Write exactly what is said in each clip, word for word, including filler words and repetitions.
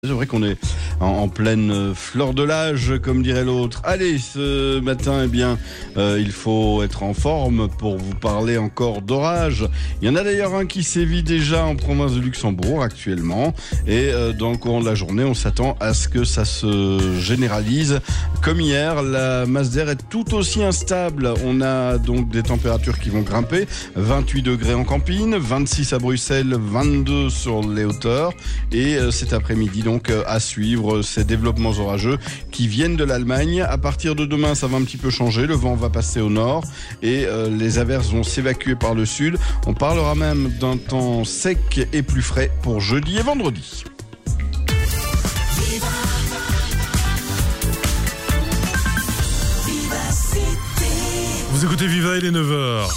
C'est vrai qu'on est en, en pleine fleur de l'âge, comme dirait l'autre. Allez, ce matin, eh bien, euh, il faut être en forme pour vous parler encore d'orage. Il y en a d'ailleurs un qui sévit déjà en province de Luxembourg actuellement. Et euh, dans le courant de la journée, on s'attend à ce que ça se généralise. Comme hier, la masse d'air est tout aussi instable. On a donc des températures qui vont grimper. vingt-huit degrés en Campine, vingt-six à Bruxelles, vingt-deux sur les hauteurs. Et euh, cet après-midi, donc, à suivre ces développements orageux qui viennent de l'Allemagne. À partir de demain, ça va un petit peu changer. Le vent va passer au nord et euh, les averses vont s'évacuer par le sud. On parlera même d'un temps sec et plus frais pour jeudi et vendredi. Vous écoutez Viva, il est neuf heures.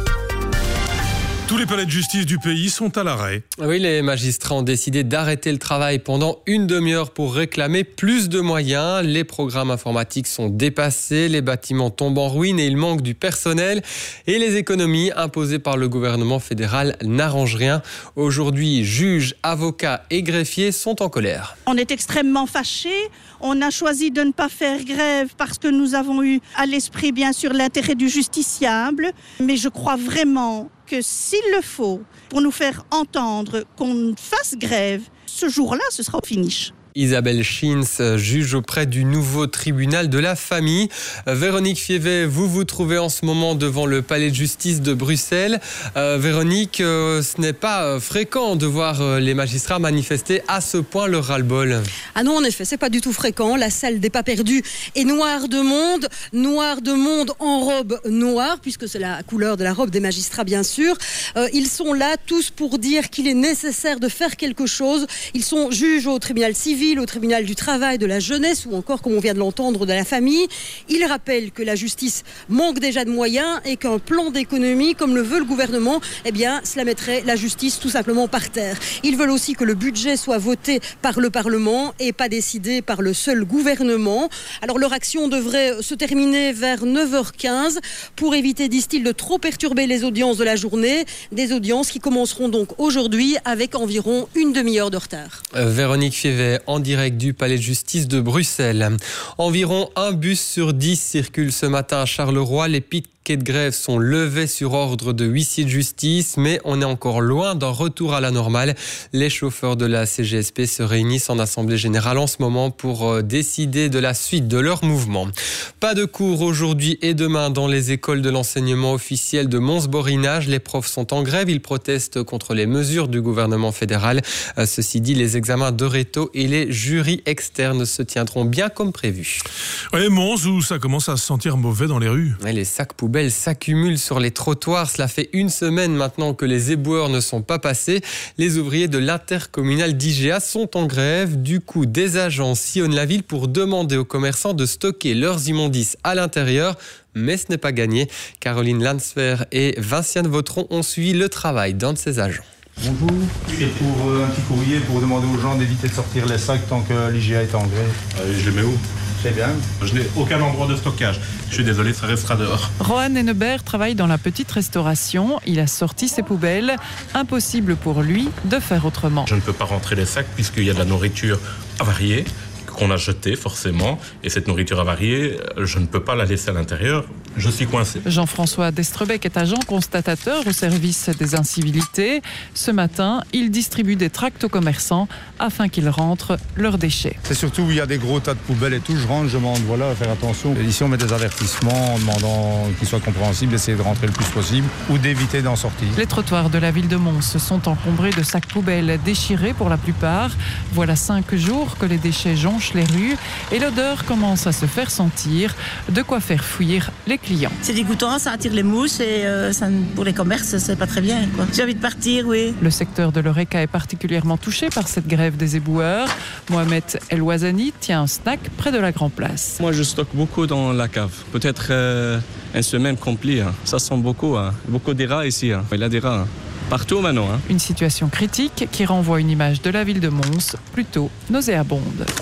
Tous les palais de justice du pays sont à l'arrêt. Oui, les magistrats ont décidé d'arrêter le travail pendant une demi-heure pour réclamer plus de moyens. Les programmes informatiques sont dépassés, les bâtiments tombent en ruine et il manque du personnel. Et les économies imposées par le gouvernement fédéral n'arrangent rien. Aujourd'hui, juges, avocats et greffiers sont en colère. On est extrêmement fâchés. On a choisi de ne pas faire grève parce que nous avons eu à l'esprit, bien sûr, l'intérêt du justiciable. Mais je crois vraiment que s'il le faut, pour nous faire entendre qu'on fasse grève, ce jour-là, ce sera au finish. Isabelle Schins, juge auprès du nouveau tribunal de la famille. Véronique Fievet, vous vous trouvez en ce moment devant le palais de justice de Bruxelles. Euh, Véronique, euh, ce n'est pas fréquent de voir euh, les magistrats manifester à ce point leur ras-le-bol. Ah non, en effet, c'est pas du tout fréquent. La salle des pas perdus est noire de monde, noire de monde en robe noire, puisque c'est la couleur de la robe des magistrats, bien sûr. Euh, ils sont là tous pour dire qu'il est nécessaire de faire quelque chose. Ils sont juges au tribunal civil, au tribunal du travail, de la jeunesse ou encore, comme on vient de l'entendre, de la famille. Ils rappellent que la justice manque déjà de moyens et qu'un plan d'économie, comme le veut le gouvernement, eh bien, cela mettrait la justice tout simplement par terre. Ils veulent aussi que le budget soit voté par le Parlement et pas décidé par le seul gouvernement. Alors leur action devrait se terminer vers neuf heures quinze pour éviter, disent-ils, de trop perturber les audiences de la journée. Des audiences qui commenceront donc aujourd'hui avec environ une demi-heure de retard. Euh, Véronique Fievet, en direct du palais de justice de Bruxelles. Environ un bus sur dix circule ce matin à Charleroi. Les piquets de grève sont levés sur ordre de huissier de justice, mais on est encore loin d'un retour à la normale. Les chauffeurs de la C G S P se réunissent en assemblée générale en ce moment pour décider de la suite de leur mouvement. Pas de cours aujourd'hui et demain dans les écoles de l'enseignement officiel de Mons-Borinage. Les profs sont en grève, ils protestent contre les mesures du gouvernement fédéral. Ceci dit, les examens de réto et les jurys externes se tiendront bien comme prévu. Et Mons, où ça commence à se sentir mauvais dans les rues. Et les sacs poubelles s'accumulent sur les trottoirs. Cela fait une semaine maintenant que les éboueurs ne sont pas passés. Les ouvriers de l'intercommunal d'I G A sont en grève. Du coup, des agents sillonnent la ville pour demander aux commerçants de stocker leurs immondices à l'intérieur. Mais ce n'est pas gagné. Caroline Lansfer et Vinciane Vautron ont suivi le travail d'un de ces agents. Bonjour, c'est pour euh, un petit courrier pour demander aux gens d'éviter de sortir les sacs tant que l'I G A est en grève. Euh, je les mets où? C'est bien. Je n'ai aucun endroit de stockage. Je suis désolé, ça restera dehors. Rohan Hennebert travaille dans la petite restauration. Il a sorti ses poubelles. Impossible pour lui de faire autrement. Je ne peux pas rentrer les sacs puisqu'il y a de la nourriture avariée qu'on a jetée forcément. Et cette nourriture avariée, je ne peux pas la laisser à l'intérieur. Je suis coincé. Jean-François Destrebec est agent constatateur au service des incivilités. Ce matin, il distribue des tracts aux commerçants afin qu'ils rentrent leurs déchets. C'est surtout où il y a des gros tas de poubelles et tout. Je rentre, je demande, voilà, faire attention. Et ici, on met des avertissements en demandant qu'ils soient compréhensibles, d'essayer de rentrer le plus possible ou d'éviter d'en sortir. Les trottoirs de la ville de Mons sont encombrés de sacs poubelles déchirés pour la plupart. Voilà cinq jours que les déchets jonchent les rues et l'odeur commence à se faire sentir. De quoi faire fuir les clients. C'est dégoûtant, ça attire les mouches et euh, ça, pour les commerces, c'est pas très bien, quoi. J'ai envie de partir, oui. Le secteur de l'Oreca est particulièrement touché par cette grève des éboueurs. Mohamed El Ouazani tient un snack près de la Grand Place. Moi, je stocke beaucoup dans la cave. Peut-être euh, une semaine complète. Hein. Ça sent beaucoup. Hein. Beaucoup de rats ici. Hein. Il y a des rats. Hein. Partout maintenant. Hein. Une situation critique qui renvoie une image de la ville de Mons plutôt nauséabonde.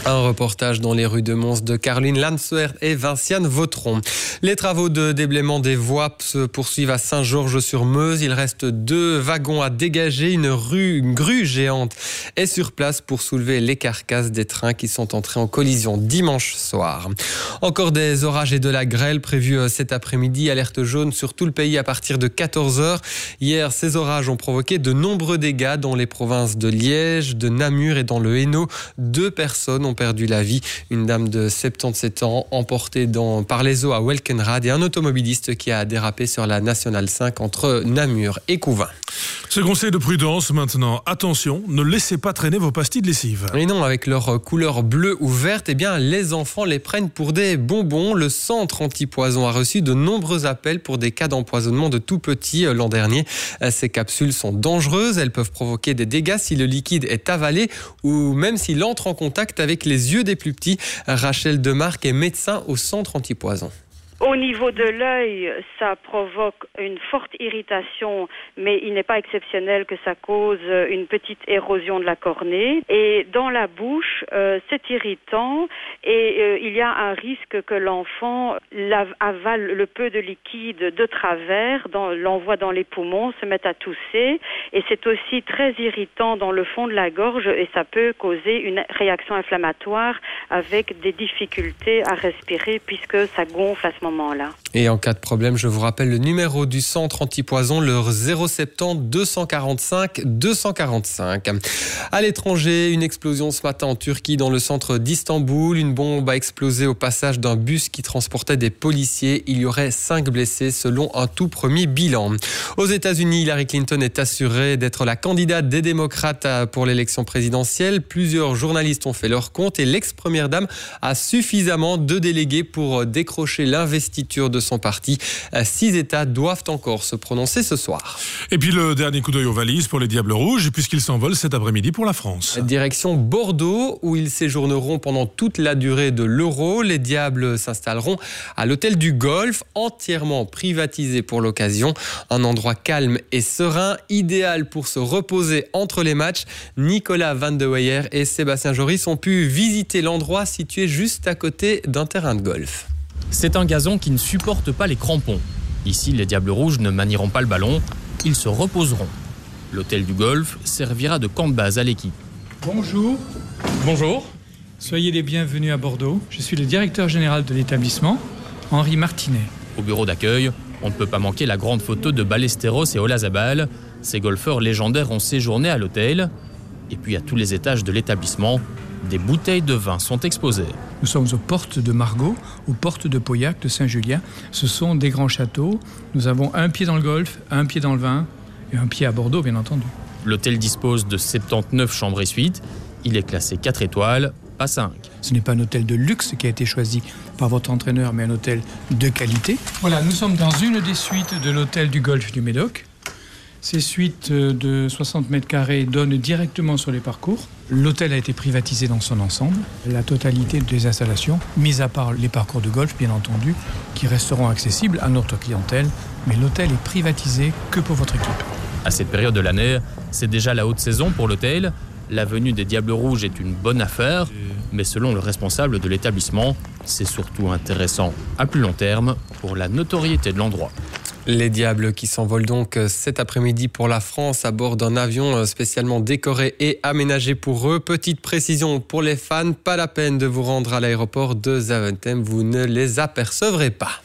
Un reportage dans les rues de Mons de Caroline Lansuert et Vinciane Vautron. Les travaux de déblaiement des voies se poursuivent à Saint-Georges-sur-Meuse. Il reste deux wagons à dégager. Une, rue, une grue géante est sur place pour soulever les carcasses des trains qui sont entrés en collision dimanche soir. Encore des orages et de la grêle prévus cet après-midi. Alerte jaune sur tout le pays à partir de quatorze heures. Hier, ces orages ont provoqué de nombreux dégâts dans les provinces de Liège, de Namur et dans le Hainaut. Deux personnes ont perdu la vie. Une dame de soixante-dix-sept ans emportée dans, par les eaux à Welkenrad et un automobiliste qui a dérapé sur la Nationale cinq entre Namur et Couvain. Ce conseil de prudence maintenant, attention, ne laissez pas traîner vos pastilles de lessive. Et non, avec leur couleur bleue ou verte, eh bien, les enfants les prennent pour des bonbons. Le centre anti-poison a reçu de nombreux appels pour des cas d'empoisonnement de tout petits l'an dernier. Ces capsules sont dangereuses, elles peuvent provoquer des dégâts si le liquide est avalé ou même s'il entre en contact avec les yeux des plus petits. Rachel Demarque est médecin au centre anti-poison. Au niveau de l'œil, ça provoque une forte irritation, mais il n'est pas exceptionnel que ça cause une petite érosion de la cornée. Et dans la bouche, euh, c'est irritant et euh, il y a un risque que l'enfant avale le peu de liquide de travers, dans, l'envoie dans les poumons, se mette à tousser. Et c'est aussi très irritant dans le fond de la gorge et ça peut causer une réaction inflammatoire avec des difficultés à respirer puisque ça gonfle à ce moment. Moment-là. Et en cas de problème, je vous rappelle le numéro du centre antipoison, le zéro soixante-dix deux cent quarante-cinq deux cent quarante-cinq. À l'étranger, une explosion ce matin en Turquie dans le centre d'Istanbul. Une bombe a explosé au passage d'un bus qui transportait des policiers. Il y aurait cinq blessés selon un tout premier bilan. Aux États-Unis, Hillary Clinton est assurée d'être la candidate des démocrates pour l'élection présidentielle. Plusieurs journalistes ont fait leur compte et l'ex-première dame a suffisamment de délégués pour décrocher l'investiture de son parti. Six États doivent encore se prononcer ce soir. Et puis le dernier coup d'œil aux valises pour les Diables Rouges, puisqu'ils s'envolent cet après-midi pour la France. Direction Bordeaux, où ils séjourneront pendant toute la durée de l'Euro. Les Diables s'installeront à l'hôtel du Golfe, entièrement privatisé pour l'occasion. Un endroit calme et serein, idéal pour se reposer entre les matchs. Nicolas Van de Weyer et Sébastien Joris ont pu visiter l'endroit situé juste à côté d'un terrain de golf. C'est un gazon qui ne supporte pas les crampons. Ici, les Diables Rouges ne manieront pas le ballon, ils se reposeront. L'hôtel du Golfe servira de camp de base à l'équipe. Bonjour. Bonjour. Soyez les bienvenus à Bordeaux. Je suis le directeur général de l'établissement, Henri Martinet. Au bureau d'accueil, on ne peut pas manquer la grande photo de Ballesteros et Olazabal. Ces golfeurs légendaires ont séjourné à l'hôtel. Et puis à tous les étages de l'établissement, des bouteilles de vin sont exposées. Nous sommes aux portes de Margaux, aux portes de Pauillac, de Saint-Julien. Ce sont des grands châteaux. Nous avons un pied dans le golf, un pied dans le vin et un pied à Bordeaux, bien entendu. L'hôtel dispose de soixante-dix-neuf chambres et suites. Il est classé quatre étoiles, pas cinq. Ce n'est pas un hôtel de luxe qui a été choisi par votre entraîneur, mais un hôtel de qualité. Voilà, nous sommes dans une des suites de l'hôtel du Golfe du Médoc. Ces suites de soixante mètres carrés donnent directement sur les parcours. L'hôtel a été privatisé dans son ensemble. La totalité des installations, mis à part les parcours de golf, bien entendu, qui resteront accessibles à notre clientèle. Mais l'hôtel est privatisé que pour votre équipe. À cette période de l'année, c'est déjà la haute saison pour l'hôtel. La venue des Diables Rouges est une bonne affaire. Mais selon le responsable de l'établissement, c'est surtout intéressant à plus long terme pour la notoriété de l'endroit. Les Diables qui s'envolent donc cet après-midi pour la France à bord d'un avion spécialement décoré et aménagé pour eux. Petite précision pour les fans, pas la peine de vous rendre à l'aéroport de Zaventem, vous ne les apercevrez pas.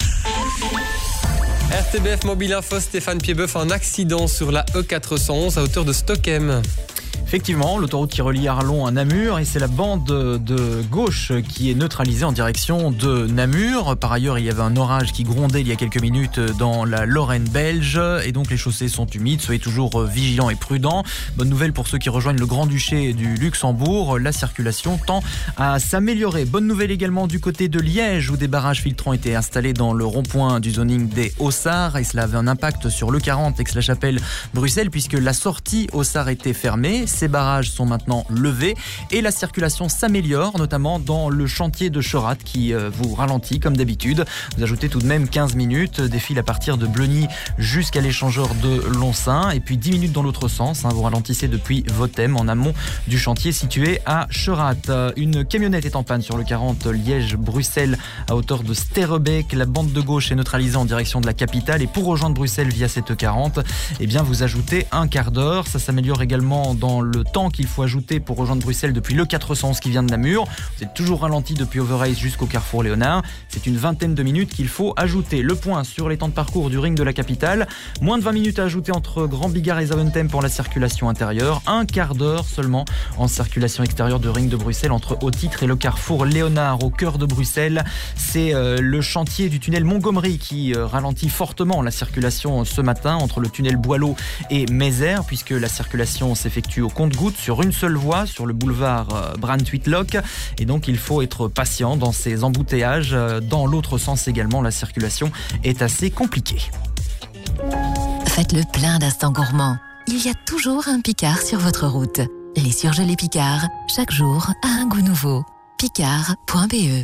R T B F Mobile Info, Stéphane Piedboeuf, un accident sur la E quatre cent onze à hauteur de Stockhem. Effectivement, l'autoroute qui relie Arlon à Namur et c'est la bande de gauche qui est neutralisée en direction de Namur. Par ailleurs, il y avait un orage qui grondait il y a quelques minutes dans la Lorraine belge et donc les chaussées sont humides. Soyez toujours vigilants et prudents. Bonne nouvelle pour ceux qui rejoignent le Grand-Duché du Luxembourg. La circulation tend à s'améliorer. Bonne nouvelle également du côté de Liège où des barrages filtrants étaient installés dans le rond-point du zoning des Haussards et cela avait un impact sur le quarante Aix-la-Chapelle-Bruxelles puisque la sortie Haussards était fermée. ces barrages sont maintenant levés et la circulation s'améliore, notamment dans le chantier de Cherat qui vous ralentit comme d'habitude. Vous ajoutez tout de même quinze minutes, des files à partir de Bleuny jusqu'à l'échangeur de Lonsin et puis dix minutes dans l'autre sens. Hein, vous ralentissez depuis Votem en amont du chantier situé à Cherat. Une camionnette est en panne sur le quarante Liège-Bruxelles à hauteur de Sterrebeek. La bande de gauche est neutralisée en direction de la capitale et pour rejoindre Bruxelles via cette quarante, eh bien vous ajoutez un quart d'heure. Ça s'améliore également dans le temps qu'il faut ajouter pour rejoindre Bruxelles depuis le quatre cent onze qui vient de Namur. Vous êtes toujours ralenti depuis Overijse jusqu'au carrefour Léonard. C'est une vingtaine de minutes qu'il faut ajouter. Le point sur les temps de parcours du ring de la capitale. Moins de vingt minutes à ajouter entre Grand Bigard et Zaventem pour la circulation intérieure. Un quart d'heure seulement en circulation extérieure de ring de Bruxelles entre Haut-Titre et le carrefour Léonard au cœur de Bruxelles. C'est euh, le chantier du tunnel Montgomery qui euh, ralentit fortement la circulation ce matin entre le tunnel Boileau et Mézère puisque la circulation s'effectue au compte-gouttes sur une seule voie sur le boulevard euh, Brandt-Whitlock et donc il faut être patient dans ces embouteillages. Dans l'autre sens également, la circulation est assez compliquée. Faites le plein d'instants gourmands. Il y a toujours un Picard sur votre route. Les surgelés Picard, chaque jour a un goût nouveau. Picard point b e.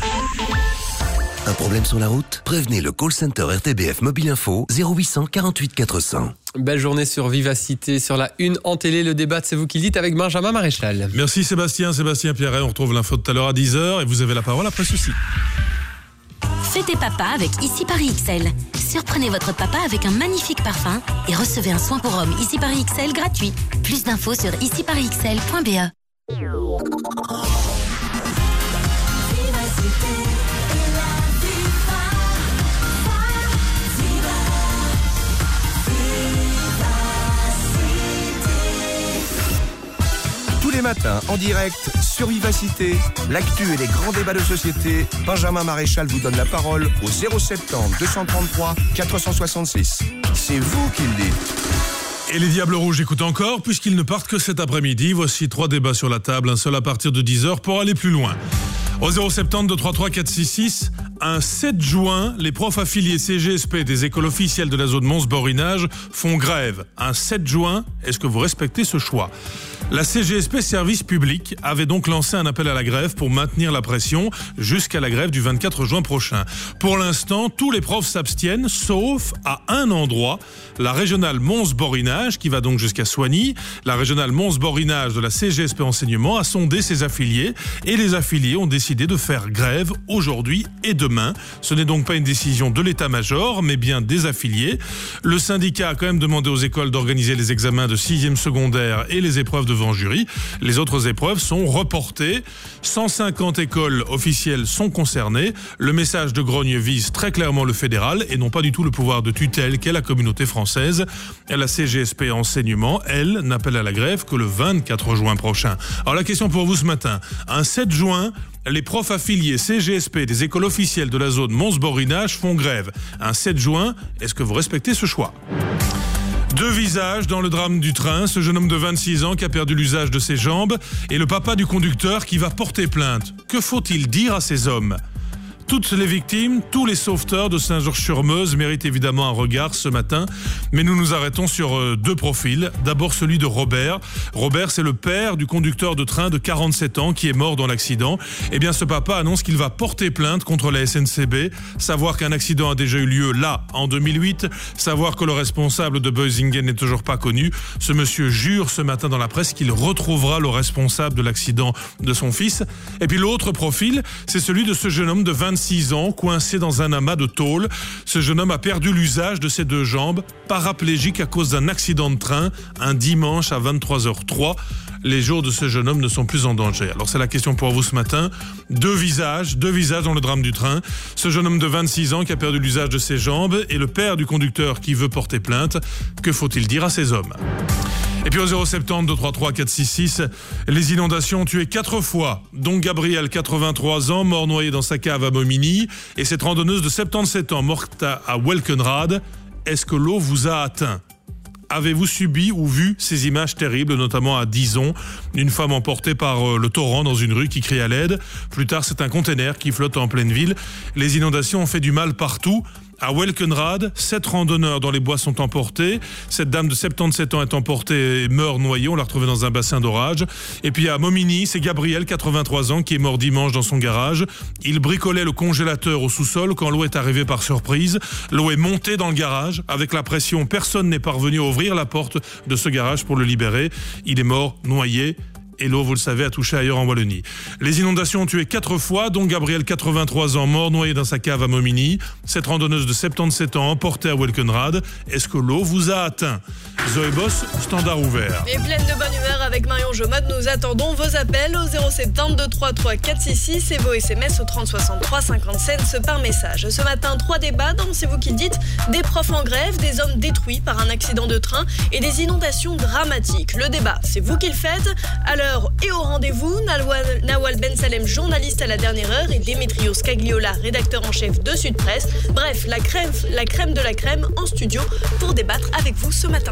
Un problème sur la route? Prévenez le call center R T B F Mobile Info zéro huit cent quarante-huit quatre cents. Belle journée sur Vivacité, sur la une en télé, le débat C'est vous qui le dites avec Benjamin Maréchal. Merci Sébastien, Sébastien Pierret, on retrouve l'info tout à l'heure à dix heures et vous avez la parole après ceci. Fêtez papa avec Ici Paris X L. Surprenez votre papa avec un magnifique parfum et recevez un soin pour homme Ici Paris X L gratuit. Plus d'infos sur ici paris x l point b e. Tous les matins, en direct, sur Vivacité, l'actu et les grands débats de société, Benjamin Maréchal vous donne la parole au zéro soixante-dix deux cent trente-trois quatre cent soixante-six. C'est vous qui le dites. Et les Diables Rouges écoutent encore, puisqu'ils ne partent que cet après-midi. Voici trois débats sur la table, un seul à partir de dix heures pour aller plus loin. Au zéro soixante-dix deux cent trente-trois quatre cent soixante-six, un sept juin, les profs affiliés C G S P des écoles officielles de la zone Mons-Borinage font grève. Un sept juin, est-ce que vous respectez ce choix ? La C G S P Service Public avait donc lancé un appel à la grève pour maintenir la pression jusqu'à la grève du vingt-quatre juin prochain. Pour l'instant, tous les profs s'abstiennent, sauf à un endroit, la régionale Mons-Borinage, qui va donc jusqu'à Soigny. La régionale Mons-Borinage de la C G S P Enseignement a sondé ses affiliés et les affiliés ont décidé de faire grève aujourd'hui et demain. Ce n'est donc pas une décision de l'état-major, mais bien des affiliés. Le syndicat a quand même demandé aux écoles d'organiser les examens de sixième secondaire et les épreuves devant jury. Les autres épreuves sont reportées. cent cinquante écoles officielles sont concernées. Le message de Grogne vise très clairement le fédéral et non pas du tout le pouvoir de tutelle qu'est la communauté française. Et la C G S P Enseignement, elle, n'appelle à la grève que le vingt-quatre juin prochain. Alors la question pour vous ce matin, un sept juin, les profs affiliés C G S P des écoles officielles de la zone Mons-Borinage font grève. Un sept juin, est-ce que vous respectez ce choix ? Deux visages dans le drame du train, ce jeune homme de vingt-six ans qui a perdu l'usage de ses jambes et le papa du conducteur qui va porter plainte. Que faut-il dire à ces hommes ? Toutes les victimes, tous les sauveteurs de Saint-Georges-sur-Meuse méritent évidemment un regard ce matin, mais nous nous arrêtons sur deux profils. D'abord celui de Robert. Robert, c'est le père du conducteur de train de quarante-sept ans qui est mort dans l'accident. Eh bien, ce papa annonce qu'il va porter plainte contre la S N C B. Savoir qu'un accident a déjà eu lieu là, en deux mille huit. Savoir que le responsable de Boisingen n'est toujours pas connu. Ce monsieur jure ce matin dans la presse qu'il retrouvera le responsable de l'accident de son fils. Et puis l'autre profil, c'est celui de ce jeune homme de vingt-six ans, coincé dans un amas de tôle. Ce jeune homme a perdu l'usage de ses deux jambes, paraplégique à cause d'un accident de train, un dimanche à vingt-trois heures trois. Les jours de ce jeune homme ne sont plus en danger. Alors c'est la question pour vous ce matin. Deux visages, deux visages dans le drame du train. Ce jeune homme de vingt-six ans qui a perdu l'usage de ses jambes et le père du conducteur qui veut porter plainte. Que faut-il dire à ces hommes ? Et puis au zéro soixante-dix deux cent trente-trois quatre cent soixante-six, les inondations ont tué quatre fois, dont Gabriel, quatre-vingt-trois ans, mort noyé dans sa cave à Momigny, et cette randonneuse de soixante-dix-sept ans, morte à, à Welkenrad. Est-ce que l'eau vous a atteint ? Avez-vous subi ou vu ces images terribles, notamment à Dizon, une femme emportée par le torrent dans une rue qui crie à l'aide. Plus tard, c'est un container qui flotte en pleine ville. Les inondations ont fait du mal partout. À Welkenrad, sept randonneurs dans les bois sont emportés. Cette dame de soixante-dix-sept ans est emportée et meurt noyée. On l'a retrouvée dans un bassin d'orage. Et puis à Momigny, c'est Gabriel, quatre-vingt-trois ans, qui est mort dimanche dans son garage. Il bricolait le congélateur au sous-sol quand l'eau est arrivée par surprise. L'eau est montée dans le garage. Avec la pression, personne n'est parvenu à ouvrir la porte de ce garage pour le libérer. Il est mort noyé. Et l'eau, vous le savez, a touché ailleurs en Wallonie. Les inondations ont tué quatre fois, dont Gabriel, quatre-vingt-trois ans, mort noyé dans sa cave à Momigny. Cette randonneuse de soixante-dix-sept ans emportée à Welkenrad. Est-ce que l'eau vous a atteint? Zoé Boss, standard ouvert. Et pleine de bonne humeur avec Marion Jomat, nous attendons vos appels au zéro sept deux trois trois quatre six six et vos S M S au trente soixante-trois cinquante cents par message. Ce matin, trois débats dans C'est vous qui le dites. Des profs en grève, des hommes détruits par un accident de train et des inondations dramatiques. Le débat, c'est vous qui le faites. À l'heure et au rendez-vous, Nawal, Nawal Ben Salem, journaliste à la dernière heure, et Démétrios Cagliola, rédacteur en chef de Sud Presse. Bref, la crème, la crème de la crème en studio pour débattre avec vous ce matin.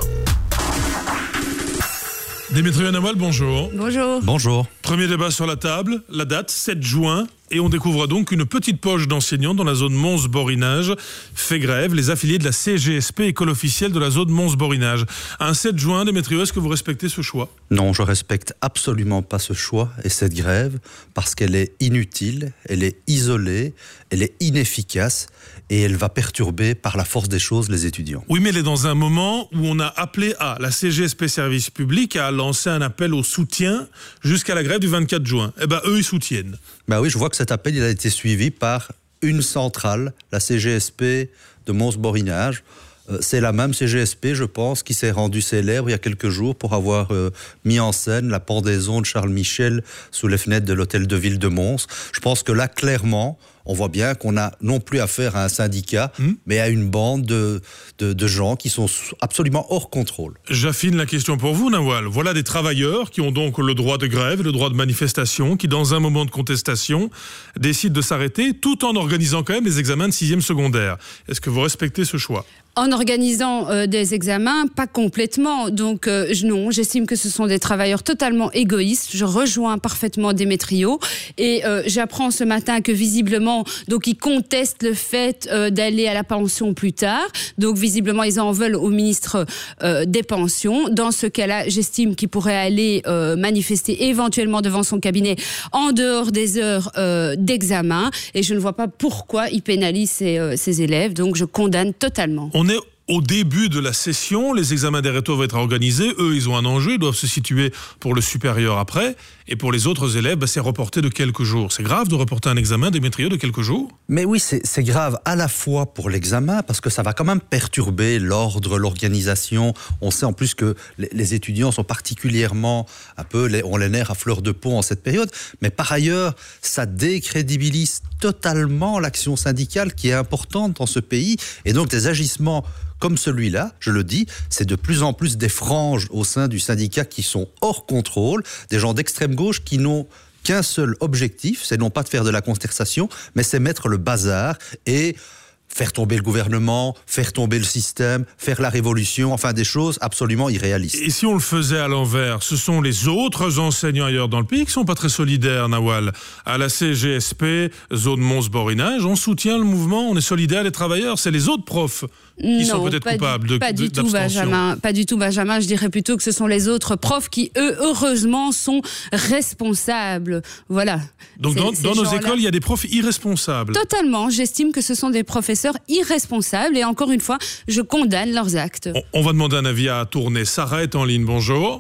Démétrios Nawal, bonjour. Bonjour. Bonjour. Premier débat sur la table, la date, sept juin. Et on découvre donc une petite poche d'enseignants dans la zone Mons-Borinage fait grève. Les affiliés de la C G S P, école officielle de la zone Mons-Borinage. Un sept juin, Démétrios, est-ce que vous respectez ce choix? Non, je respecte absolument pas ce choix et cette grève parce qu'elle est inutile, elle est isolée, elle est inefficace et elle va perturber par la force des choses les étudiants. Oui, mais elle est dans un moment où on a appelé à la C G S P Service Public à lancer un appel au soutien jusqu'à la grève du vingt-quatre juin. Eh ben, eux, ils soutiennent. Ben oui, je vois que cet appel il a été suivi par une centrale, la C G S P de Mons-Borinage. Euh, c'est la même C G S P, je pense, qui s'est rendue célèbre il y a quelques jours pour avoir euh, mis en scène la pendaison de Charles Michel sous les fenêtres de l'hôtel de ville de Mons. Je pense que là, clairement, on voit bien qu'on a non plus affaire à un syndicat, mmh. mais à une bande de, de, de gens qui sont absolument hors contrôle. J'affine la question pour vous, Nawal. Voilà des travailleurs qui ont donc le droit de grève, le droit de manifestation, qui dans un moment de contestation décident de s'arrêter tout en organisant quand même les examens de sixième secondaire. Est-ce que vous respectez ce choix ? En organisant euh, des examens, pas complètement. Donc euh, non, j'estime que ce sont des travailleurs totalement égoïstes. Je rejoins parfaitement Démétrios. Et euh, j'apprends ce matin que visiblement, donc ils contestent le fait euh, d'aller à la pension plus tard. Donc visiblement, ils en veulent au ministre euh, des Pensions. Dans ce cas-là, j'estime qu'ils pourraient aller euh, manifester éventuellement devant son cabinet en dehors des heures euh, d'examen. Et je ne vois pas pourquoi ils pénalisent ces, euh, ces élèves. Donc je condamne totalement. On est au début de la session, les examens des rétos vont être organisés, eux ils ont un enjeu, ils doivent se situer pour le supérieur après, et pour les autres élèves, bah, c'est reporté de quelques jours. C'est grave de reporter un examen, Démétrios, de quelques jours ? Mais oui, c'est, c'est grave à la fois pour l'examen, parce que ça va quand même perturber l'ordre, l'organisation. On sait en plus que les, les étudiants sont particulièrement un peu, les, ont les nerfs à fleur de peau en cette période, mais par ailleurs, ça décrédibilise totalement l'action syndicale qui est importante dans ce pays, et donc des agissements comme celui-là, je le dis, c'est de plus en plus des franges au sein du syndicat qui sont hors contrôle, des gens d'extrême gauche qui n'ont qu'un seul objectif, c'est non pas de faire de la contestation, mais c'est mettre le bazar et faire tomber le gouvernement, faire tomber le système, faire la révolution, enfin des choses absolument irréalistes. Et si on le faisait à l'envers, ce sont les autres enseignants ailleurs dans le pays qui sont pas très solidaires, Nawal. À la C G S P, zone Mons-Borinage, on soutient le mouvement, on est solidaires les travailleurs, c'est les autres profs qui non, sont peut-être pas coupables du, de, pas de, du tout, d'abstention. Benjamin. Pas du tout, Benjamin. Je dirais plutôt que ce sont les autres profs qui, eux, heureusement, sont responsables. Voilà. Donc c'est, dans, ces dans nos gens-là... écoles, il y a des profs irresponsables. Totalement. J'estime que ce sont des professeurs irresponsables et encore une fois, je condamne leurs actes. On, on va demander un avis à Tournai. Sarah est en ligne. Bonjour.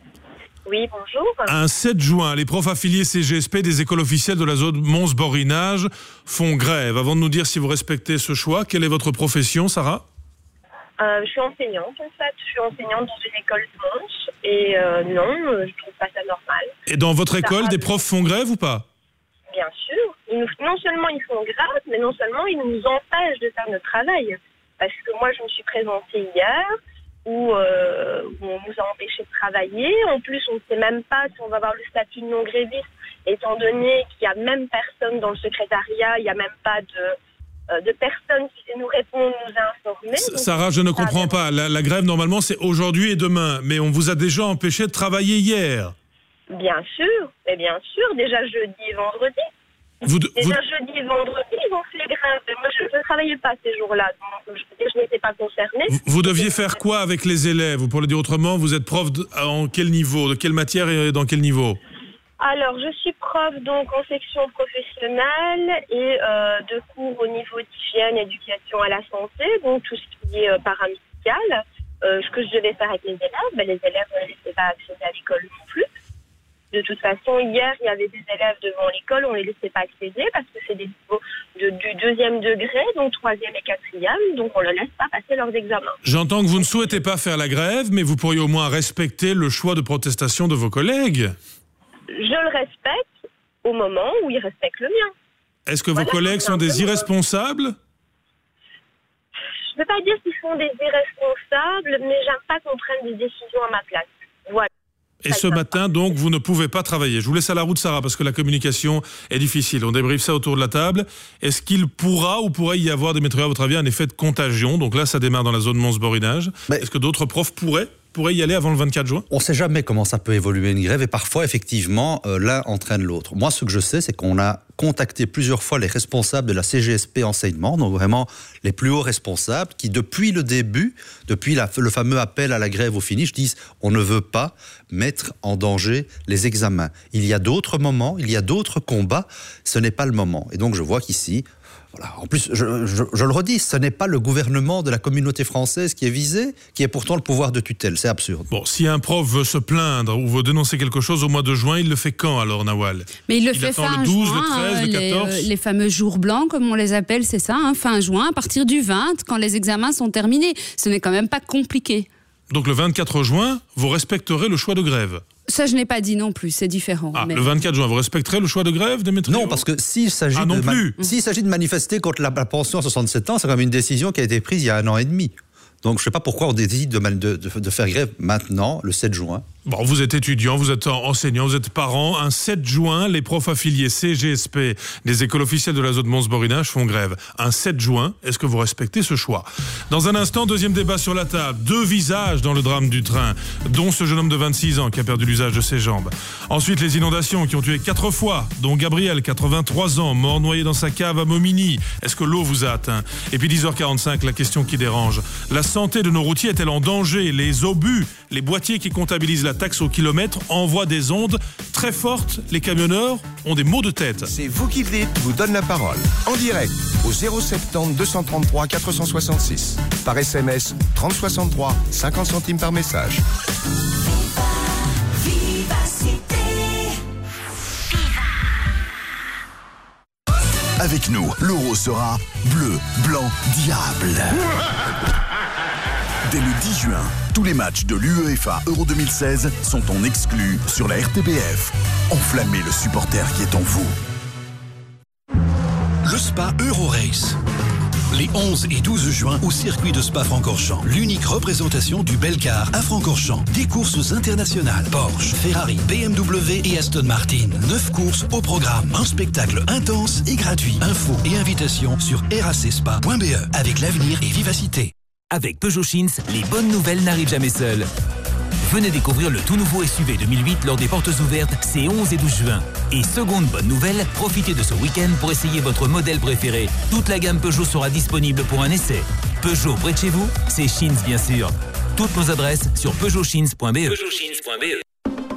Oui, bonjour. Un sept juin, les profs affiliés C G S P des écoles officielles de la zone Mons-Borinage font grève. Avant de nous dire si vous respectez ce choix, quelle est votre profession, Sarah ? Euh, je suis enseignante, en fait. Je suis enseignante dans une école de Mons. Et euh, non, je trouve pas ça normal. Et dans votre ça école, va... des profs font grève ou pas ? Bien sûr. Ils nous... Non seulement ils font grève, mais non seulement ils nous empêchent de faire notre travail. Parce que moi, je me suis présentée hier, où, euh, où on nous a empêchés de travailler. En plus, on ne sait même pas si on va avoir le statut de non-gréviste, étant donné qu'il n'y a même personne dans le secrétariat, il n'y a même pas de... de personnes qui nous répondent, nous informer. Sarah, je ne comprends pas. La, la grève, normalement, c'est aujourd'hui et demain. Mais on vous a déjà empêché de travailler hier. Bien sûr, mais bien sûr. Déjà jeudi et vendredi. Vous, Déjà vous... jeudi et vendredi, ils ont fait grève. Moi, je ne travaillais pas ces jours-là, donc je, je n'étais pas concernée. Vous, vous deviez faire quoi avec les élèves? Ou pour le dire autrement, vous êtes prof de, en quel niveau? De quelle matière et dans quel niveau? Alors, je suis prof donc en section professionnelle et euh, de cours au niveau d'hygiène, éducation à la santé, donc tout ce qui est euh, paramédical. Euh, ce que je devais faire avec les élèves, ben, les élèves ne laissaient pas accéder à l'école non plus. De toute façon, hier, il y avait des élèves devant l'école, on ne les laissait pas accéder parce que c'est des niveaux de, du deuxième degré, donc troisième et quatrième, donc on ne laisse pas passer leurs examens. J'entends que vous ne souhaitez pas faire la grève, mais vous pourriez au moins respecter le choix de protestation de vos collègues. Je le respecte au moment où ils respectent le mien. Est-ce que Voilà, vos collègues sont des irresponsables? Je ne veux pas dire qu'ils sont des irresponsables, mais j'aime pas qu'on prenne des décisions à ma place. Voilà. Et ce matin, donc, vous ne pouvez pas travailler. Je vous laisse à la route, Sarah, parce que la communication est difficile. On débriefe ça autour de la table. Est-ce qu'il pourra ou pourrait y avoir, Démétrio, à votre avis, un effet de contagion? Donc là, ça démarre dans la zone Mons-Borinage. Est-ce que d'autres profs pourraient pourrait y aller avant le vingt-quatre juin? On ne sait jamais comment ça peut évoluer une grève et parfois, effectivement, euh, l'un entraîne l'autre. Moi, ce que je sais, c'est qu'on a contacté plusieurs fois les responsables de la C G S P enseignement, donc vraiment les plus hauts responsables, qui depuis le début, depuis la, le fameux appel à la grève au finish, disent on ne veut pas mettre en danger les examens. Il y a d'autres moments, il y a d'autres combats, ce n'est pas le moment. Et donc je vois qu'ici, voilà. En plus, je, je, je le redis, ce n'est pas le gouvernement de la communauté française qui est visé, qui est pourtant le pouvoir de tutelle. C'est absurde. Bon, si un prof veut se plaindre ou veut dénoncer quelque chose au mois de juin, il le fait quand alors, Nawal? Mais il le il fait attend fin le douze, juin, le treize, le les, quatorze euh, les fameux jours blancs, comme on les appelle, c'est ça, hein, fin juin, à partir du vingt, quand les examens sont terminés. Ce n'est quand même pas compliqué. Donc le vingt-quatre juin, vous respecterez le choix de grève? Ça, je n'ai pas dit non plus, c'est différent. Ah, mais... le vingt-quatre juin, vous respecterez le choix de grève, Démétrio? Non, parce que s'il s'agit, ah, non de, plus. Ma- s'il s'agit de manifester contre la, la pension à soixante-sept ans, c'est quand même une décision qui a été prise il y a un an et demi. Donc je ne sais pas pourquoi on décide de, de, de, de faire grève maintenant, le sept juin. Bon, vous êtes étudiant, vous êtes enseignant, vous êtes parent. Un sept juin, les profs affiliés C G S P des écoles officielles de la zone Mons-Borinage font grève. Un sept juin, est-ce que vous respectez ce choix? Dans un instant, deuxième débat sur la table. Deux visages dans le drame du train, dont ce jeune homme de vingt-six ans qui a perdu l'usage de ses jambes. Ensuite, les inondations qui ont tué quatre fois, dont Gabriel, quatre-vingt-trois ans, mort noyé dans sa cave à Momigny. Est-ce que l'eau vous a atteint? Et puis dix heures quarante-cinq, la question qui dérange. La santé de nos routiers est-elle en danger? Les obus, les boîtiers qui comptabilisent la taxe au kilomètre envoient des ondes très fortes. Les camionneurs ont des maux de tête. C'est vous qui le dites, vous donne la parole. En direct, au zéro soixante-dix, deux cent trente-trois, quatre cent soixante-six. Par S M S, trente soixante-trois, cinquante centimes par message. Avec nous, l'euro sera bleu, blanc, diable. Dès le dix juin, tous les matchs de l'UEFA Euro deux mille seize sont en exclu sur la R T B F. Enflammez le supporter qui est en vous. Le Spa Eurorace. Les onze et douze juin au circuit de Spa-Francorchamps. L'unique représentation du bel car à Francorchamps. Des courses internationales. Porsche, Ferrari, B M W et Aston Martin. Neuf courses au programme. Un spectacle intense et gratuit. Infos et invitations sur r a c spa point b e. Avec l'avenir et vivacité. Avec Peugeot Chins, les bonnes nouvelles n'arrivent jamais seules. Venez découvrir le tout nouveau S U V deux mille huit lors des portes ouvertes ces onze et douze juin. Et seconde bonne nouvelle, profitez de ce week-end pour essayer votre modèle préféré. Toute la gamme Peugeot sera disponible pour un essai. Peugeot près de chez vous, c'est Chins bien sûr. Toutes nos adresses sur peugeot chins point b e. peugeot chins point b e.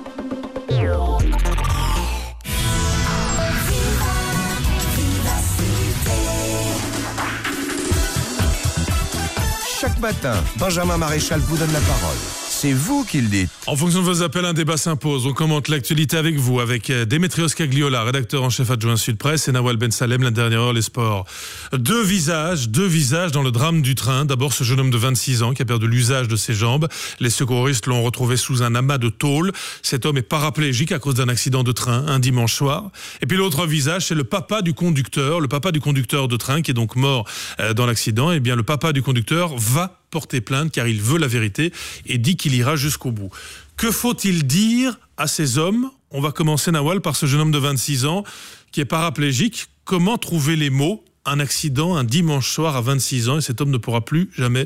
Chaque matin, Benjamin Maréchal vous donne la parole. C'est vous qui le dites. En fonction de vos appels, un débat s'impose. On commente l'actualité avec vous, avec Démétrios Cagliola, rédacteur en chef adjoint Sud Presse, et Nawal Ben Salem, la dernière heure, les sports. Deux visages, deux visages dans le drame du train. D'abord, ce jeune homme de vingt-six ans qui a perdu l'usage de ses jambes. Les secouristes l'ont retrouvé sous un amas de tôle. Cet homme est paraplégique à cause d'un accident de train un dimanche soir. Et puis l'autre visage, c'est le papa du conducteur, le papa du conducteur de train qui est donc mort dans l'accident. Et bien, le papa du conducteur va porter plainte car il veut la vérité et dit qu'il ira jusqu'au bout. Que faut-il dire à ces hommes? On va commencer, Nawal, par ce jeune homme de vingt-six ans qui est paraplégique. Comment trouver les mots? Un accident un dimanche soir à vingt-six ans et cet homme ne pourra plus jamais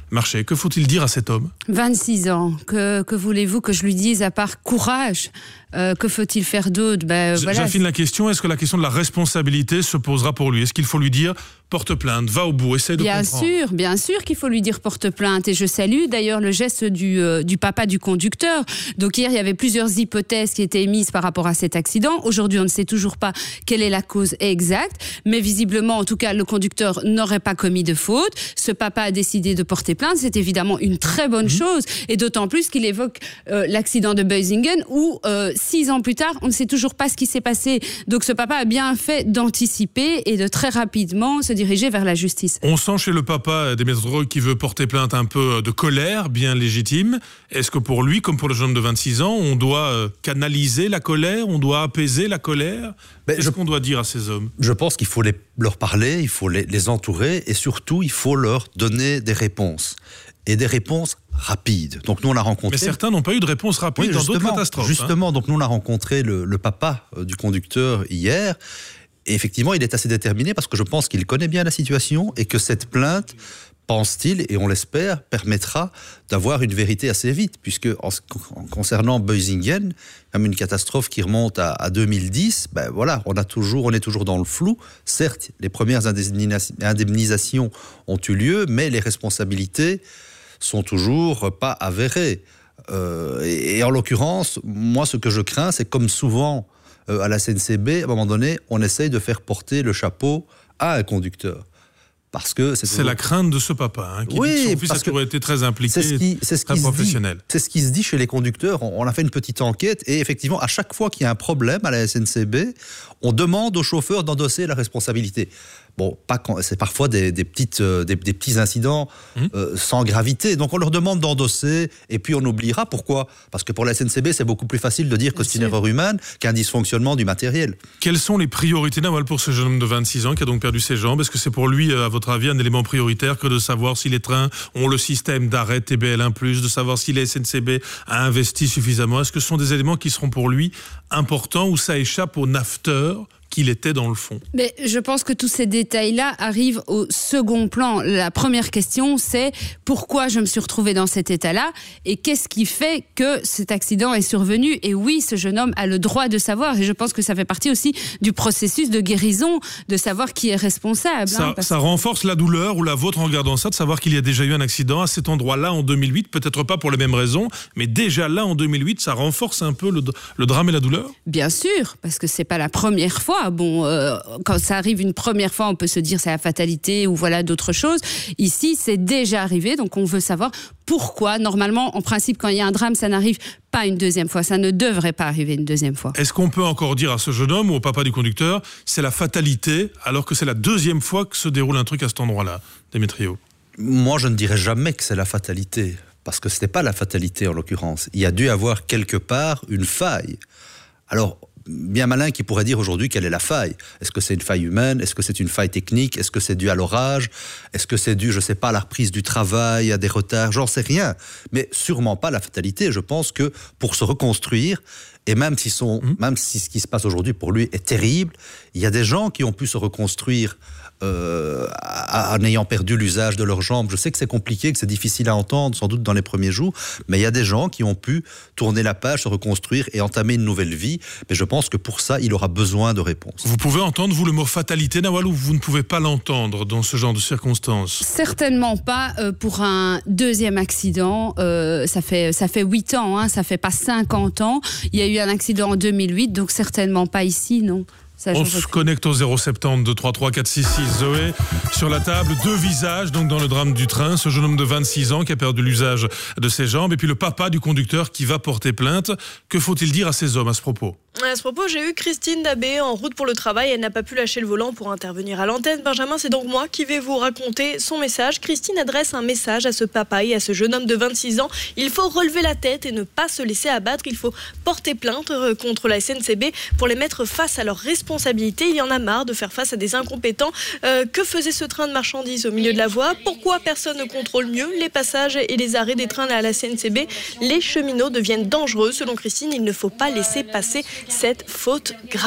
marcher. Que faut-il dire à cet homme ? vingt-six ans. Que, que voulez-vous que je lui dise à part courage ? Euh, que faut-il faire d'autre ? ben, voilà. J'affine la question. Est-ce que la question de la responsabilité se posera pour lui ? Est-ce qu'il faut lui dire porte plainte, va au bout, essaie de bien comprendre ? Bien sûr, bien sûr qu'il faut lui dire porte plainte. Et je salue d'ailleurs le geste du, euh, du papa du conducteur. Donc hier, il y avait plusieurs hypothèses qui étaient émises par rapport à cet accident. Aujourd'hui, on ne sait toujours pas quelle est la cause exacte. Mais visiblement, en tout cas, le conducteur n'aurait pas commis de faute. Ce papa a décidé de porter plainte. C'est évidemment une très bonne mmh. chose. Et d'autant plus qu'il évoque euh, l'accident de Boisingen où euh, six ans plus tard, on ne sait toujours pas ce qui s'est passé. Donc ce papa a bien fait d'anticiper et de très rapidement se diriger vers la justice. On sent chez le papa des métros qui veut porter plainte un peu de colère, bien légitime. Est-ce que pour lui, comme pour le jeune homme de vingt-six ans, on doit euh, canaliser la colère, on doit apaiser la colère ? Ben, Qu'est-ce je, qu'on doit dire à ces hommes ? Je pense qu'il faut les, leur parler, il faut les, les entourer et surtout, il faut leur donner des réponses. Et des réponses rapides. Donc nous on a rencontré. Mais certains n'ont pas eu de réponse rapide oui, dans d'autres catastrophes. Justement, hein. donc nous on a rencontré le, le papa du conducteur hier. Et effectivement, il est assez déterminé parce que je pense qu'il connaît bien la situation et que cette plainte, pense-t-il, et on l'espère, permettra d'avoir une vérité assez vite, puisque en, en concernant Boisingen, comme une catastrophe qui remonte à, à deux mille dix, ben voilà, on a toujours, on est toujours dans le flou. Certes, les premières indemnisations ont eu lieu, mais les responsabilités sont toujours pas avérées. Euh, et, et en l'occurrence, moi, ce que je crains, c'est comme souvent euh, à la S N C B, à un moment donné, on essaye de faire porter le chapeau à un conducteur. Parce que c'est, c'est toujours... la crainte de ce papa, hein, qui oui, dit que son fils a toujours été très impliqué, c'est ce qui, c'est ce très qui professionnel. Dit, c'est ce qui se dit chez les conducteurs. On, on a fait une petite enquête et effectivement, à chaque fois qu'il y a un problème à la S N C B, on demande au chauffeur d'endosser la responsabilité. Bon, pas quand, c'est parfois des, des, petites, euh, des, des petits incidents mmh. euh, sans gravité. Donc on leur demande d'endosser et puis on oubliera. Pourquoi ? Parce que pour la S N C B, c'est beaucoup plus facile de dire que c'est une erreur humaine qu'un dysfonctionnement du matériel. Quelles sont les priorités Nawal pour ce jeune homme de vingt-six ans qui a donc perdu ses jambes ? Est-ce que c'est pour lui, à votre avis, un élément prioritaire que de savoir si les trains ont le système d'arrêt T B L un plus, de savoir si la S N C B a investi suffisamment ? Est-ce que ce sont des éléments qui seront pour lui importants ou ça échappe au nafteur qu'il était dans le fond ? Mais je pense que tous ces détails-là arrivent au second plan. La première question, c'est pourquoi je me suis retrouvée dans cet état-là et qu'est-ce qui fait que cet accident est survenu ? Et oui, ce jeune homme a le droit de savoir et je pense que ça fait partie aussi du processus de guérison, de savoir qui est responsable. Ça, hein, parce... ça renforce la douleur ou la vôtre en regardant ça, de savoir qu'il y a déjà eu un accident à cet endroit-là en deux mille huit, peut-être pas pour les mêmes raisons, mais déjà là en deux mille huit, ça renforce un peu le, le drame et la douleur ? Bien sûr, parce que c'est pas la première fois. Bon, euh, quand ça arrive une première fois, on peut se dire c'est la fatalité ou voilà d'autres choses. Ici, c'est déjà arrivé, donc on veut savoir pourquoi. Normalement, en principe, quand il y a un drame, ça n'arrive pas une deuxième fois. Ça ne devrait pas arriver une deuxième fois. Est-ce qu'on peut encore dire à ce jeune homme ou au papa du conducteur, c'est la fatalité, alors que c'est la deuxième fois que se déroule un truc à cet endroit-là, Démétrio ? Moi, je ne dirais jamais que c'est la fatalité, parce que ce n'est pas la fatalité en l'occurrence. Il y a dû avoir quelque part une faille. Alors, bien malin qui pourrait dire aujourd'hui quelle est la faille. Est-ce que c'est une faille humaine ? Est-ce que c'est une faille technique ? Est-ce que c'est dû à l'orage ? Est-ce que c'est dû, je ne sais pas, à la reprise du travail, à des retards ? J'en sais rien. Mais sûrement pas la fatalité. Je pense que pour se reconstruire, et même si, son, mmh. même si ce qui se passe aujourd'hui pour lui est terrible, il y a des gens qui ont pu se reconstruire euh, en ayant perdu l'usage de leurs jambes. Je sais que c'est compliqué, que c'est difficile à entendre, sans doute dans les premiers jours, mais il y a des gens qui ont pu tourner la page, se reconstruire et entamer une nouvelle vie. Mais je pense que pour ça, il aura besoin de réponses. Vous pouvez entendre, vous, le mot fatalité, Nawal, ou vous ne pouvez pas l'entendre dans ce genre de circonstances ? Certainement pas euh, pour un deuxième accident. Euh, ça fait ça fait huit ans, hein, ça fait pas cinquante ans. Il y a eu un accident en deux mille huit, donc certainement pas ici, non. Ça, on se connecte au zéro sept zéro deux trois trois quatre six six. Zoé, sur la table, deux visages donc dans le drame du train. Ce jeune homme de vingt-six ans qui a perdu l'usage de ses jambes et puis le papa du conducteur qui va porter plainte. Que faut-il dire à ces hommes à ce propos ? À ce propos, j'ai eu Christine Dabé en route pour le travail. Elle n'a pas pu lâcher le volant pour intervenir à l'antenne. Benjamin, c'est donc moi qui vais vous raconter son message. Christine adresse un message à ce papa et à ce jeune homme de vingt-six ans. Il faut relever la tête et ne pas se laisser abattre. Il faut porter plainte contre la S N C B pour les mettre face à leurs responsabilités. Il y en a marre de faire face à des incompétents. Euh, que faisait ce train de marchandises au milieu de la voie ? Pourquoi personne ne contrôle mieux les passages et les arrêts des trains à la S N C B ? Les cheminots deviennent dangereux. Selon Christine, il ne faut pas laisser passer cette faute grave.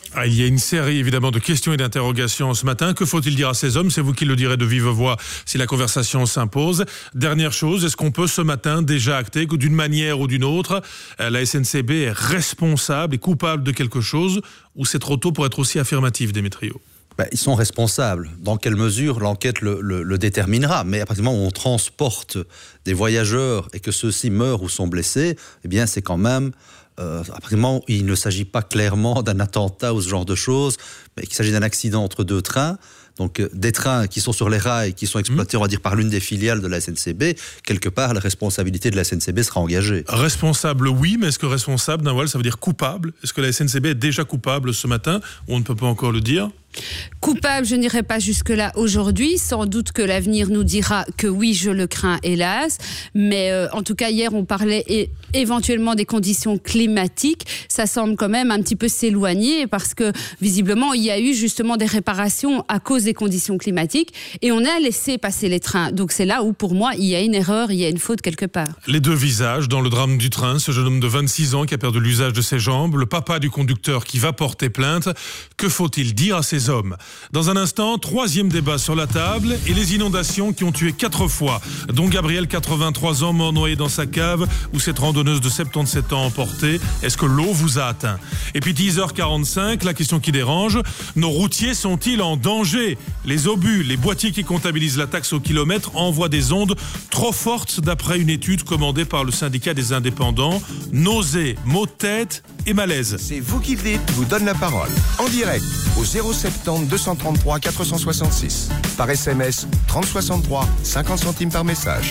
Ah, il y a une série évidemment de questions et d'interrogations ce matin. Que faut-il dire à ces hommes? C'est vous qui le direz de vive voix si la conversation s'impose. Dernière chose, est-ce qu'on peut ce matin déjà acter que d'une manière ou d'une autre, la S N C B est responsable et coupable de quelque chose, ou c'est trop tôt pour être aussi affirmatif, Démétrio? Ben, ils sont responsables. Dans quelle mesure l'enquête le, le, le déterminera. Mais à partir du moment où on transporte des voyageurs et que ceux-ci meurent ou sont blessés, eh bien c'est quand même... Euh, à partir du moment où il ne s'agit pas clairement d'un attentat ou ce genre de choses, mais qu'il s'agit d'un accident entre deux trains, donc euh, des trains qui sont sur les rails, qui sont exploités, mmh. on va dire, par l'une des filiales de la S N C B, quelque part, la responsabilité de la S N C B sera engagée. Responsable, oui, mais est-ce que responsable, Nawal, ça veut dire coupable? Est-ce que la S N C B est déjà coupable ce matin? On ne peut pas encore le dire. Coupable, je n'irai pas jusque-là aujourd'hui. Sans doute que l'avenir nous dira que oui, je le crains, hélas. Mais euh, en tout cas, hier, on parlait é- éventuellement des conditions climatiques. Ça semble quand même un petit peu s'éloigner parce que, visiblement, il y a eu justement des réparations à cause des conditions climatiques et on a laissé passer les trains. Donc c'est là où, pour moi, il y a une erreur, il y a une faute quelque part. Les deux visages dans le drame du train, ce jeune homme de vingt-six ans qui a perdu l'usage de ses jambes, le papa du conducteur qui va porter plainte. Que faut-il dire à ces hommes? Dans un instant, troisième débat sur la table et les inondations qui ont tué quatre fois, dont Gabriel, quatre-vingt-trois ans, mort noyé dans sa cave, ou cette randonneuse de soixante-dix-sept ans emportée. Est-ce que l'eau vous a atteint? Et puis dix heures quarante-cinq, la question qui dérange, nos routiers sont-ils en danger? Les obus, les boîtiers qui comptabilisent la taxe au kilomètre envoient des ondes trop fortes d'après une étude commandée par le syndicat des indépendants. Nausées, maux de tête et malaise. C'est vous qui le dites, je vous donne la parole. En direct, au zéro sept deux cent trente-trois quatre cent soixante-six. Par S M S, trente soixante-trois, cinquante centimes par message.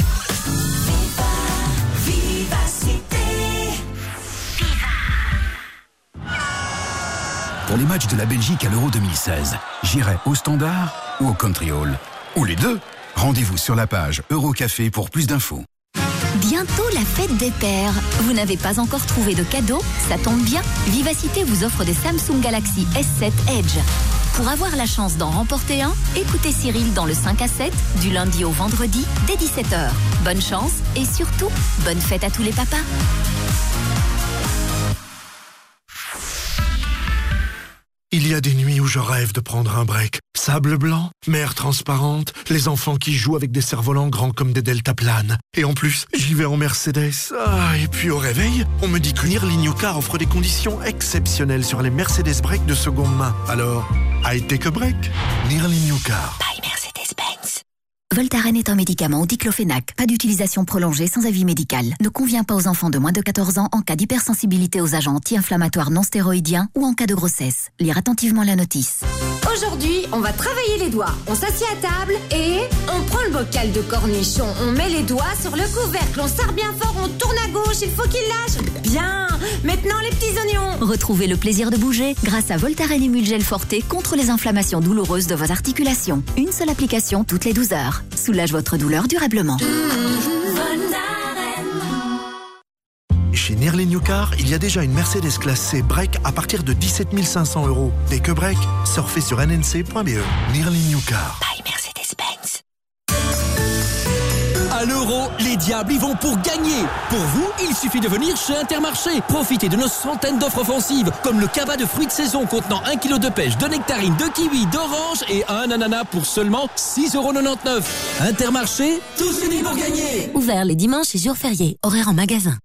Pour les matchs de la Belgique à l'Euro deux mille seize, j'irai au Standard ou au Country Hall. Ou les deux. Rendez-vous sur la page Eurocafé pour plus d'infos. Bientôt la fête des pères. Vous n'avez pas encore trouvé de cadeau? Ça tombe bien. Vivacité vous offre des Samsung Galaxy S sept Edge. Pour avoir la chance d'en remporter un, écoutez Cyril dans le cinq à sept, du lundi au vendredi, dès dix-sept heures. Bonne chance et surtout, bonne fête à tous les papas. Il y a des nuits où je rêve de prendre un break. Sable blanc, mer transparente, les enfants qui jouent avec des cerfs-volants grands comme des deltaplanes. Et en plus, j'y vais en Mercedes. Ah, et puis au réveil, on me dit que Nearly New Car offre des conditions exceptionnelles sur les Mercedes Break de seconde main. Alors, I take a break. Nearly New Car. By Mercedes-Benz. Voltaren est un médicament au diclofénac. Pas d'utilisation prolongée sans avis médical. Ne convient pas aux enfants de moins de quatorze ans en cas d'hypersensibilité aux agents anti-inflammatoires non stéroïdiens ou en cas de grossesse. Lire attentivement la notice. Aujourd'hui, on va travailler les doigts. On s'assied à table et on prend le bocal de cornichon. On met les doigts sur le couvercle. On serre bien fort, on tourne à gauche. Il faut qu'il lâche. Bien. Maintenant, les petits oignons. Retrouvez le plaisir de bouger grâce à Voltaren Emulgel Forte contre les inflammations douloureuses de vos articulations. Une seule application toutes les douze heures. Soulage votre douleur durablement. Chez Nearly New Car, il y a déjà une Mercedes classe C Break à partir de dix-sept mille cinq cents euros. Dès que Break, surfez sur n n c point b e. Nearly New Car. By Mercedes-Benz. À l'euro, les diables y vont pour gagner. Pour vous, il suffit de venir chez Intermarché. Profitez de nos centaines d'offres offensives, comme le cabas de fruits de saison contenant un kilo de pêche, de nectarines, de kiwi, d'orange et un ananas pour seulement six euros quatre-vingt-dix-neuf. Intermarché, tous unis pour gagner. Ouvert les dimanches et jours fériés. Horaire en magasin.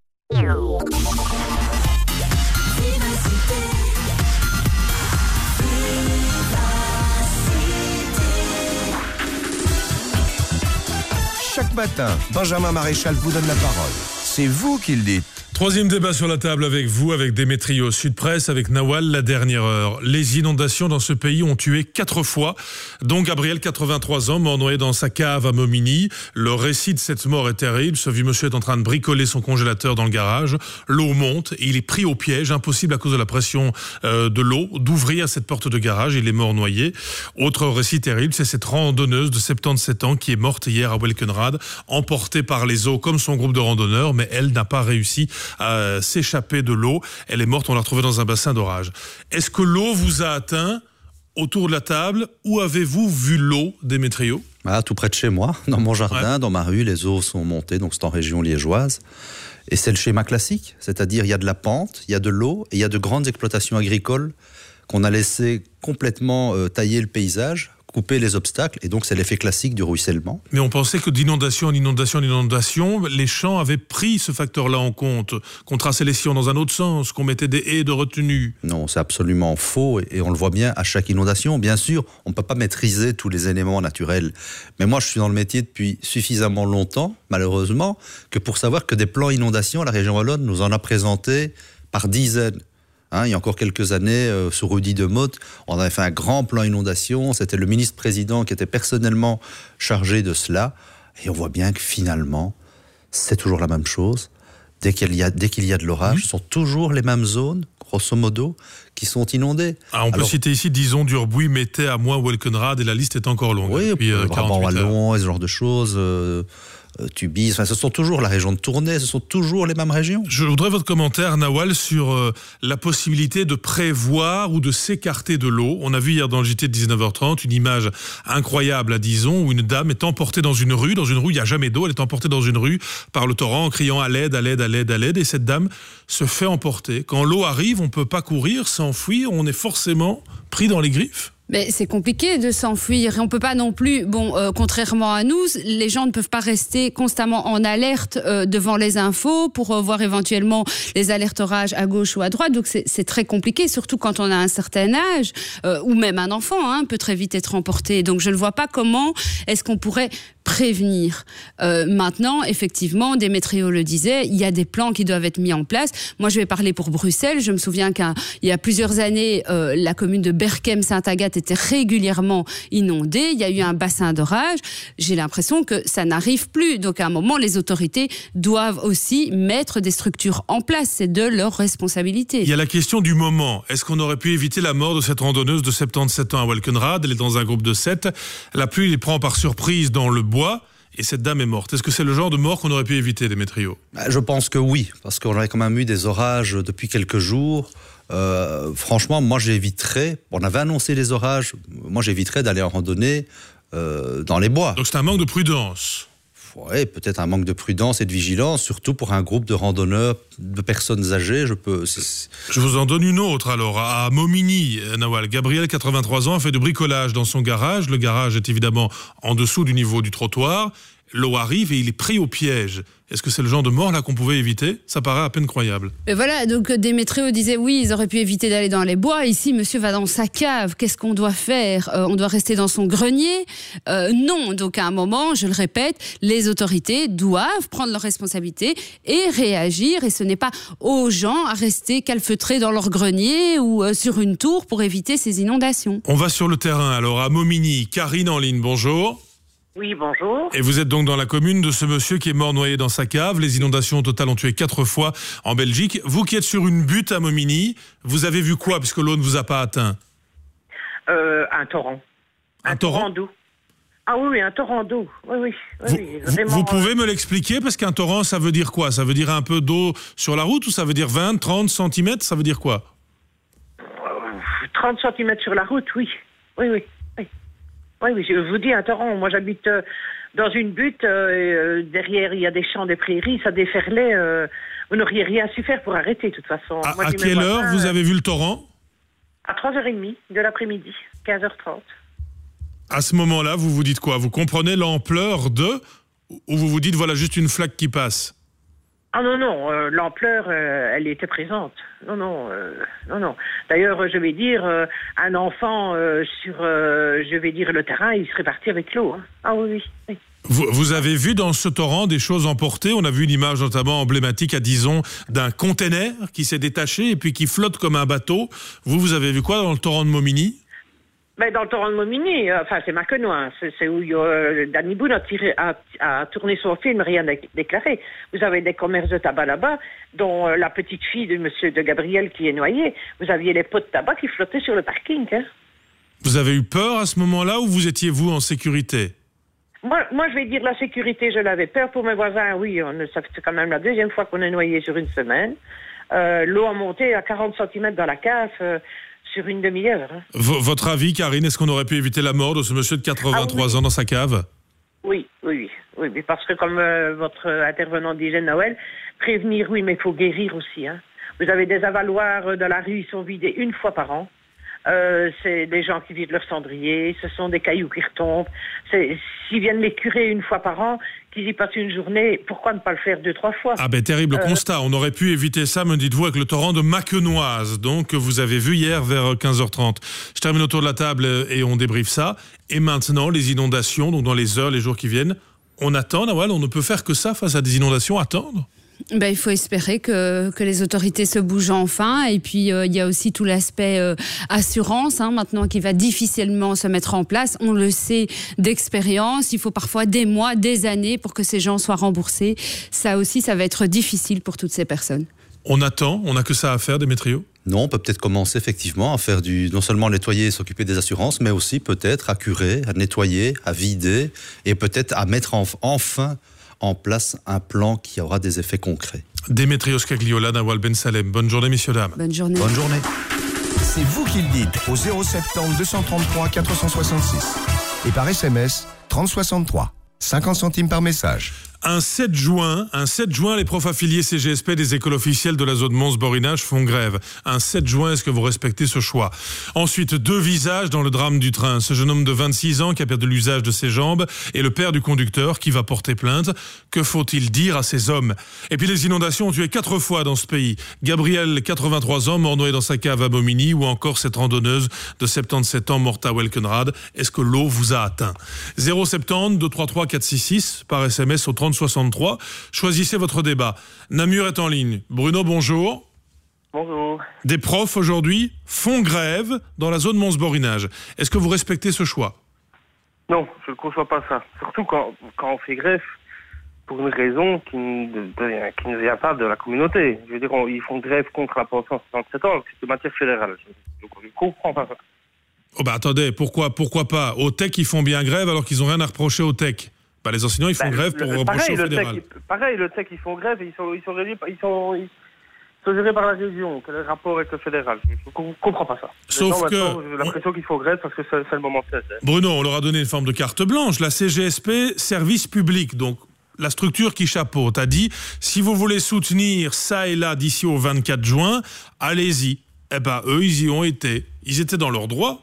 Chaque matin, Benjamin Maréchal vous donne la parole. C'est vous qui le dites. Troisième débat sur la table avec vous, avec Démétrio Sud Presse, avec Nawal, la dernière heure. Les inondations dans ce pays ont tué quatre fois, dont Gabriel, quatre-vingt-trois ans, mort noyé dans sa cave à Momigny. Le récit de cette mort est terrible. Ce vieux monsieur est en train de bricoler son congélateur dans le garage. L'eau monte et il est pris au piège. Impossible à cause de la pression euh, de l'eau d'ouvrir cette porte de garage. Il est mort noyé. Autre récit terrible, c'est cette randonneuse de soixante-dix-sept ans qui est morte hier à Welkenrad, emportée par les eaux comme son groupe de randonneurs, mais elle n'a pas réussi à s'échapper de l'eau. Elle est morte, on l'a retrouvée dans un bassin d'orage. Est-ce que l'eau vous a atteint autour de la table? Où avez-vous vu l'eau, Démétrio? Ah, tout près de chez moi, dans mon jardin, ouais. Dans ma rue, les eaux sont montées, donc c'est en région liégeoise. Et c'est le schéma classique, c'est-à-dire il y a de la pente, il y a de l'eau et il y a de grandes exploitations agricoles qu'on a laissé complètement euh, tailler le paysage, couper les obstacles, et donc c'est l'effet classique du ruissellement. Mais on pensait que d'inondation en inondation en inondation, les champs avaient pris ce facteur-là en compte, qu'on traçait les sillons dans un autre sens, qu'on mettait des haies de retenue. Non, c'est absolument faux, et on le voit bien à chaque inondation. Bien sûr, on ne peut pas maîtriser tous les éléments naturels. Mais moi, je suis dans le métier depuis suffisamment longtemps, malheureusement, que pour savoir que des plans inondations, la région Wallonne nous en a présenté par dizaines. Hein, il y a encore quelques années, euh, sur Rudy de Motte, on avait fait un grand plan inondation. C'était le ministre-président qui était personnellement chargé de cela. Et on voit bien que finalement, c'est toujours la même chose. Dès qu'il y a, dès qu'il y a de l'orage, mmh. ce sont toujours les mêmes zones, grosso modo, qui sont inondées. Ah, on peut Alors, citer ici Dison, Durbuy, Métais, Amois, Welkenrad, et la liste est encore longue. Oui, depuis euh, quarante-huit Wallon, et ce genre de choses... Euh, Tubize, enfin, ce sont toujours la région de Tournai, ce sont toujours les mêmes régions. Je voudrais votre commentaire, Nawal, sur euh, la possibilité de prévoir ou de s'écarter de l'eau. On a vu hier dans le J T de dix-neuf heures trente une image incroyable à Dison où une dame est emportée dans une rue, dans une rue, il n'y a jamais d'eau, elle est emportée dans une rue par le torrent en criant à l'aide, à l'aide, à l'aide, à l'aide, et cette dame se fait emporter. Quand l'eau arrive, on ne peut pas courir, s'enfuir, on est forcément pris dans les griffes. Mais c'est compliqué de s'enfuir et on peut pas non plus, bon, euh, contrairement à nous, les gens ne peuvent pas rester constamment en alerte euh, devant les infos pour euh, voir éventuellement les alertes orages à gauche ou à droite. Donc c'est, c'est très compliqué, surtout quand on a un certain âge euh, ou même un enfant hein, peut très vite être emporté. Donc je ne vois pas comment est-ce qu'on pourrait prévenir. Euh, maintenant, effectivement, des météos le disaient, il y a des plans qui doivent être mis en place. Moi, je vais parler pour Bruxelles. Je me souviens qu'il y a plusieurs années, euh, la commune de Berchem-Saint-Agathe était régulièrement inondée. Il y a eu un bassin d'orage. J'ai l'impression que ça n'arrive plus. Donc, à un moment, les autorités doivent aussi mettre des structures en place. C'est de leur responsabilité. Il y a la question du moment. Est-ce qu'on aurait pu éviter la mort de cette randonneuse de soixante-dix-sept ans à Welkenrad? Elle est dans un groupe de sept. La pluie les prend par surprise dans le bois et cette dame est morte. Est-ce que c'est le genre de mort qu'on aurait pu éviter, Démétrio? Je pense que oui, parce qu'on avait quand même eu des orages depuis quelques jours. Euh, franchement, moi j'éviterais, on avait annoncé les orages, moi j'éviterais d'aller en randonnée euh, dans les bois. Donc c'est un manque de prudence? Oui, peut-être un manque de prudence et de vigilance, surtout pour un groupe de randonneurs, de personnes âgées. Je peux. C'est... Je vous en donne une autre alors. À Momigny, Nawal, Gabriel, quatre-vingt-trois ans, a fait du bricolage dans son garage. Le garage est évidemment en dessous du niveau du trottoir. L'eau arrive et il est pris au piège. Est-ce que c'est le genre de mort là qu'on pouvait éviter? Ça paraît à peine croyable. Et voilà, donc des météos disaient oui, ils auraient pu éviter d'aller dans les bois. Ici, monsieur va dans sa cave. Qu'est-ce qu'on doit faire? euh, On doit rester dans son grenier? euh, Non. Donc à un moment, je le répète, les autorités doivent prendre leurs responsabilités et réagir. Et ce n'est pas aux gens à rester calfeutrés dans leur grenier ou euh, sur une tour pour éviter ces inondations. On va sur le terrain alors à Momigny. Karine en ligne, bonjour. Oui, bonjour. Et vous êtes donc dans la commune de ce monsieur qui est mort noyé dans sa cave. Les inondations au total ont tué quatre fois en Belgique. Vous qui êtes sur une butte à Momigny, vous avez vu quoi puisque l'eau ne vous a pas atteint? euh, Un torrent. Un, un torrent, torrent d'eau. Ah oui, oui, un torrent d'eau. Oui, oui. oui, vous, oui vraiment... vous pouvez me l'expliquer? Parce qu'un torrent, ça veut dire quoi? Ça veut dire un peu d'eau sur la route ou ça veut dire vingt, trente centimètres? Ça veut dire quoi? trente centimètres sur la route, oui. Oui, oui. Oui, oui, je vous dis un torrent. Moi, j'habite euh, dans une butte. Euh, derrière, il y a des champs, des prairies. Ça déferlait. Euh, vous n'auriez rien su faire pour arrêter, de toute façon. À, Moi, à quelle heure matin, vous avez vu le torrent? À trois heures trente de l'après-midi, quinze heures trente. À ce moment-là, vous vous dites quoi? Vous comprenez l'ampleur de... Ou vous vous dites, voilà, juste une flaque qui passe? Ah non, non, euh, l'ampleur, euh, elle était présente. Non, non, euh, non, non. D'ailleurs, je vais dire, euh, un enfant euh, sur, euh, je vais dire, le terrain, il serait parti avec l'eau. Hein. Ah oui, oui. oui. Vous, vous avez vu dans ce torrent des choses emportées? On a vu une image notamment emblématique à Dison d'un container qui s'est détaché et puis qui flotte comme un bateau. Vous, vous avez vu quoi dans le torrent de Momigny? Ben, dans le torrent de Momigny, euh, enfin c'est Marquenois, c'est, c'est où euh, Danny Boone a, tiré, a, a tourné son film, rien déclaré. Vous avez des commerces de tabac là-bas, dont euh, la petite fille de monsieur de Gabriel qui est noyée. Vous aviez les pots de tabac qui flottaient sur le parking. Hein. Vous avez eu peur à ce moment-là ou vous étiez vous en sécurité? Moi, moi, je vais dire la sécurité, je l'avais peur pour mes voisins. Oui, on, ça fait quand même la deuxième fois qu'on est noyé sur une semaine. Euh, l'eau a monté à quarante centimètres dans la cave. Euh, sur une demi-heure. Hein. V- votre avis, Karine, est-ce qu'on aurait pu éviter la mort de ce monsieur de quatre-vingt-trois ah, oui. ans dans sa cave? Oui, oui, oui, oui, parce que comme euh, votre intervenant disait, Noël, prévenir, oui, mais il faut guérir aussi. Hein. Vous avez des avaloirs de la rue, ils sont vidés une fois par an. Euh, c'est des gens qui vident leur cendrier, ce sont des cailloux qui retombent. C'est, s'ils viennent les curer une fois par an, qu'ils y passent une journée, pourquoi ne pas le faire deux, trois fois? Ah ben terrible Euh, constat, on aurait pu éviter ça, me dites-vous, avec le torrent de Macquenoise, donc que vous avez vu hier vers quinze heures trente. Je termine autour de la table et on débriefe ça. Et maintenant, les inondations, donc dans les heures, les jours qui viennent, on attend, Nawal, on ne peut faire que ça face à des inondations, attendre? Ben, il faut espérer que, que les autorités se bougent enfin. Et puis, euh, il y a aussi tout l'aspect euh, assurance, hein, maintenant, qui va difficilement se mettre en place. On le sait d'expérience. Il faut parfois des mois, des années pour que ces gens soient remboursés. Ça aussi, ça va être difficile pour toutes ces personnes. On attend, on n'a que ça à faire, Démétrio? Non, on peut peut-être commencer effectivement à faire du, non seulement nettoyer et s'occuper des assurances, mais aussi peut-être à curer, à nettoyer, à vider et peut-être à mettre en, enfin en place un plan qui aura des effets concrets. Démétrio Scagliola, Nawal Ben Salem. Bonne journée, messieurs, dames. Bonne journée. Bonne journée. C'est vous qui le dites au zéro sept zéro deux cent trente-trois quatre cent soixante-six et par S M S trente soixante-trois, cinquante centimes par message. Un sept juin, un sept juin, les profs affiliés C G S P des écoles officielles de la zone Mons-Borinage font grève. Un sept juin, est-ce que vous respectez ce choix? Ensuite, deux visages dans le drame du train. Ce jeune homme de vingt-six ans qui a perdu l'usage de ses jambes et le père du conducteur qui va porter plainte. Que faut-il dire à ces hommes? Et puis les inondations ont tué quatre fois dans ce pays. Gabriel, quatre-vingt-trois ans, mort noyé dans sa cave à Bobigny, ou encore cette randonneuse de soixante-dix-sept ans morte à Welkenrad. Est-ce que l'eau vous a atteint? zéro sept zéro deux trois trois quatre six six par S M S au trente soixante-trois. Choisissez votre débat. Namur est en ligne. Bruno, bonjour. Bonjour. Des profs aujourd'hui font grève dans la zone Mons-Borinage. Est-ce que vous respectez ce choix? Non, je ne conçois pas ça. Surtout quand, quand on fait grève pour une raison qui ne, de, qui ne vient pas de la communauté. Je veux dire, on, ils font grève contre la pension soixante-sept ans, c'est de matière fédérale. Je ne comprends pas ça. Oh bah attendez, pourquoi, pourquoi pas? Au T E C, ils font bien grève alors qu'ils n'ont rien à reprocher au T E C. Bah, les enseignants, ils font bah, grève pour le, reprocher pareil, au fédéral. Le T E C, pareil, le T E C, ils font grève et ils sont, ils sont, ils sont, ils sont, ils sont gérés par la région. Quel est le rapport avec le fédéral? Je ne comprends pas ça. Sauf gens, que... J'ai l'impression qu'il faut grève parce que c'est, c'est le moment de Bruno, on leur a donné une forme de carte blanche. La C G S P, service public, donc la structure qui chapeaute, a dit, si vous voulez soutenir ça et là d'ici au vingt-quatre juin, allez-y. Eh ben, eux, ils y ont été. Ils étaient dans leurs droits.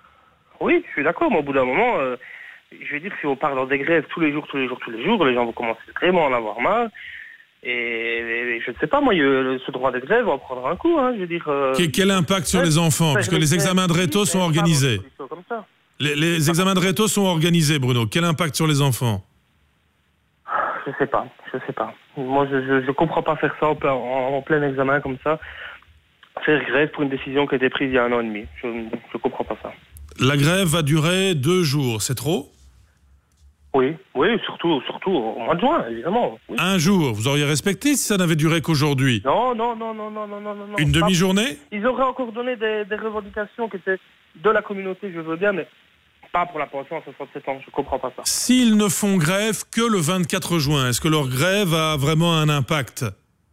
Oui, je suis d'accord, mais au bout d'un moment... Euh... Je veux dire, si on parle dans des grèves tous les jours, tous les jours, tous les jours, les gens vont commencer vraiment à en avoir marre. Et, et, et je ne sais pas, moi, ce droit de grève va prendre un coup. Hein, je veux dire, euh... quel, quel impact sur ouais, les enfants? Parce que les examens de réto sont organisés. Les, les examens de réto sont organisés, Bruno. Quel impact sur les enfants? Je ne sais pas, je sais pas. Moi, je ne comprends pas faire ça en, en, en plein examen comme ça. Faire grève pour une décision qui a été prise il y a un an et demi. Je ne comprends pas ça. La grève va durer deux jours, c'est trop? Oui, oui, surtout, surtout au mois de juin, évidemment. Oui. Un jour, vous auriez respecté si ça n'avait duré qu'aujourd'hui? Non, non, non, non, non, non, non, non. Une demi-journée? Ils auraient encore donné des, des revendications qui étaient de la communauté, je veux bien, mais pas pour la pension à soixante-sept ans, je comprends pas ça. S'ils ne font grève que le vingt-quatre juin, est-ce que leur grève a vraiment un impact?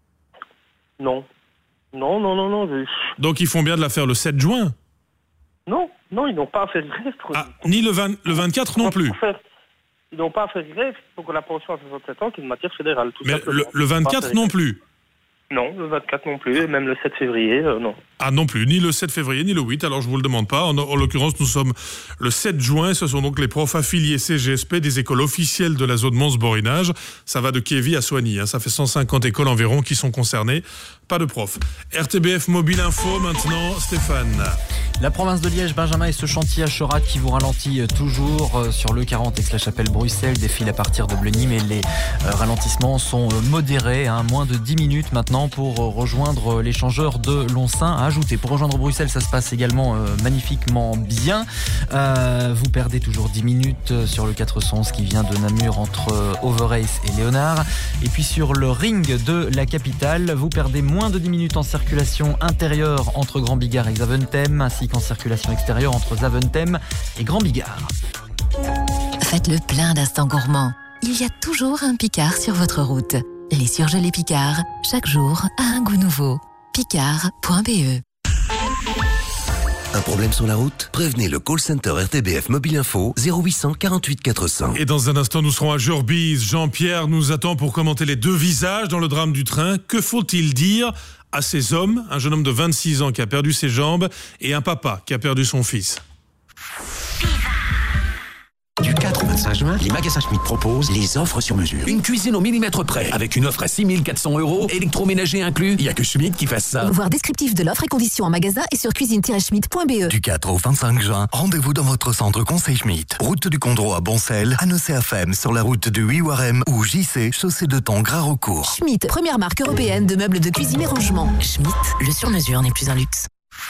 Non. Non, non, non, non. Je... Donc ils font bien de la faire le sept juin? Non, non, ils n'ont pas à faire grève. Ah, ni le, vingt, le vingt-quatre non plus? Faire... Ils n'ont pas à faire grève pour que la pension à soixante-sept ans, qui est une matière fédérale. Tout mais le, le vingt-quatre non plus? Non, le vingt-quatre non plus, et même le sept février, euh, non. Ah non plus, ni le sept février, ni le huit, alors je ne vous le demande pas. En, en l'occurrence, nous sommes le sept juin, ce sont donc les profs affiliés C G S P des écoles officielles de la zone Mons-Borinage. Ça va de Kévy à Soigny, hein. Ça fait cent cinquante écoles environ qui sont concernées. Pas de profs. R T B F Mobile Info maintenant, Stéphane. La province de Liège, Benjamin, et ce chantier à Chorat qui vous ralentit toujours sur le quarante Aix-la-Chapelle-Bruxelles, défile à partir de Bleny, mais les ralentissements sont modérés, hein, moins de dix minutes maintenant pour rejoindre l'échangeur de Loncin. À ajouter, pour rejoindre Bruxelles, ça se passe également euh, magnifiquement bien. Euh, vous perdez toujours dix minutes sur le quatre cent onze qui vient de Namur entre euh, Overijse et Léonard. Et puis sur le ring de la capitale, vous perdez moins de dix minutes en circulation intérieure entre Grand Bigard et Zaventem, ainsi qu'en circulation extérieure entre Zaventem et Grand Bigard. Faites le plein d'instants gourmands. Il y a toujours un Picard sur votre route. Les surgelés Picard, chaque jour a un goût nouveau. Picard point b e. Un problème sur la route? Prévenez le call center R T B F Mobile Info zéro huit cent quarante-huit quatre cents. Et dans un instant, nous serons à Jurbise. Jean-Pierre nous attend pour commenter les deux visages dans le drame du train. Que faut-il dire à ces hommes, un jeune homme de vingt-six ans qui a perdu ses jambes et un papa qui a perdu son fils. Du quatre au vingt-cinq juin, les magasins Schmitt proposent les offres sur mesure. Une cuisine au millimètre près, avec une offre à six mille quatre cents euros, électroménager inclus. Il n'y a que Schmitt qui fasse ça. Voir descriptif de l'offre et conditions en magasin et sur cuisine tiret schmitt point b e. Du quatre au vingt-cinq juin, rendez-vous dans votre centre Conseil Schmitt. Route du Condro à Boncel, Annoncé à Fem sur la route de Huiwarem ou J C, chaussée de Thon, Gras-Raucourt. Schmitt, première marque européenne de meubles de cuisine et rangement. Schmitt, le sur-mesure n'est plus un luxe.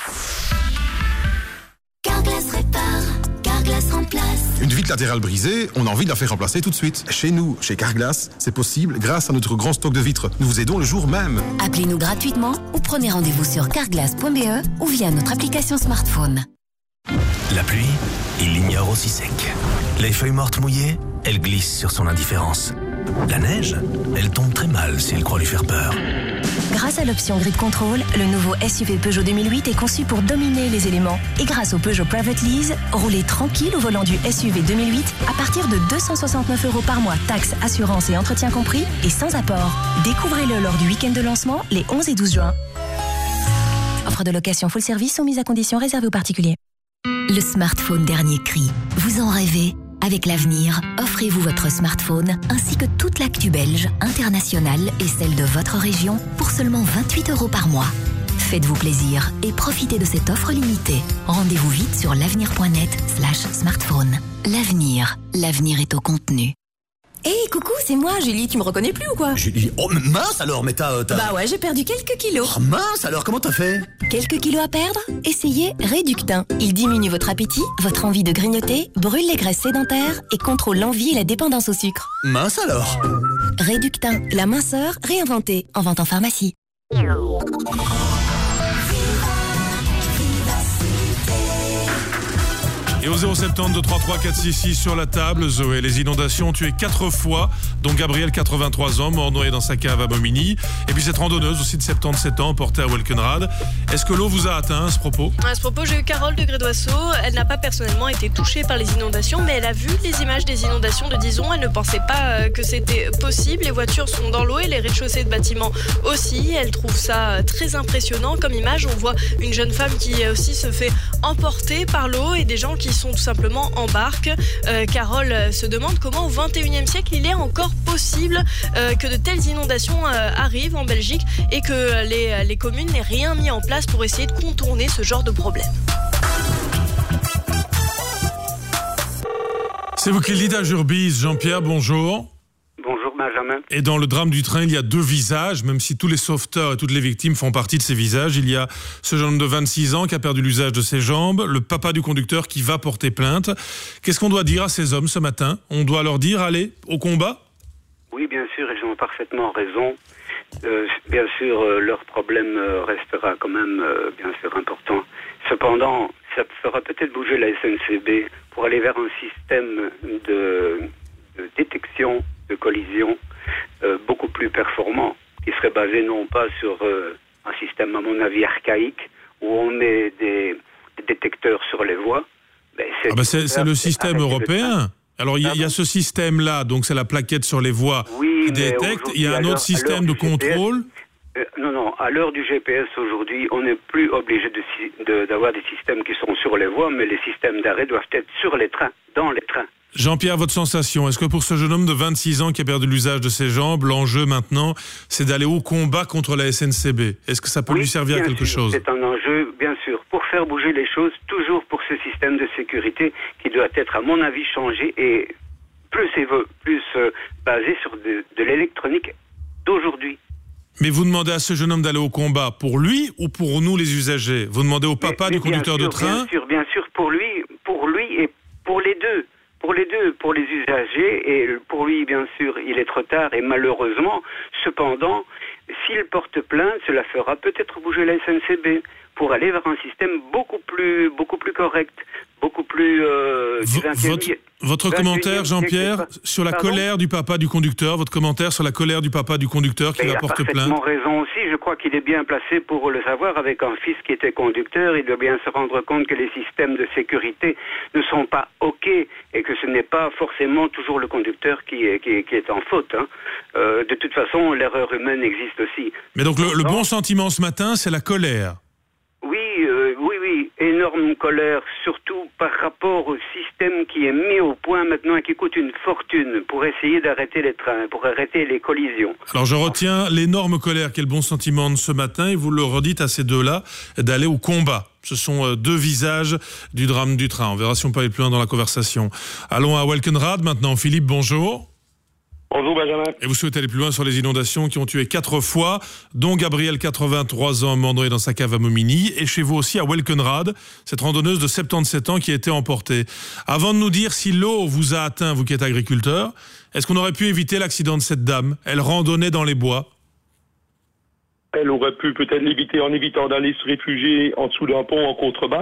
Carglass répare, Carglass remplace. Une vitre latérale brisée, on a envie de la faire remplacer tout de suite. Chez nous, chez Carglass, c'est possible grâce à notre grand stock de vitres. Nous vous aidons le jour même. Appelez-nous gratuitement ou prenez rendez-vous sur carglass point b e ou via notre application smartphone. La pluie, il l'ignore aussi sec. Les feuilles mortes mouillées, elle glisse sur son indifférence. La neige, elle tombe très mal si elle croit lui faire peur. Grâce à l'option Grid Control, le nouveau S U V Peugeot deux mille huit est conçu pour dominer les éléments. Et grâce au Peugeot Private Lease, roulez tranquille au volant du S U V deux mille huit à partir de deux cent soixante-neuf euros par mois, taxes, assurance et entretien compris, et sans apport. Découvrez-le lors du week-end de lancement, les onze et douze juin. Offre de location full service soumise à conditions réservées aux particuliers. Le smartphone dernier cri. Vous en rêvez ? Avec l'avenir, offrez-vous votre smartphone ainsi que toute l'actu belge, internationale et celle de votre région pour seulement vingt-huit euros par mois. Faites-vous plaisir et profitez de cette offre limitée. Rendez-vous vite sur l'avenir point net slash smartphone. L'avenir, l'avenir est au contenu. Hé, hey, coucou, c'est moi, Julie, tu me reconnais plus ou quoi? Julie, oh mince alors, mais t'as... t'as... Bah ouais, j'ai perdu quelques kilos. Oh mince alors, comment t'as fait? Quelques kilos à perdre? Essayez Réductin. Il diminue votre appétit, votre envie de grignoter, brûle les graisses sédentaires et contrôle l'envie et la dépendance au sucre. Mince alors. Réductin, la minceur réinventée, en vente en pharmacie. Et au zéro sept zéro deux trois trois quatre six six sur la table, Zoé, les inondations ont tué quatre fois, dont Gabriel, quatre-vingt-trois ans, mort noyé dans sa cave à Momigny. Et puis cette randonneuse aussi de soixante-dix-sept ans, portée à Welkenrad. Est-ce que l'eau vous a atteint à ce propos? À ce propos, j'ai eu Carole de Grédoisseau. Elle n'a pas personnellement été touchée par les inondations, mais elle a vu les images des inondations de Dizon. Elle ne pensait pas que c'était possible. Les voitures sont dans l'eau et les rez-de-chaussée de bâtiments aussi. Elle trouve ça très impressionnant comme image. On voit une jeune femme qui aussi se fait emporter par l'eau et des gens qui sont tout simplement en barque. Euh, Carole se demande comment au vingt et unième siècle il est encore possible euh, que de telles inondations euh, arrivent en Belgique et que les, les communes n'aient rien mis en place pour essayer de contourner ce genre de problème. C'est vous qui le dites à Jurbis. Jean-Pierre, bonjour. Bonjour Benjamin. Et dans le drame du train, il y a deux visages, même si tous les sauveteurs et toutes les victimes font partie de ces visages. Il y a ce jeune homme de vingt-six ans qui a perdu l'usage de ses jambes, le papa du conducteur qui va porter plainte. Qu'est-ce qu'on doit dire à ces hommes ce matin? On doit leur dire, allez, au combat? Oui, bien sûr, ils ont parfaitement raison. Euh, bien sûr, euh, leur problème euh, restera quand même, euh, bien sûr, important. Cependant, ça fera peut-être bouger la S N C B pour aller vers un système de, de détection de collision euh, beaucoup plus performant, qui serait basé non pas sur euh, un système, à mon avis, archaïque, où on met des, des détecteurs sur les voies. Ben, c'est, ah ben c'est, c'est le système européen. Alors il y, y a ce système-là, donc c'est la plaquette sur les voies oui, qui détecte. Il y a un autre système de contrôle. Euh, non, non, à l'heure du G P S aujourd'hui, on n'est plus obligé de, de, d'avoir des systèmes qui sont sur les voies, mais les systèmes d'arrêt doivent être sur les trains, dans les trains. Jean-Pierre, votre sensation, est-ce que pour ce jeune homme de vingt-six ans qui a perdu l'usage de ses jambes, l'enjeu maintenant, c'est d'aller au combat contre la S N C B? Est-ce que ça peut oui, lui servir à quelque sûr, chose? C'est un enjeu, bien sûr, pour faire bouger les choses, toujours pour ce système de sécurité qui doit être, à mon avis, changé et plus, plus euh, basé sur de, de l'électronique d'aujourd'hui. Mais vous demandez à ce jeune homme d'aller au combat pour lui ou pour nous les usagers? Vous demandez au papa mais, mais du conducteur sûr, de train? Bien sûr, bien sûr, pour lui, pour lui et pour les deux. Pour les deux, pour les usagers, et pour lui, bien sûr, il est trop tard, et malheureusement, cependant, s'il porte plainte, cela fera peut-être bouger la S N C B. pour aller vers un système beaucoup plus, beaucoup plus correct, beaucoup plus... Euh, v- votre, votre commentaire, Jean-Pierre, sur la Pardon colère du papa du conducteur, votre commentaire sur la colère du papa du conducteur qui Mais va porter plainte. Il a parfaitement raison aussi, je crois qu'il est bien placé pour le savoir. Avec un fils qui était conducteur, il doit bien se rendre compte que les systèmes de sécurité ne sont pas OK et que ce n'est pas forcément toujours le conducteur qui est, qui est, qui est en faute. Hein. Euh, de toute façon, l'erreur humaine existe aussi. Mais donc le, le bon sentiment ce matin, c'est la colère. Oui, euh, oui, oui, énorme colère, surtout par rapport au système qui est mis au point maintenant et qui coûte une fortune pour essayer d'arrêter les trains, pour arrêter les collisions. Alors je retiens l'énorme colère qui est le bon sentiment de ce matin et vous le redites à ces deux-là d'aller au combat. Ce sont deux visages du drame du train. On verra si on peut aller plus loin dans la conversation. Allons à Welkenrad maintenant. Philippe, bonjour. Bonjour Benjamin. Et vous souhaitez aller plus loin sur les inondations qui ont tué quatre fois, dont Gabriel, quatre-vingt-trois ans, mordré dans sa cave à Momigny, et chez vous aussi à Welkenrad, cette randonneuse de soixante-dix-sept ans qui a été emportée. Avant de nous dire si l'eau vous a atteint, vous qui êtes agriculteur, est-ce qu'on aurait pu éviter l'accident de cette dame ? Elle randonnait dans les bois. Elle aurait pu peut-être l'éviter en évitant d'aller se réfugier en dessous d'un pont en contrebas.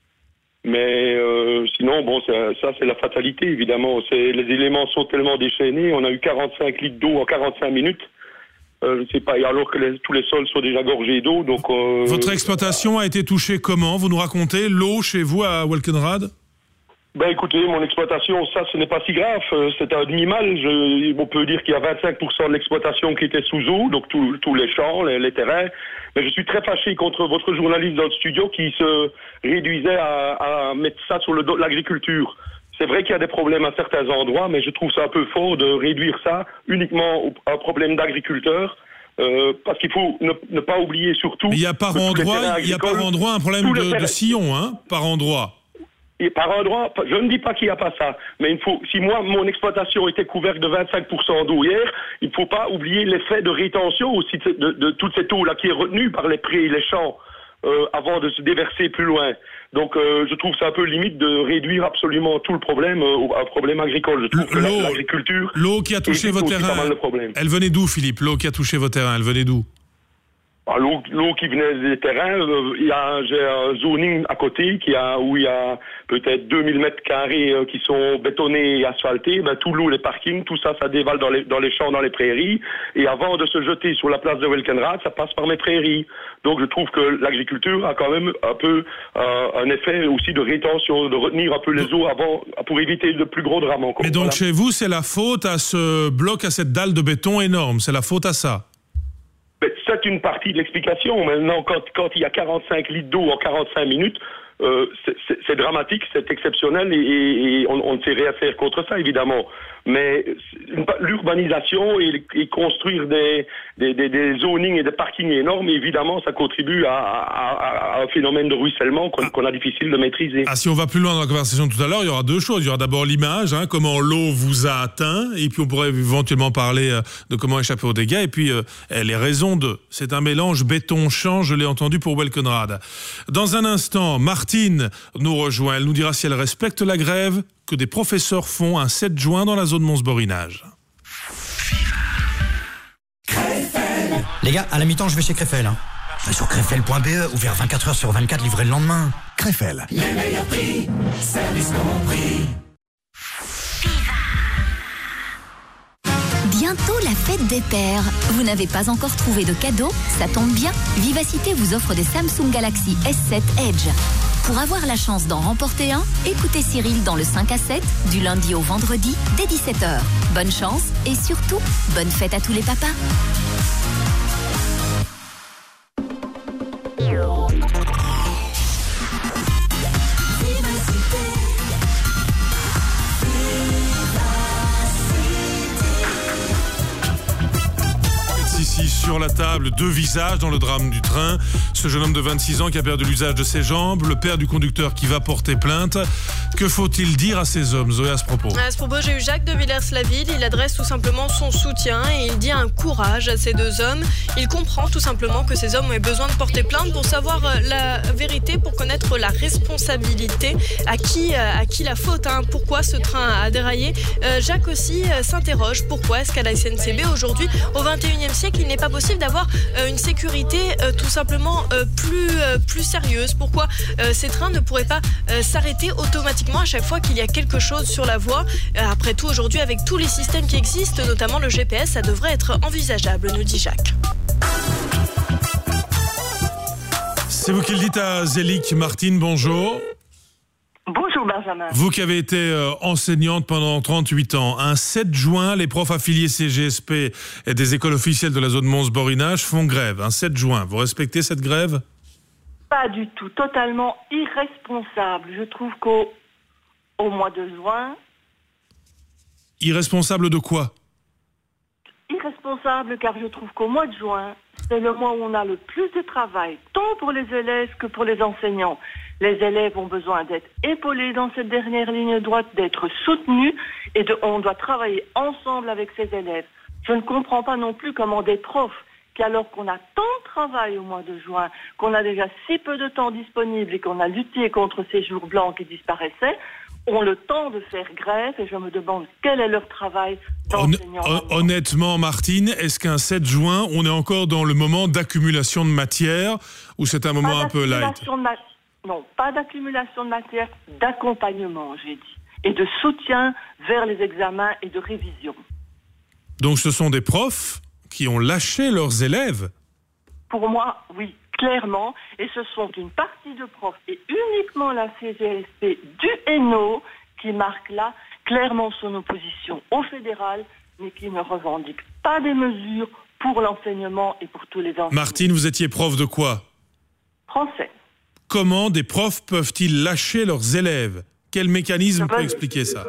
Mais euh, sinon, bon, ça, ça c'est la fatalité, évidemment. C'est, les éléments sont tellement déchaînés. On a eu quarante-cinq litres d'eau en quarante-cinq minutes. Euh, je ne sais pas, alors que les, tous les sols sont déjà gorgés d'eau. Donc, euh, Votre exploitation a été touchée comment ? Vous nous racontez l'eau chez vous à Welkenrad ? Ben écoutez, mon exploitation, ça, ce n'est pas si grave. C'est un demi-mal. Je, on peut dire qu'il y a vingt-cinq pour cent de l'exploitation qui était sous eau, donc tous tous les champs, les, les terrains. Mais je suis très fâché contre votre journaliste dans le studio qui se réduisait à, à mettre ça sur le dos de l'agriculture. C'est vrai qu'il y a des problèmes à certains endroits, mais je trouve ça un peu fort de réduire ça uniquement à un problème d'agriculteurs. Euh, parce qu'il faut ne, ne pas oublier surtout... Il y a par endroit, il y a par endroit un problème de, de sillon, hein, par endroit. Et par endroit, je ne dis pas qu'il n'y a pas ça, mais il faut, si moi, mon exploitation était couverte de vingt-cinq pour cent d'eau hier, il ne faut pas oublier l'effet de rétention aussi de, de, de toute cette eau-là qui est retenue par les prés et les champs euh, avant de se déverser plus loin. Donc euh, je trouve ça un peu limite de réduire absolument tout le problème euh, à un problème agricole. Je trouve que l'eau, l'agriculture... L'eau qui a touché vos terrains, elle venait d'où, Philippe ? L'eau qui a touché vos terrains, elle venait d'où ? Alors, l'eau, l'eau qui venait des terrains, euh, il y a, j'ai un zoning à côté qui a, où il y a peut-être deux mille mètres carrés euh, qui sont bétonnés et asphaltés. Ben, tout l'eau, les parkings, tout ça, ça dévale dans les, dans les champs, dans les prairies. Et avant de se jeter sur la place de Welkenrad, ça passe par mes prairies. Donc je trouve que l'agriculture a quand même un peu euh, un effet aussi de rétention, de retenir un peu les eaux avant, pour éviter de plus gros drames encore. Mais donc voilà. Chez vous, c'est la faute à ce bloc, à cette dalle de béton énorme. C'est la faute à ça. C'est une partie de l'explication. Maintenant, quand, quand il y a quarante-cinq litres d'eau en quarante-cinq minutes, euh, c'est, c'est, c'est dramatique, c'est exceptionnel et, et, et on, on ne sait rien faire contre ça, évidemment. Mais l'urbanisation et, et construire des, des, des, des zonings et des parkings énormes, évidemment, ça contribue à, à, à un phénomène de ruissellement qu'on, qu'on a difficile de maîtriser. Ah, si on va plus loin dans la conversation tout à l'heure, il y aura deux choses. Il y aura d'abord l'image, hein, comment l'eau vous a atteint, et puis on pourrait éventuellement parler de comment échapper aux dégâts, et puis euh, les raisons de. C'est un mélange béton-champ, je l'ai entendu pour Welkenrad. Dans un instant, Martine nous rejoint. Elle nous dira si elle respecte la grève que des professeurs font un sept juin dans la zone Mons-Borinage. Les gars, à la mi-temps, je vais chez Krefel. Hein. Sur krefel point b e, ouvert vingt-quatre heures sur vingt-quatre, livré le lendemain. Krefel. Les meilleurs prix, service compris. Bientôt la fête des pères. Vous n'avez pas encore trouvé de cadeau ? Ça tombe bien. Vivacité vous offre des Samsung Galaxy S sept Edge. Pour avoir la chance d'en remporter un, écoutez Cyril dans le cinq à sept, du lundi au vendredi, dès dix-sept heures. Bonne chance et surtout, bonne fête à tous les papas. Ici sur la table, deux visages dans le drame du train. Ce jeune homme de vingt-six ans qui a perdu l'usage de ses jambes, le père du conducteur qui va porter plainte. Que faut-il dire à ces hommes, Zoé, à ce propos? À ce propos, j'ai eu Jacques de Villers-la-Ville. Il adresse tout simplement son soutien et il dit un courage à ces deux hommes. Il comprend tout simplement que ces hommes ont besoin de porter plainte pour savoir la vérité, pour connaître la responsabilité, à qui, à qui la faute, hein, pourquoi ce train a déraillé. Euh, Jacques aussi euh, s'interroge pourquoi est-ce qu'à la S N C B aujourd'hui, au vingt et unième siècle, il n'est pas possible d'avoir euh, une sécurité euh, tout simplement euh, plus, euh, plus sérieuse. Pourquoi euh, ces trains ne pourraient pas euh, s'arrêter automatiquement à chaque fois qu'il y a quelque chose sur la voie. Euh, après tout, aujourd'hui, avec tous les systèmes qui existent, notamment le G P S, ça devrait être envisageable, nous dit Jacques. C'est vous qui le dites à Zélique. Martine, bonjour. Bonjour Benjamin. Vous qui avez été euh, enseignante pendant trente-huit ans, un sept juin, les profs affiliés C G S P et des écoles officielles de la zone Mons-Borinage font grève. Un sept juin, vous respectez cette grève? Pas du tout, totalement irresponsable. Je trouve qu'au au mois de juin... Irresponsable de quoi? Irresponsable car je trouve qu'au mois de juin, c'est le mois où on a le plus de travail, tant pour les élèves que pour les enseignants. Les élèves ont besoin d'être épaulés dans cette dernière ligne droite, d'être soutenus, et de, on doit travailler ensemble avec ces élèves. Je ne comprends pas non plus comment des profs, qui alors qu'on a tant de travail au mois de juin, qu'on a déjà si peu de temps disponible et qu'on a lutté contre ces jours blancs qui disparaissaient, ont le temps de faire grève, et je me demande quel est leur travail d'enseignant. Hon- honnêtement, Martine, est-ce qu'un sept juin, on est encore dans le moment d'accumulation de matière, ou c'est un moment Pas un peu light? d'accumulation de ma- Non, pas d'accumulation de matière, d'accompagnement, j'ai dit, et de soutien vers les examens et de révision. Donc ce sont des profs qui ont lâché leurs élèves? Pour moi, oui, clairement, et ce sont une partie de profs et uniquement la C G S P du Hainaut qui marque là clairement son opposition au fédéral, mais qui ne revendique pas des mesures pour l'enseignement et pour tous les enseignants. Martine, vous étiez prof de quoi? Français. Comment des profs peuvent-ils lâcher leurs élèves? Quel mécanisme Je peut me- expliquer ça?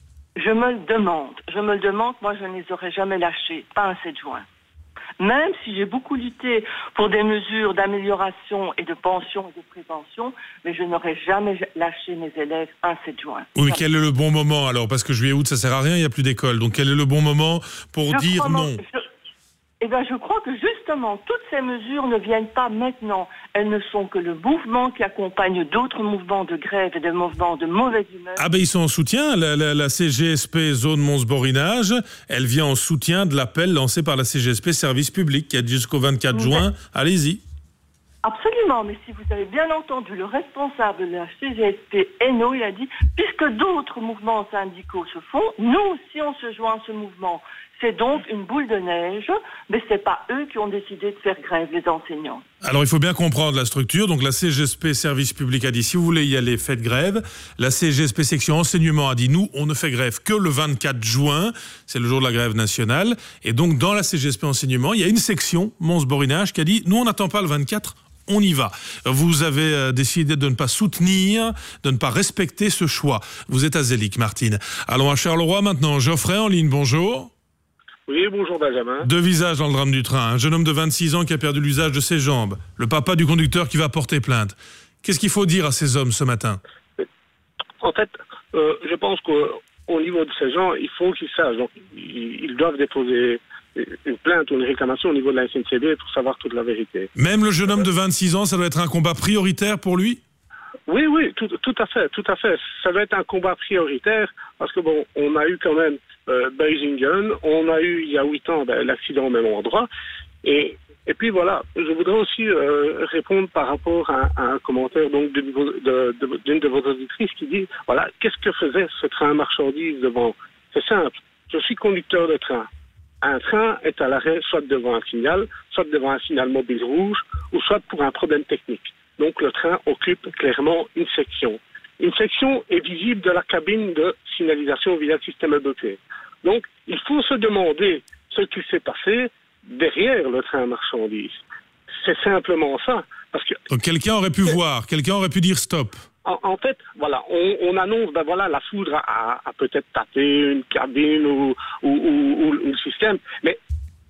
Je me le demande, je me le demande, moi je ne les aurais jamais lâchés, pas un sept juin. Même si j'ai beaucoup lutté pour des mesures d'amélioration et de pension et de prévention, mais je n'aurais jamais lâché mes élèves un sept juin. Oui, mais quel est le bon moment alors? Parce que juillet août, ça sert à rien, il n'y a plus d'école. Donc quel est le bon moment pour Je dire crois, non? je- Eh bien, je crois que justement, toutes ces mesures ne viennent pas maintenant. Elles ne sont que le mouvement qui accompagne d'autres mouvements de grève et des mouvements de mauvaise humeur. Ah ben ils sont en soutien, la, la, la C G S P Zone Mons-Borinage, elle vient en soutien de l'appel lancé par la C G S P Service Public qui est jusqu'au vingt-quatre juin. Allez-y. Absolument, mais si vous avez bien entendu le responsable de la C G S P Hainaut, il a dit, puisque d'autres mouvements syndicaux se font, nous aussi on se joint à ce mouvement. C'est donc une boule de neige, mais c'est pas eux qui ont décidé de faire grève, les enseignants. Alors il faut bien comprendre la structure. Donc la C G S P Service Public a dit si vous voulez y aller, faites grève. La C G S P Section Enseignement a dit nous, on ne fait grève que le vingt-quatre juin, c'est le jour de la grève nationale. Et donc dans la C G S P Enseignement, il y a une section, Mons-Borinage, qui a dit nous on n'attend pas le vingt-quatre, on y va. Vous avez euh, décidé de ne pas soutenir, de ne pas respecter ce choix. Vous êtes à Zélique, Martine. Allons à Charleroi maintenant. Geoffrey en ligne, bonjour. Oui, bonjour Benjamin. Deux visages dans le drame du train. Un jeune homme de vingt-six ans qui a perdu l'usage de ses jambes. Le papa du conducteur qui va porter plainte. Qu'est-ce qu'il faut dire à ces hommes ce matin? En fait, euh, je pense qu'au niveau de ces gens, il faut qu'ils sachent. Donc, ils, ils doivent déposer une plainte ou une réclamation au niveau de la S N C B pour savoir toute la vérité. Même le jeune homme de vingt-six ans, ça doit être un combat prioritaire pour lui? Oui, oui, tout, tout à fait, tout à fait. Ça doit être un combat prioritaire parce que bon, on a eu quand même euh, Beisingen, on a eu il y a huit ans ben, l'accident au même endroit, et et puis voilà. Je voudrais aussi euh, répondre par rapport à, à un commentaire donc d'une de, de, d'une de vos auditrices qui dit voilà, qu'est-ce que faisait ce train marchandises devant? C'est simple. Je suis conducteur de train. Un train est à l'arrêt soit devant un signal, soit devant un signal mobile rouge, ou soit pour un problème technique. Donc le train occupe clairement une section. Une section est visible de la cabine de signalisation via le système E B P. Donc il faut se demander ce qui s'est passé derrière le train marchandise. C'est simplement ça. Parce que Donc quelqu'un aurait pu voir, quelqu'un aurait pu dire stop. En, en fait, voilà, on, on annonce, ben voilà, la foudre a, a, a peut-être tapé une cabine ou, ou, ou, ou, ou le système, mais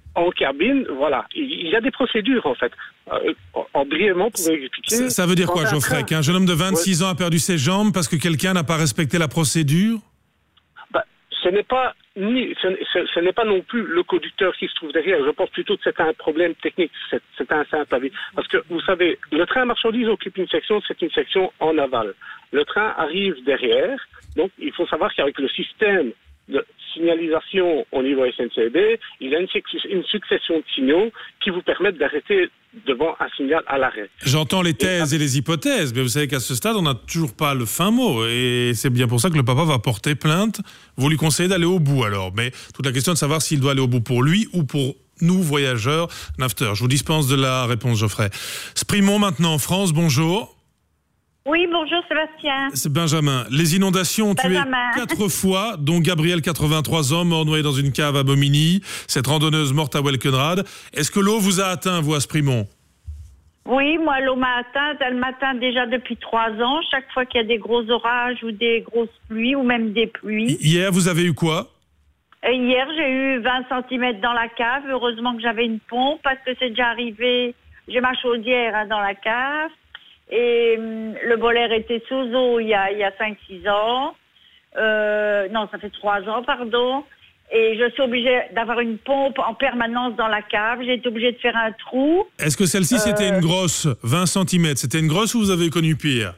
en cabine, voilà. Il y a des procédures, en fait. Euh, en brièvement, pour expliquer... Ça, ça veut dire quoi, Geoffrey? Qu'un jeune homme de vingt-six ouais. ans a perdu ses jambes parce que quelqu'un n'a pas respecté la procédure? Bah, ce n'est pas ni, ce, ce, ce n'est pas non plus le conducteur qui se trouve derrière. Je pense plutôt que c'est un problème technique, c'est, c'est un simple avis. Parce que, vous savez, le train à marchandises occupe une section, c'est une section en aval. Le train arrive derrière, donc il faut savoir qu'avec le système de signalisation au niveau S N C B, il y a une, une succession de signaux qui vous permettent d'arrêter devant un signal à l'arrêt. J'entends les thèses et, et les hypothèses, mais vous savez qu'à ce stade, on n'a toujours pas le fin mot. Et c'est bien pour ça que le papa va porter plainte. Vous lui conseillez d'aller au bout alors. Mais toute la question est de savoir s'il doit aller au bout pour lui ou pour nous, voyageurs, nafteurs. Je vous dispense de la réponse, Geoffrey. Sprimont maintenant en France, bonjour. Oui, bonjour Sébastien. C'est Benjamin. Les inondations ont Benjamin. tué quatre fois, dont Gabriel, quatre-vingt-trois ans, mort noyé dans une cave à Bobigny, cette randonneuse morte à Welkenrad. Est-ce que l'eau vous a atteint, vous, à Sprimont? Oui, moi, l'eau m'a atteinte. Elle m'atteint déjà depuis trois ans. Chaque fois qu'il y a des gros orages ou des grosses pluies ou même des pluies. Hier, vous avez eu quoi? Et hier, j'ai eu vingt centimètres dans la cave. Heureusement que j'avais une pompe parce que c'est déjà arrivé. J'ai ma chaudière hein, dans la cave. Et hum, le boiler était sous eau il y a, il y a cinq six ans. Euh, non, ça fait trois ans, pardon. Et je suis obligée d'avoir une pompe en permanence dans la cave. J'ai été obligée de faire un trou. Est-ce que celle-ci, euh, c'était une grosse, vingt centimètres? C'était une grosse ou vous avez connu pire?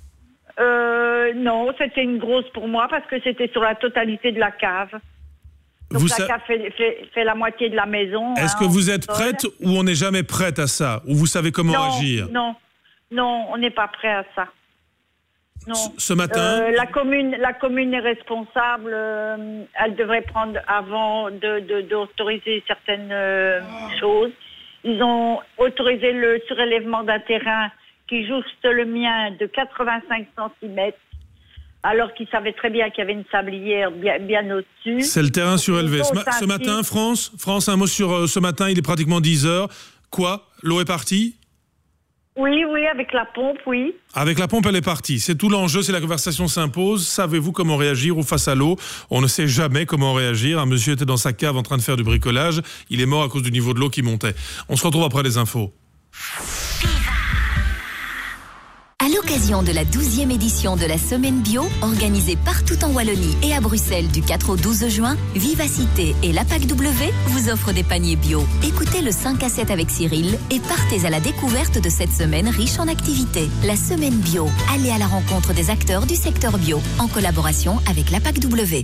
euh, Non, c'était une grosse pour moi parce que c'était sur la totalité de la cave. Donc vous la sa... cave fait, fait, fait la moitié de la maison. Est-ce hein, que vous êtes prête ou on n'est jamais prête à ça? Ou vous savez comment non, agir? Non, non, on n'est pas prêt à ça. Non. Ce matin euh, la commune, la commune est responsable. Euh, elle devrait prendre avant de, de, d'autoriser certaines euh, choses. Ils ont autorisé le surélèvement d'un terrain qui jouxte le mien de quatre-vingt-cinq centimètres, alors qu'ils savaient très bien qu'il y avait une sablière bien, bien au-dessus. C'est le terrain surélevé. Ce, ma- ce matin, France, France, un mot sur euh, ce matin. Il est pratiquement dix heures. Quoi? L'eau est partie? Oui, oui, avec la pompe, oui. Avec la pompe, elle est partie. C'est tout l'enjeu, c'est la conversation s'impose. Savez-vous comment réagir ou face à l'eau? On ne sait jamais comment réagir. Un monsieur était dans sa cave en train de faire du bricolage. Il est mort à cause du niveau de l'eau qui montait. On se retrouve après les infos. À l'occasion de la douzième édition de la Semaine Bio, organisée partout en Wallonie et à Bruxelles du quatre au douze juin, Vivacité et la P A C W vous offrent des paniers bio. Écoutez le cinq à sept avec Cyril et partez à la découverte de cette semaine riche en activités. La Semaine Bio, allez à la rencontre des acteurs du secteur bio, en collaboration avec la P A C W.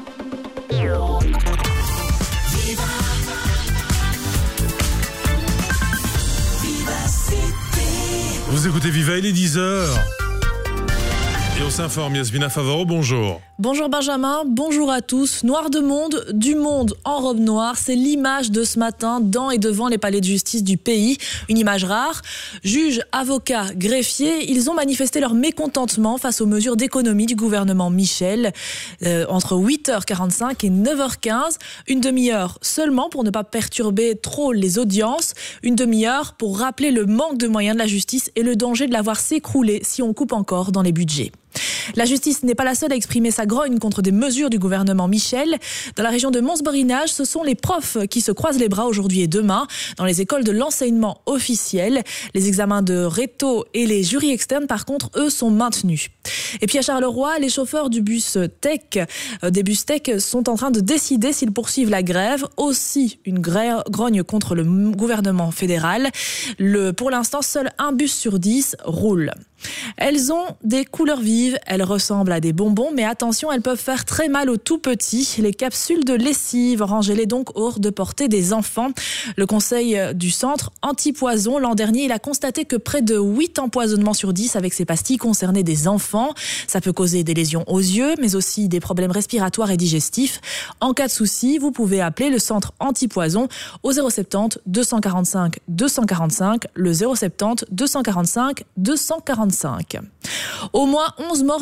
Vous écoutez Viva, il est dix heures. Et on s'informe, Yasmina Favaro, bonjour. Bonjour Benjamin, bonjour à tous. Noir de monde, du monde en robe noire, c'est l'image de ce matin dans et devant les palais de justice du pays. Une image rare. Juges, avocats, greffiers, ils ont manifesté leur mécontentement face aux mesures d'économie du gouvernement Michel. Euh, entre huit heures quarante-cinq et neuf heures quinze, une demi-heure seulement pour ne pas perturber trop les audiences, une demi-heure pour rappeler le manque de moyens de la justice et le danger de la voir s'écrouler si on coupe encore dans les budgets. La justice n'est pas la seule à exprimer sa grogne contre des mesures du gouvernement Michel. Dans la région de Mons-Borinage, ce sont les profs qui se croisent les bras aujourd'hui et demain dans les écoles de l'enseignement officiel. Les examens de réto et les jurys externes, par contre, eux, sont maintenus. Et puis à Charleroi, les chauffeurs du bus Tech, euh, des bus Tech sont en train de décider s'ils poursuivent la grève. Aussi une grè- grogne contre le gouvernement fédéral. Le, pour l'instant, seul un bus sur dix roule. Elles ont des couleurs vives, elles ressemblent à des bonbons, mais attention, elles peuvent faire très mal aux tout petits. Les capsules de lessive, rangez-les donc hors de portée des enfants. Le conseil du centre anti-poison, l'an dernier, il a constaté que près de huit empoisonnements sur dix avec ces pastilles concernaient des enfants. Ça peut causer des lésions aux yeux, mais aussi des problèmes respiratoires et digestifs. En cas de souci, vous pouvez appeler le centre anti-poison au zéro sept zéro deux cent quarante-cinq deux cent quarante-cinq, le zéro sept zéro deux cent quarante-cinq deux cent quarante-cinq. Au moins onze morts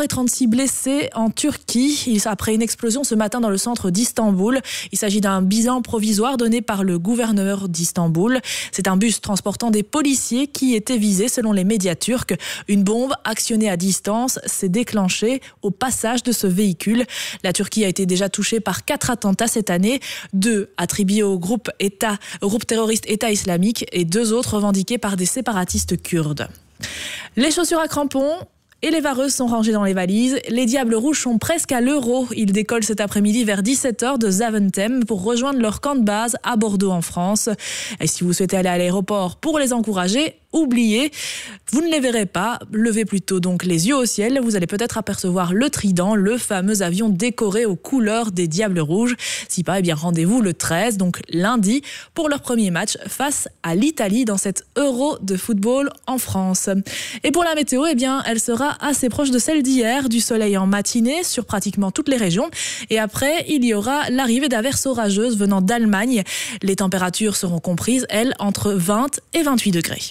morts et trente-six blessés en Turquie après une explosion ce matin dans le centre d'Istanbul. Il s'agit d'un bilan provisoire donné par le gouverneur d'Istanbul. C'est un bus transportant des policiers qui était visé selon les médias turcs. Une bombe actionnée à distance s'est déclenchée au passage de ce véhicule. La Turquie a été déjà touchée par quatre attentats cette année, deux attribués au groupe, État, au groupe terroriste État islamique et deux autres revendiqués par des séparatistes kurdes. Les chaussures à crampons et les vareuses sont rangées dans les valises. Les Diables Rouges sont presque à l'Euro. Ils décollent cet après-midi vers dix-sept heures de Zaventem pour rejoindre leur camp de base à Bordeaux en France. Et si vous souhaitez aller à l'aéroport pour les encourager, oubliez, vous ne les verrez pas. Levez plutôt donc les yeux au ciel. Vous allez peut-être apercevoir le Trident, le fameux avion décoré aux couleurs des Diables Rouges. Si pas, eh bien rendez-vous le treize, donc lundi, pour leur premier match face à l'Italie dans cette Euro de football en France. Et pour la météo, eh bien, elle sera assez proche de celle d'hier, du soleil en matinée sur pratiquement toutes les régions. Et après, il y aura l'arrivée d'averses orageuses venant d'Allemagne. Les températures seront comprises, elles, entre vingt et vingt-huit degrés.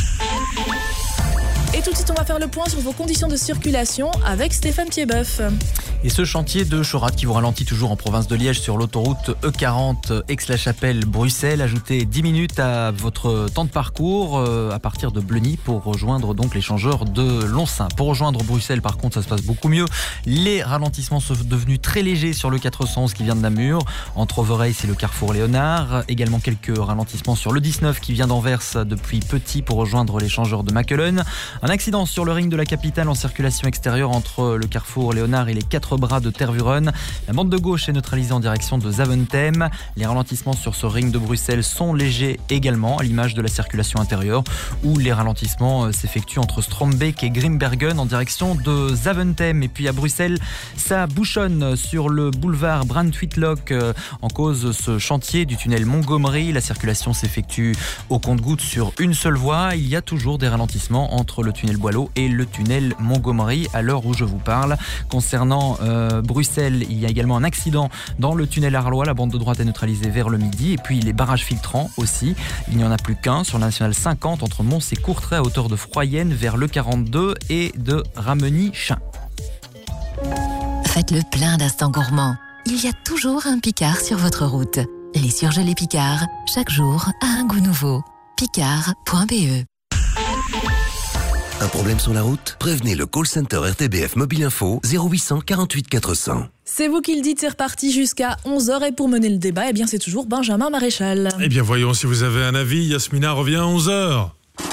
Et tout de suite, on va faire le point sur vos conditions de circulation avec Stéphane Piedboeuf. Et ce chantier de Chorat qui vous ralentit toujours en province de Liège sur l'autoroute E quarante Aix-la-Chapelle-Bruxelles. Ajoutez dix minutes à votre temps de parcours euh, à partir de Bleuny pour rejoindre donc l'échangeur de Lonsin. Pour rejoindre Bruxelles, par contre, ça se passe beaucoup mieux. Les ralentissements sont devenus très légers sur le quatre cent onze qui vient de Namur. Entre Overijse et le carrefour Léonard. Également quelques ralentissements sur le dix-neuf qui vient d'Anvers depuis Petit pour rejoindre l'échangeur de Makelen. Un accident sur le ring de la capitale en circulation extérieure entre le carrefour Léonard et les quatre bras de Tervuren. La bande de gauche est neutralisée en direction de Zaventem. Les ralentissements sur ce ring de Bruxelles sont légers également, à l'image de la circulation intérieure, où les ralentissements s'effectuent entre Strombeek et Grimbergen en direction de Zaventem. Et puis à Bruxelles, ça bouchonne sur le boulevard Brandtwietlock en cause ce chantier du tunnel Montgomery. La circulation s'effectue au compte-gouttes sur une seule voie. Il y a toujours des ralentissements entre le tunnel Boileau et le tunnel Montgomery à l'heure où je vous parle. Concernant euh, Bruxelles, il y a également un accident dans le tunnel Arlois. La bande de droite est neutralisée vers le midi. Et puis les barrages filtrants aussi. Il n'y en a plus qu'un sur la nationale cinquante entre Mons et Courtrai à hauteur de Froyenne vers le quarante-deux et de Rameny-Chain. Faites le plein d'instants gourmands. Il y a toujours un Picard sur votre route. Les surgelés Picard, chaque jour a un goût nouveau. Picard point B E. Un problème sur la route? Prévenez le call center R T B F Mobile Info zéro huit cent quarante-huit quatre cents. C'est vous qui le dites, c'est reparti jusqu'à onze heures et pour mener le débat, eh bien c'est toujours Benjamin Maréchal. Eh bien voyons si vous avez un avis, Yasmina revient à onze heures.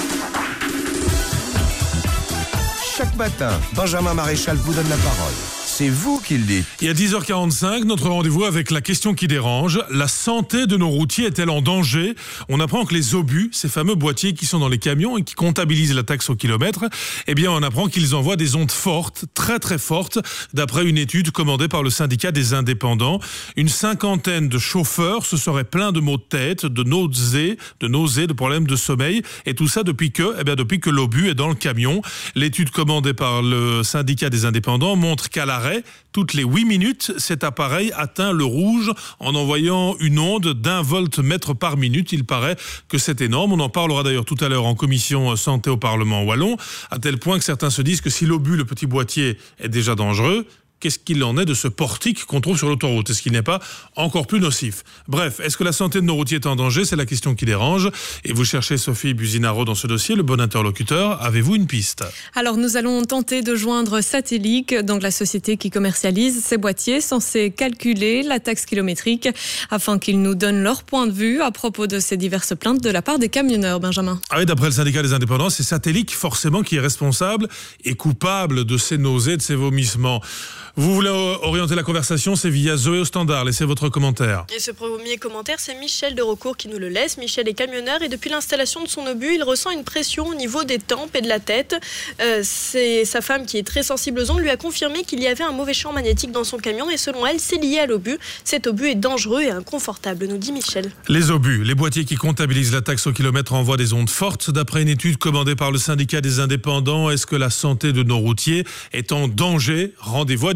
Chaque matin, Benjamin Maréchal vous donne la parole. C'est vous qui le dites. Et à dix heures quarante-cinq, notre rendez-vous avec la question qui dérange. La santé de nos routiers est-elle en danger? On apprend que les obus, ces fameux boîtiers qui sont dans les camions et qui comptabilisent la taxe au kilomètre, eh bien on apprend qu'ils envoient des ondes fortes, très très fortes, d'après une étude commandée par le syndicat des indépendants. Une cinquantaine de chauffeurs se seraient plaints de maux de tête, de nausées, de nausées, de problèmes de sommeil, et tout ça depuis que, eh bien depuis que l'obus est dans le camion. L'étude commandée par le syndicat des indépendants montre qu'à la toutes les huit minutes, cet appareil atteint le rouge en envoyant une onde d'un voltmètre par minute. Il paraît que c'est énorme. On en parlera d'ailleurs tout à l'heure en commission santé au Parlement wallon, à tel point que certains se disent que si l'obus, le petit boîtier, est déjà dangereux, qu'est-ce qu'il en est de ce portique qu'on trouve sur l'autoroute? Est-ce qu'il n'est pas encore plus nocif? Bref, est-ce que la santé de nos routiers est en danger? C'est la question qui dérange. Et vous cherchez Sophie Buzinaro dans ce dossier, le bon interlocuteur. Avez-vous une piste? Alors, nous allons tenter de joindre Satellite, donc la société qui commercialise ces boîtiers, censés calculer la taxe kilométrique, afin qu'ils nous donnent leur point de vue à propos de ces diverses plaintes de la part des camionneurs, Benjamin. Ah oui, d'après le syndicat des indépendants, c'est Satellite forcément qui est responsable et coupable de ces nausées, de ces vomissements. Vous voulez orienter la conversation, c'est via Zoé au standard. Laissez votre commentaire. Et ce premier commentaire, c'est Michel de Recourt qui nous le laisse. Michel est camionneur et depuis l'installation de son obus, il ressent une pression au niveau des tempes et de la tête. Euh, c'est sa femme qui est très sensible aux ondes lui a confirmé qu'il y avait un mauvais champ magnétique dans son camion et selon elle, c'est lié à l'obus. Cet obus est dangereux et inconfortable, nous dit Michel. Les obus, les boîtiers qui comptabilisent la taxe au kilomètre envoient des ondes fortes. D'après une étude commandée par le syndicat des indépendants, est-ce que la santé de nos routiers est en danger? Rendez-vous à dix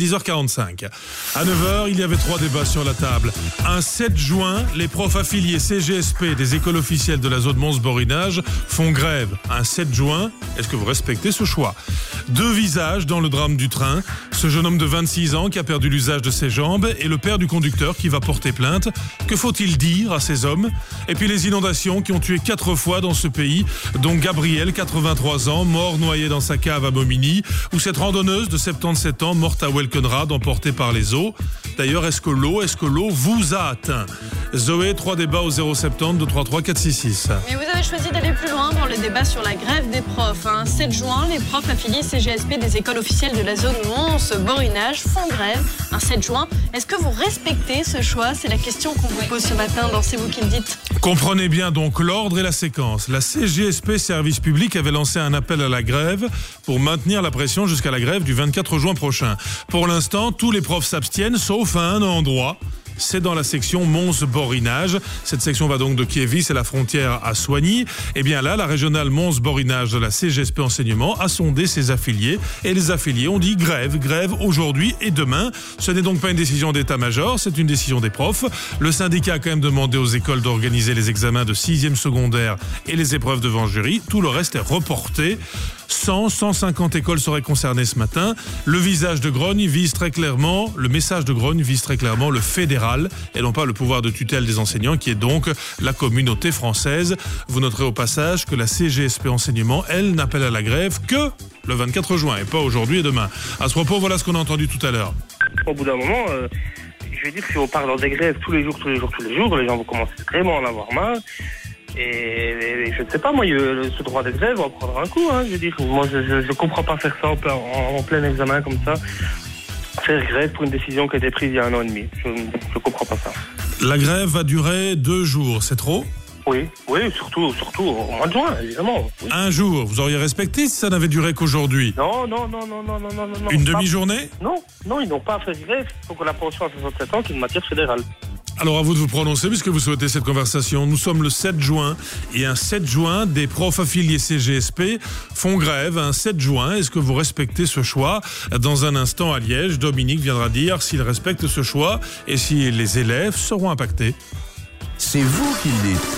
dix heures quarante-cinq. À neuf heures, il y avait trois débats sur la table. Un sept juin, les profs affiliés C G S P des écoles officielles de la zone Mons-Borinage font grève. Un sept juin, est-ce que vous respectez ce choix? Deux visages dans le drame du train. Ce jeune homme de vingt-six ans qui a perdu l'usage de ses jambes et le père du conducteur qui va porter plainte. Que faut-il dire à ces hommes? Et puis les inondations qui ont tué quatre fois dans ce pays, dont Gabriel, quatre-vingt-trois ans, mort noyé dans sa cave à Momigny, ou cette randonneuse de soixante-dix-sept ans morte à Welkenrad, emportée par les eaux. D'ailleurs, est-ce que l'eau, est-ce que l'eau vous a atteint? Zoé, trois débats au zéro sept zéro deux trois trois quatre six six. Mais vous avez choisi d'aller plus loin dans le débat sur la grève des profs. Hein. sept juin, les profs affiliés C G S P des écoles officielles de la zone Mons-Borinage font grève. Un sept juin, est-ce que vous respectez ce choix? C'est la question qu'on vous pose ce matin dans C'est vous qui le dites. Comprenez bien donc l'ordre et la séquence. La C G S P Service Public avait lancé un appel à la grève pour maintenir la pression jusqu'à la grève du vingt-quatre juin prochain. Pour l'instant, tous les profs s'abstiennent, sauf à un endroit. C'est dans la section Mons-Borinage. Cette section va donc de Kiévis et la frontière à Soigny. Et bien là, la régionale Mons-Borinage de la C G S P Enseignement a sondé ses affiliés. Et les affiliés ont dit grève, grève aujourd'hui et demain. Ce n'est donc pas une décision d'état-major, c'est une décision des profs. Le syndicat a quand même demandé aux écoles d'organiser les examens de sixième secondaire et les épreuves devant jury. Tout le reste est reporté. cent, cent cinquante écoles seraient concernées ce matin. Le visage de grogne vise très clairement, le message de grogne vise très clairement le fédéral et non pas le pouvoir de tutelle des enseignants qui est donc la communauté française. Vous noterez au passage que la C G S P Enseignement, elle, n'appelle à la grève que le vingt-quatre juin et pas aujourd'hui et demain. À ce propos, voilà ce qu'on a entendu tout à l'heure. Au bout d'un moment, euh, je vais dire que si on parle dans des grèves tous les jours, tous les jours, tous les jours, les gens vont commencer vraiment à en avoir marre. Et, et je ne sais pas, moi, ce droit de grève va prendre un coup. Hein, je veux dire, moi, je ne comprends pas faire ça en plein, en, en plein examen comme ça. Faire grève pour une décision qui a été prise il y a un an et demi. Je ne comprends pas ça. La grève va durer deux jours, c'est trop? Oui, oui, surtout, surtout au mois de juin, évidemment. Oui. Un jour, vous auriez respecté si ça n'avait duré qu'aujourd'hui? Non, non, non, non, non, non, non, non. Une demi-journée? Non, non, ils n'ont pas à faire grève. Il faut que la pension à soixante-sept ans, qui est une matière fédérale. Alors à vous de vous prononcer puisque vous souhaitez cette conversation. Nous sommes le sept juin et un sept juin, des profs affiliés C G S P font grève. Un sept juin, est-ce que vous respectez ce choix? Dans un instant à Liège, Dominique viendra dire s'il respecte ce choix et si les élèves seront impactés. C'est vous qui le dites.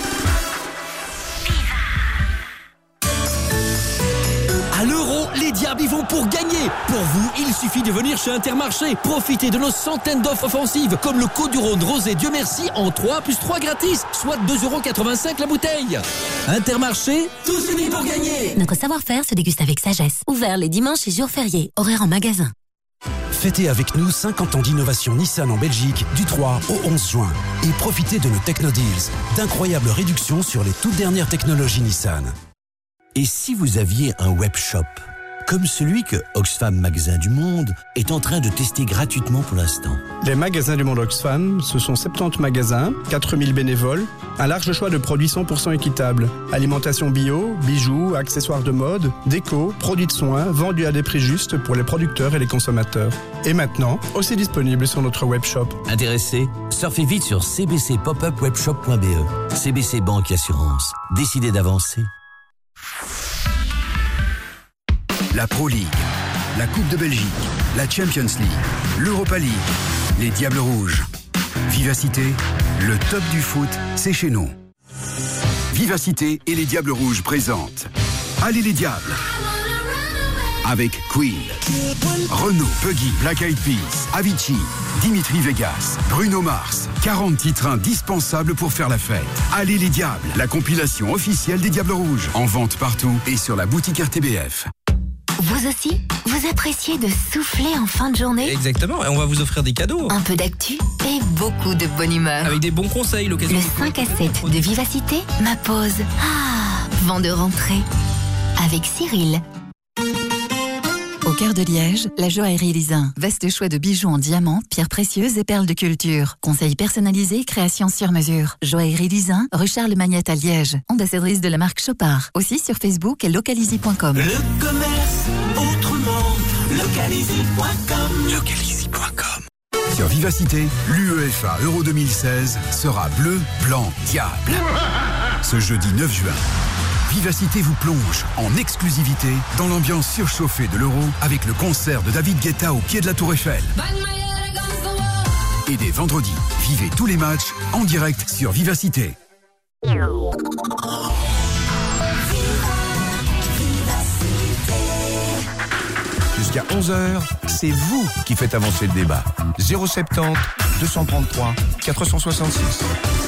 À l'euro, les diables y vont pour gagner. Pour vous, il suffit de venir chez Intermarché. Profitez de nos centaines d'offres offensives, comme le Côte-du-Rhône rosé Dieu merci en trois plus trois gratis, soit deux euros quatre-vingt-cinq la bouteille. Intermarché, tous unis pour gagner. Notre savoir-faire se déguste avec sagesse. Ouvert les dimanches et jours fériés. Horaire en magasin. Fêtez avec nous cinquante ans d'innovation Nissan en Belgique du trois au onze juin. Et profitez de nos Techno-Deals, d'incroyables réductions sur les toutes dernières technologies Nissan. Et si vous aviez un web shop, comme celui que Oxfam Magasin du Monde est en train de tester gratuitement pour l'instant? Les magasins du monde Oxfam, ce sont soixante-dix magasins, quatre mille bénévoles, un large choix de produits cent pour cent équitables, alimentation bio, bijoux, accessoires de mode, déco, produits de soins, vendus à des prix justes pour les producteurs et les consommateurs. Et maintenant, aussi disponible sur notre webshop. Intéressé? Surfez vite sur c b c pop up webshop point b e. C B C Banque et Assurance. Décidez d'avancer. La Pro League, la Coupe de Belgique, la Champions League, l'Europa League, les Diables Rouges. Vivacité, le top du foot, c'est chez nous. Vivacité et les Diables Rouges présentent Allez les Diables, avec Queen, Renaud, Puggy, Black Eyed Peas, Avicii, Dimitri Vegas, Bruno Mars. quarante titres indispensables pour faire la fête. Allez les Diables, la compilation officielle des Diables Rouges. En vente partout et sur la boutique R T B F. Vous aussi, vous appréciez de souffler en fin de journée? Exactement, et on va vous offrir des cadeaux. Un peu d'actu et beaucoup de bonne humeur. Avec des bons conseils, l'occasion. Le cinq à sept de Vivacité, ma pause. Ah, vent de rentrée. Avec Cyril. Au cœur de Liège, la joaillerie Lisin. Vaste choix de bijoux en diamants, pierres précieuses et perles de culture. Conseils personnalisés, création sur mesure. Joaillerie Lisin, rue Charles Magnette à Liège. Ambassadrice de la marque Chopard. Aussi sur Facebook et localizy point com. Le commerce autrement, localizy point com. localizy point com. Sur Vivacité, l'UEFA Euro deux mille seize sera bleu, blanc, diable. Ce jeudi neuf juin. Vivacité vous plonge en exclusivité dans l'ambiance surchauffée de l'Euro avec le concert de David Guetta au pied de la Tour Eiffel. Et dès vendredi, vivez tous les matchs en direct sur Vivacité. Jusqu'à onze heures, c'est vous qui faites avancer le débat. zéro soixante-dix, deux cent trente-trois, quatre cent soixante-six.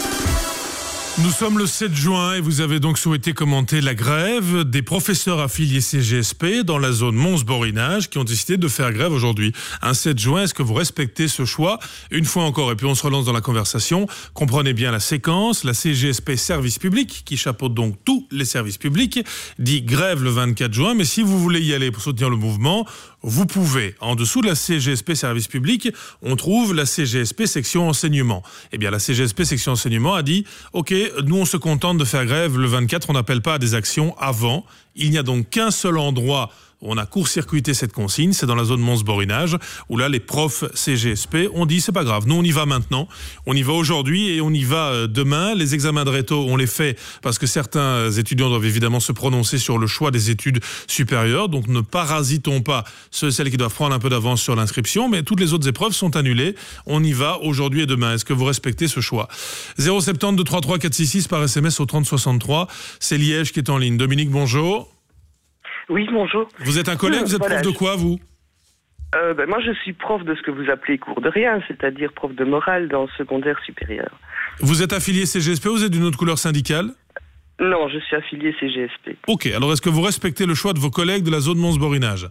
Nous sommes le sept juin et vous avez donc souhaité commenter la grève des professeurs affiliés C G S P dans la zone Mons-Borinage qui ont décidé de faire grève aujourd'hui. Un sept juin, est-ce que vous respectez ce choix? Une fois encore, et puis on se relance dans la conversation. Comprenez bien la séquence. La C G S P Service Public, qui chapeaute donc tous les services publics, dit grève le vingt-quatre juin. Mais si vous voulez y aller pour soutenir le mouvement, vous pouvez. En dessous de la C G S P Service Public, on trouve la C G S P Section Enseignement. Eh bien, la C G S P Section Enseignement a dit « Ok, nous on se contente de faire grève le vingt-quatre, on n'appelle pas à des actions avant. » Il n'y a donc qu'un seul endroit où on a court-circuité cette consigne, c'est dans la zone Mons-Borinage, où là les profs C G S P ont dit c'est pas grave, nous on y va maintenant, on y va aujourd'hui et on y va demain. Les examens de réto, on les fait parce que certains étudiants doivent évidemment se prononcer sur le choix des études supérieures, donc ne parasitons pas ceux et celles qui doivent prendre un peu d'avance sur l'inscription, mais toutes les autres épreuves sont annulées, on y va aujourd'hui et demain. Est-ce que vous respectez ce choix? Zéro sept zéro deux trois trois quatre six six par S M S au trente soixante-trois, c'est Liège qui est en ligne. Dominique, bonjour. Oui, bonjour. Vous êtes un collègue, vous êtes voilà, prof de quoi, vous euh, ben, Moi, je suis prof de ce que vous appelez cours de rien, c'est-à-dire prof de morale dans le secondaire supérieur. Vous êtes affilié C G S P ou vous êtes d'une autre couleur syndicale? Non, je suis affilié C G S P. Ok, alors est-ce que vous respectez le choix de vos collègues de la zone Mons-Borinage?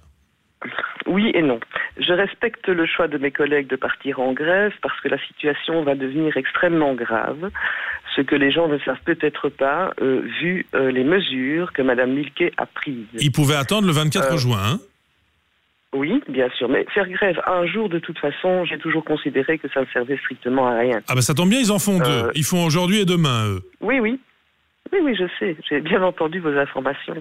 Oui et non. Je respecte le choix de mes collègues de partir en grève parce que la situation va devenir extrêmement grave, ce que les gens ne savent peut-être pas, euh, vu euh, les mesures que Mme Milquet a prises. Ils pouvaient attendre le vingt-quatre juin, hein? Oui, bien sûr, mais faire grève un jour, de toute façon, j'ai toujours considéré que ça ne servait strictement à rien. Ah ben ça tombe bien, ils en font Euh, deux. Ils font aujourd'hui et demain, eux. Oui, oui. Oui, oui, je sais. J'ai bien entendu vos informations.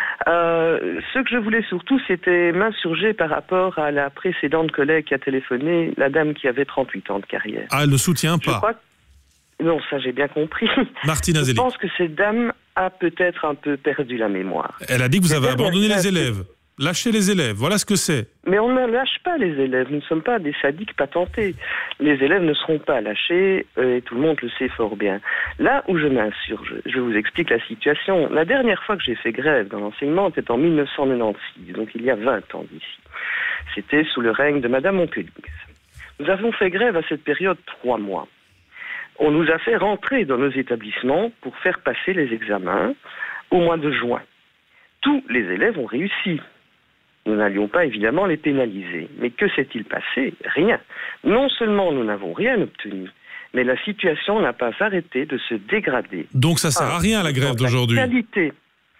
Euh, ce que je voulais surtout, c'était m'insurger par rapport à la précédente collègue qui a téléphoné, la dame qui avait trente-huit ans de carrière. Ah, elle ne soutient Je pas. crois que- Non, ça j'ai bien compris. Martine Je Azélie. pense que cette dame a peut-être un peu perdu la mémoire. Elle a dit que vous Les avez dernières abandonné les grèves- élèves. Lâchez les élèves, voilà ce que c'est. Mais on ne lâche pas les élèves, nous ne sommes pas des sadiques patentés. Les élèves ne seront pas lâchés, euh, et tout le monde le sait fort bien. Là où je m'insurge, je vous explique la situation. La dernière fois que j'ai fait grève dans l'enseignement, c'était en mille neuf cent quatre-vingt-seize, donc il y a vingt ans d'ici. C'était sous le règne de Madame Montpellier. Nous avons fait grève à cette période trois mois. On nous a fait rentrer dans nos établissements pour faire passer les examens au mois de juin. Tous les élèves ont réussi. Nous n'allions pas évidemment les pénaliser. Mais que s'est-il passé? Rien. Non seulement nous n'avons rien obtenu, mais la situation n'a pas arrêté de se dégrader. Donc ça sert à rien la grève d'aujourd'hui. La qualité.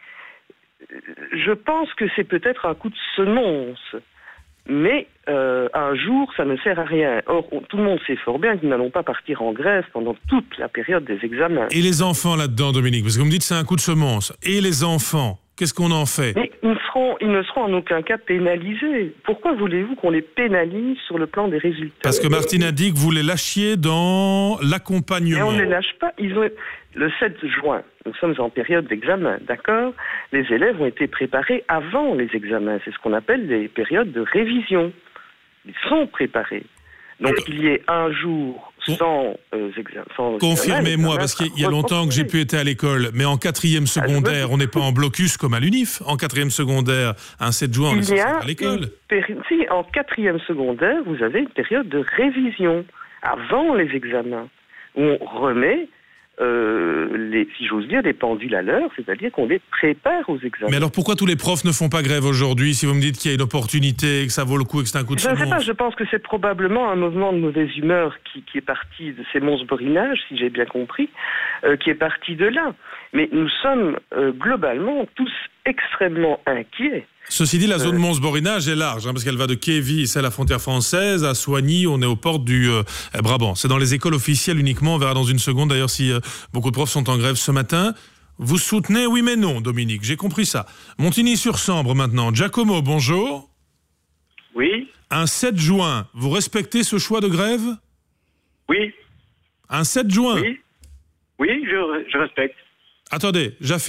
Je pense que c'est peut-être un coup de semonce. Mais euh, un jour, ça ne sert à rien. Or, on- tout le monde sait fort bien que nous n'allons pas partir en grève pendant toute la période des examens. Et les enfants là-dedans, Dominique? Parce que vous me dites c'est un coup de semence. Et les enfants, qu'est-ce qu'on en fait? Mais ils, seront, ils ne seront en aucun cas pénalisés. Pourquoi voulez-vous qu'on les pénalise sur le plan des résultats? Parce que Martine a dit que vous les lâchiez dans Mais l'accompagnement. on ne les lâche pas. Ils ont... Le sept juin, nous sommes en période d'examen, d'accord? Les élèves ont été préparés avant les examens. C'est ce qu'on appelle les périodes de révision. Ils sont préparés. Donc il y ait un jour sans euh, examen. sans Confirmez-moi, examen, parce qu'il y a examen, longtemps que j'ai pu être à l'école, mais en quatrième secondaire, on n'est pas en blocus comme à l'UNIF. En quatrième secondaire, un sept juin, on est Il censé y être a à l'école. une péri- si, en quatrième secondaire, vous avez une période de révision avant les examens, où on remet, euh, les, si j'ose dire, des pendules à l'heure, c'est-à-dire qu'on les prépare aux examens. Mais alors pourquoi tous les profs ne font pas grève aujourd'hui si vous me dites qu'il y a une opportunité, que ça vaut le coup et que c'est un coup de Je ne sais semonce? pas, je pense que c'est probablement un mouvement de mauvaise humeur qui, qui est parti de ces Mons-Borinage, si j'ai bien compris, euh, qui est parti de là. Mais nous sommes euh, globalement tous extrêmement inquiets. Ceci dit, la zone Euh, Mons-Borinage est large, hein, parce qu'elle va de Kévy, c'est à la frontière française, à Soigny, on est aux portes du euh, Brabant. C'est dans les écoles officielles uniquement, on verra dans une seconde d'ailleurs si euh, beaucoup de profs sont en grève ce matin. Vous soutenez, oui mais non, Dominique, j'ai compris ça. Montigny-sur-Sambre maintenant. Giacomo, bonjour. Oui. Un sept juin, vous respectez ce choix de grève? Oui. Un sept juin? Oui. Oui, je, je respecte. Attendez, j'affine.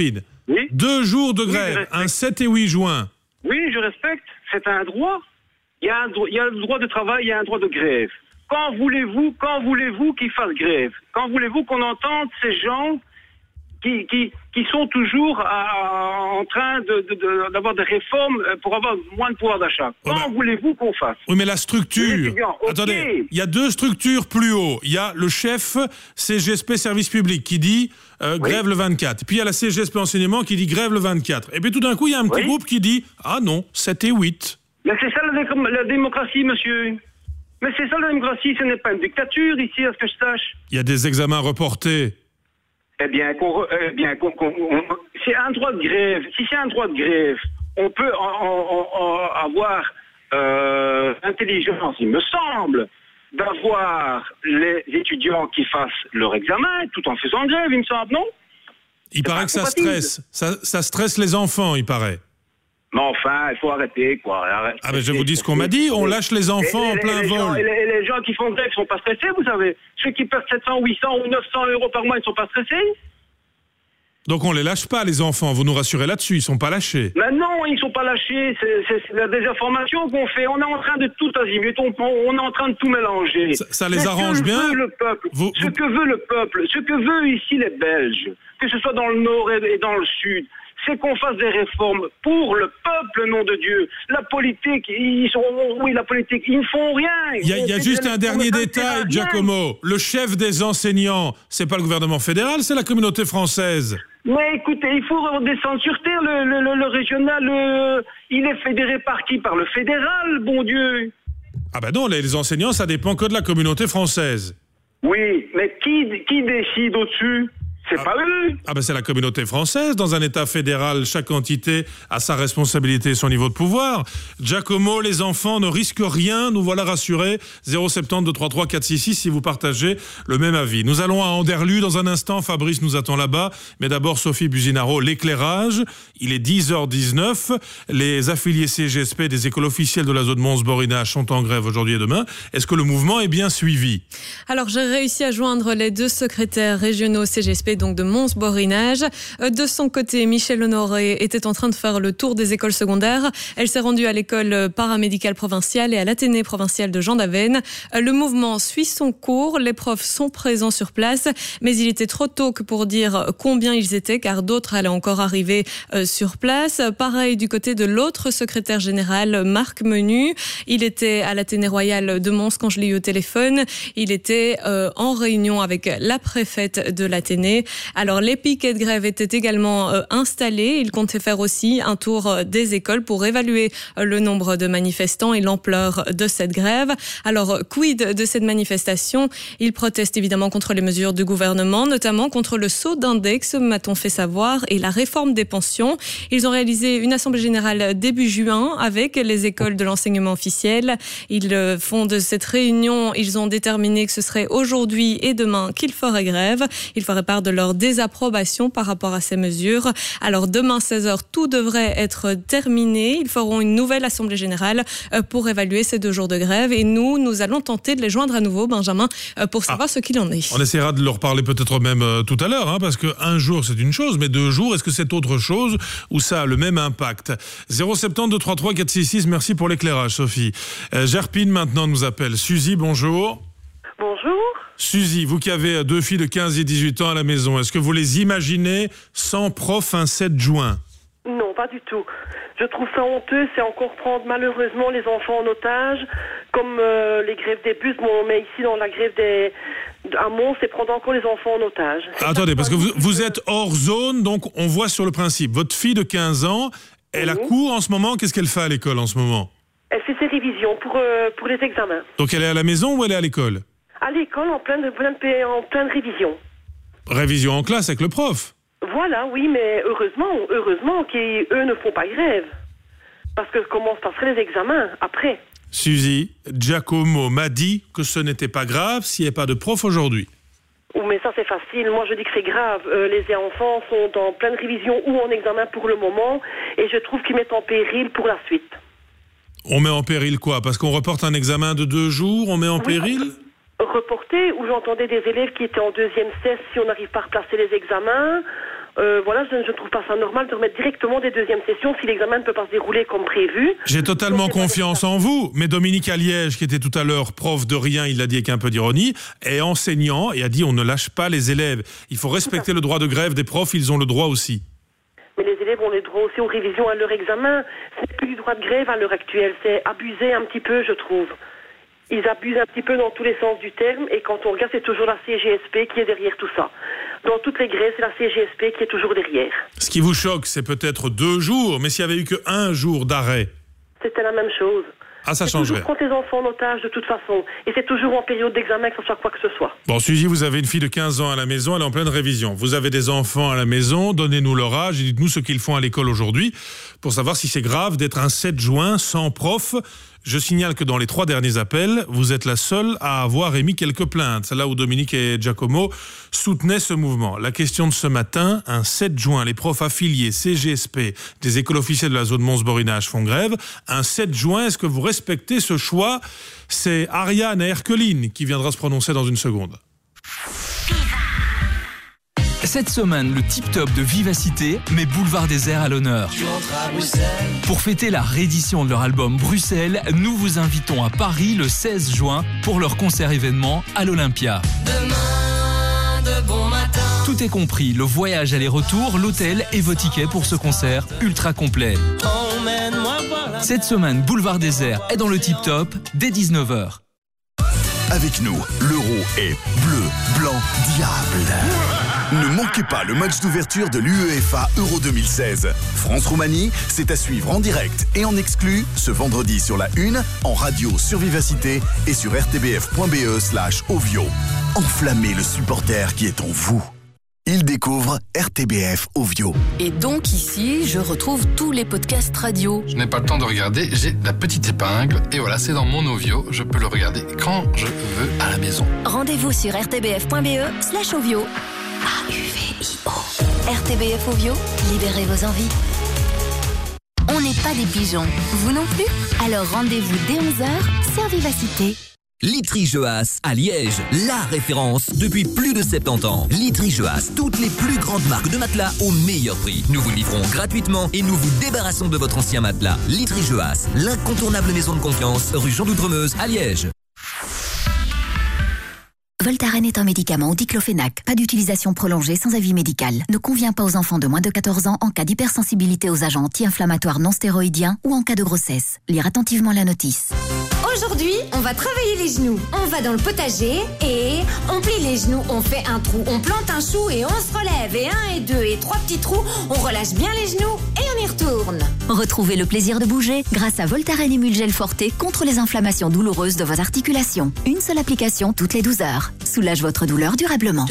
Oui. Deux jours de Oui, grève, je respecte. un sept et huit juin. Oui, je respecte. C'est un droit. Il y a un dro- il y a le droit de travail, il y a un droit de grève. Quand voulez-vous, quand voulez-vous qu'ils fassent grève? Quand voulez-vous qu'on entende ces gens qui, qui, qui sont toujours à- en train de, de- de- d'avoir des réformes pour avoir moins de pouvoir d'achat? Quand bah- voulez-vous qu'on fasse? Oui, mais la Les structure. étudiants, ok. Attendez, il y a deux structures plus haut. Il y a le chef C G S P Service Public qui dit euh, grève le vingt-quatre. Puis il y a la C G S P Enseignement qui dit grève le vingt-quatre. Et puis tout d'un coup, il y a un petit Oui. groupe qui dit ah non, sept et huit. Mais c'est ça la, dé- la démocratie, monsieur. Mais c'est ça la démocratie, ce n'est pas une dictature ici, à ce que je sache. Il y a des examens reportés. Eh bien, qu'on, re- eh bien, qu'on, qu'on- on- c'est un droit de grève. Si c'est un droit de grève, on peut en- en- en- avoir euh, intelligence, il me semble, d'avoir les étudiants qui fassent leur examen tout en faisant grève, il me semble, non? Il paraît pas que ça compatible. stresse. Ça, ça stresse les enfants, il paraît. Mais enfin, il faut arrêter, quoi. Arrête. Ah ben je vous dis ce qu'on m'a dit, on lâche les enfants Et en les- plein les gens- vol. et les, et les gens qui font grève ne sont pas stressés, vous savez. Ceux qui perdent sept cents, huit cents ou neuf cents euros par mois, ils ne sont pas stressés. Donc on les lâche pas, les enfants, vous nous rassurez là-dessus, ils sont pas lâchés. Mais non, ils ne sont pas lâchés. C'est, c'est- c'est la désinformation qu'on fait. On est en train de tout azimut. On, on est en train de tout mélanger. Ça- ça les Mais arrange ce que bien. veut le peuple, Vous- ce que veut le peuple, ce que veut ici les Belges, que ce soit dans le nord et, et dans le sud, c'est qu'on fasse des réformes pour le peuple, nom de Dieu. La politique, ils sont, oui, la politique, ils ne font rien. Il y a, il y a C'est juste des un dernier réformes, ça ne sert à détail, rien. Giacomo. Le chef des enseignants, c'est pas le gouvernement fédéral, c'est la communauté française. Mais écoutez, il faut redescendre sur terre. Le, le, le, le régional, le- il est fédéré par qui? Par le fédéral, bon Dieu. Ah ben non, les, les enseignants, ça dépend que de la communauté française. Oui, mais qui, qui décide au-dessus? C'est pas eux. Ah ben c'est la communauté française. Dans un État fédéral, chaque entité a sa responsabilité et son niveau de pouvoir. Giacomo, les enfants ne risquent rien, nous voilà rassurés. zéro sept zéro deux trois trois quatre six six si vous partagez le même avis. Nous allons à Anderlu dans un instant. Fabrice nous attend là-bas. Mais d'abord, Sophie Buzinaro, l'éclairage. Il est dix heures dix-neuf. Les affiliés C G S P des écoles officielles de la zone Mons-Borinage sont en grève aujourd'hui et demain. Est-ce que le mouvement est bien suivi? Alors, j'ai réussi à joindre les deux secrétaires régionaux C G S P, donc de Mons-Borinage. Euh, De son côté, Michel Honoré était en train de faire le tour des écoles secondaires. Elle s'est rendue à l'école paramédicale provinciale et à l'Athénée provincial de Jean d'Aven. Euh, Le mouvement suit son cours. Les profs sont présents sur place, mais il était trop tôt que pour dire combien ils étaient, car d'autres allaient encore arriver euh, sur place. Pareil du côté de l'autre secrétaire général, Marc Menu. Il était à l'Athénée royale de Mons quand je l'ai eu au téléphone. Il était euh, en réunion avec la préfète de l'Athénée. Alors, les piquets de grève étaient également euh, installés. Ils comptaient faire aussi un tour euh, des écoles pour évaluer euh, le nombre de manifestants et l'ampleur de cette grève. Alors, quid de cette manifestation? Ils protestent évidemment contre les mesures du gouvernement, notamment contre le saut d'index, m'a-t-on fait savoir, et la réforme des pensions. Ils ont réalisé une assemblée générale début juin avec les écoles de l'enseignement officiel. Ils euh, font de cette réunion, ils ont déterminé que ce serait aujourd'hui et demain qu'ils feraient grève. Ils feraient part de leur désapprobation par rapport à ces mesures. Alors demain seize heures, tout devrait être terminé. Ils feront une nouvelle assemblée générale pour évaluer ces deux jours de grève. Et nous, nous allons tenter de les joindre à nouveau, Benjamin, pour savoir ah, ce qu'il en est. On essaiera de leur parler peut-être même euh, tout à l'heure, hein, parce qu'un jour c'est une chose, mais deux jours, est-ce que c'est autre chose ou ça a le même impact? zéro sept zéro deux trois trois quatre six six, merci pour l'éclairage, Sophie. Euh, Gerpine maintenant nous appelle. Suzy, bonjour. Bonjour. Suzy, vous qui avez deux filles de quinze et dix-huit ans à la maison, est-ce que vous les imaginez sans prof un sept juin? Non, pas du tout. Je trouve ça honteux, c'est encore prendre malheureusement les enfants en otage, comme euh, les grèves des bus, bon, mais ici dans la grève des... à Mons, c'est prendre encore les enfants en otage. C'est Attendez, parce que vous, vous êtes hors zone, donc on voit sur le principe. Votre fille de quinze ans, elle a cours en ce moment, qu'est-ce qu'elle fait à l'école en ce moment? Elle fait ses révisions pour, euh, pour les examens. Donc elle est à la maison ou elle est à l'école? À l'école, en pleine, pleine, en pleine révision. Révision en classe avec le prof? Voilà, oui, mais heureusement, heureusement qu'eux ne font pas grève. Parce que comment se passeraient les examens après? Suzy, Giacomo m'a dit que ce n'était pas grave s'il n'y avait pas de prof aujourd'hui. Oh, mais ça c'est facile, moi je dis que c'est grave. Euh, les enfants sont en pleine révision ou en examen pour le moment, et je trouve qu'ils mettent en péril pour la suite. On met en péril quoi? Parce qu'on reporte un examen de deux jours, on met en oui, péril? Reporté, où j'entendais des élèves qui étaient en deuxième cesse si on n'arrive pas à replacer les examens. Euh, voilà, je ne trouve pas ça normal de remettre directement des deuxièmes sessions si l'examen ne peut pas se dérouler comme prévu. J'ai totalement Donc, confiance en vous, mais Dominique Aliège, qui était tout à l'heure prof de rien, il l'a dit avec un peu d'ironie, est enseignant et a dit on ne lâche pas les élèves. Il faut respecter le droit de grève des profs, ils ont le droit aussi. Mais les élèves ont le droit aussi aux révisions à leur examen. Ce n'est plus du droit de grève à l'heure actuelle, c'est abusé un petit peu, je trouve. Ils abusent un petit peu dans tous les sens du terme, et quand on regarde, c'est toujours la C G S P qui est derrière tout ça. Dans toutes les grèves, c'est la C G S P qui est toujours derrière. Ce qui vous choque, c'est peut-être deux jours, mais s'il n'y avait eu qu'un jour d'arrêt. C'était la même chose. Ah, ça c'est changerait. toujours contre les enfants en otage de toute façon. Et c'est toujours en période d'examen que ce soit quoi que ce soit. Bon, Suzy, vous avez une fille de quinze ans à la maison, elle est en pleine révision. Vous avez des enfants à la maison, donnez-nous leur âge et dites-nous ce qu'ils font à l'école aujourd'hui pour savoir si c'est grave d'être un sept juin sans prof. Je signale que dans les trois derniers appels, vous êtes la seule à avoir émis quelques plaintes. C'est là où Dominique et Giacomo soutenaient ce mouvement. La question de ce matin, un sept juin, les profs affiliés C G S P des écoles officielles de la zone Mons-Borinage font grève. Un sept juin, est-ce que vous respectez ce choix? C'est Ariane à Erqueline qui viendra se prononcer dans une seconde. Cette semaine, le tip-top de Vivacité met Boulevard Désert à l'honneur. Pour fêter la réédition de leur album Bruxelles, nous vous invitons à Paris le seize juin pour leur concert événement à l'Olympia. Demain, de bon matin. Tout est compris, le voyage aller-retour, l'hôtel et vos tickets pour ce concert ultra complet. Cette semaine, Boulevard Désert est dans le tip-top dès dix-neuf heures. Avec nous, l'euro est bleu, blanc, diable. Ne manquez pas le match d'ouverture de l'UEFA Euro deux mille seize. France-Roumanie, c'est à suivre en direct et en exclu ce vendredi sur la une, en radio sur Vivacité et sur rtbf.be slash Ovio. Enflammez le supporter qui est en vous. Il découvre R T B F Ovio. Et donc ici, je retrouve tous les podcasts radio. Je n'ai pas le temps de regarder, j'ai la petite épingle et voilà, c'est dans mon Ovio. Je peux le regarder quand je veux à la maison. Rendez-vous sur rtbf.be slash Ovio. A U V I O. R T B F Ovio, libérez vos envies. On n'est pas des pigeons, vous non plus? Alors rendez-vous dès onze heures sur Vivacité. Literie Joas à Liège, la référence depuis plus de soixante-dix ans. Literie Joas, toutes les plus grandes marques de matelas au meilleur prix. Nous vous livrons gratuitement et nous vous débarrassons de votre ancien matelas. Literie Joas, l'incontournable maison de confiance, rue Jean d'Outremeuse à Liège. Voltaren est un médicament diclofénac. Pas d'utilisation prolongée sans avis médical. Ne convient pas aux enfants de moins de quatorze ans en cas d'hypersensibilité aux agents anti-inflammatoires non stéroïdiens ou en cas de grossesse. Lire attentivement la notice. Aujourd'hui, on va travailler les genoux. On va dans le potager et on plie les genoux, on fait un trou, on plante un chou et on se relève. Et un et deux et trois petits trous, on relâche bien les genoux et on y retourne. Retrouvez le plaisir de bouger grâce à Voltaren Emulgel Forte contre les inflammations douloureuses de vos articulations. Une seule application toutes les douze heures. Soulage votre douleur durablement.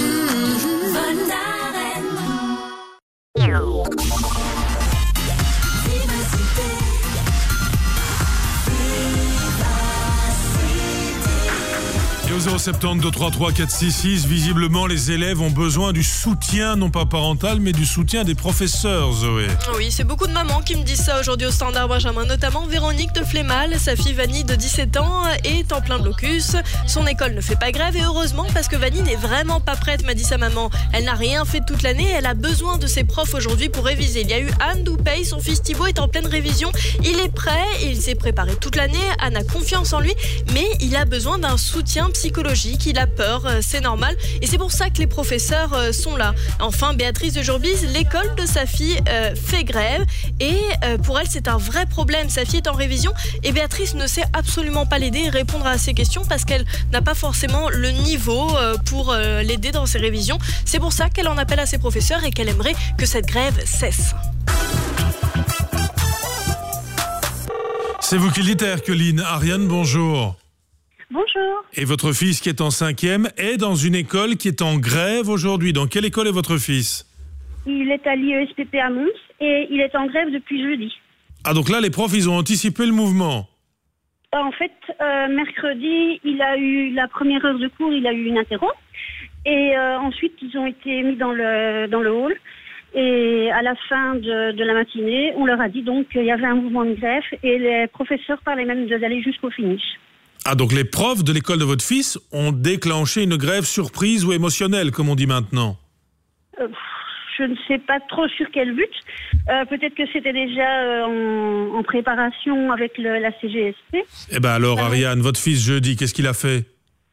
Et au zéro sept zéro deux trois trois quatre six six, visiblement les élèves ont besoin du soutien, non pas parental, mais du soutien des professeurs, Zoé. Oui, c'est beaucoup de mamans qui me disent ça aujourd'hui au Standard Benjamin, notamment Véronique de Flémal. Sa fille Vanille de dix-sept ans est en plein blocus. Son école ne fait pas grève et heureusement parce que Vanille n'est vraiment pas prête, m'a dit sa maman. Elle n'a rien fait toute l'année, elle a besoin de ses profs aujourd'hui pour réviser. Il y a eu Anne Doupey, son fils Thibaut est en pleine révision. Il est prêt, il s'est préparé toute l'année, Anne a confiance en lui, mais il a besoin d'un soutien psychologique, il a peur, c'est normal et c'est pour ça que les professeurs sont là. Enfin, Béatrice de Jourbise, l'école de sa fille euh, fait grève et euh, pour elle c'est un vrai problème. Sa fille est en révision et Béatrice ne sait absolument pas l'aider et répondre à ses questions parce qu'elle n'a pas forcément le niveau euh, pour euh, l'aider dans ses révisions. C'est pour ça qu'elle en appelle à ses professeurs et qu'elle aimerait que cette grève cesse. C'est vous qui le dites, Herculine. Ariane, bonjour. Bonjour. Et votre fils qui est en cinquième est dans une école qui est en grève aujourd'hui. Dans quelle école est votre fils ? Il est à l'I E S P P à Mons et il est en grève depuis jeudi. Ah, donc là, les profs, ils ont anticipé le mouvement. En fait, euh, mercredi, il a eu la première heure de cours, il a eu une interro. Et euh, ensuite, ils ont été mis dans le, dans le hall. Et à la fin de, de la matinée, on leur a dit donc qu'il y avait un mouvement de grève et les professeurs parlaient même d'aller jusqu'au finish. Ah, donc les profs de l'école de votre fils ont déclenché une grève surprise ou émotionnelle, comme on dit maintenant ? euh, Je je ne sais pas trop sur quel but. Euh, peut-être que c'était déjà euh, en, en préparation avec le, la C G S P. Eh ben alors, Ariane, votre fils jeudi, qu'est-ce qu'il a fait?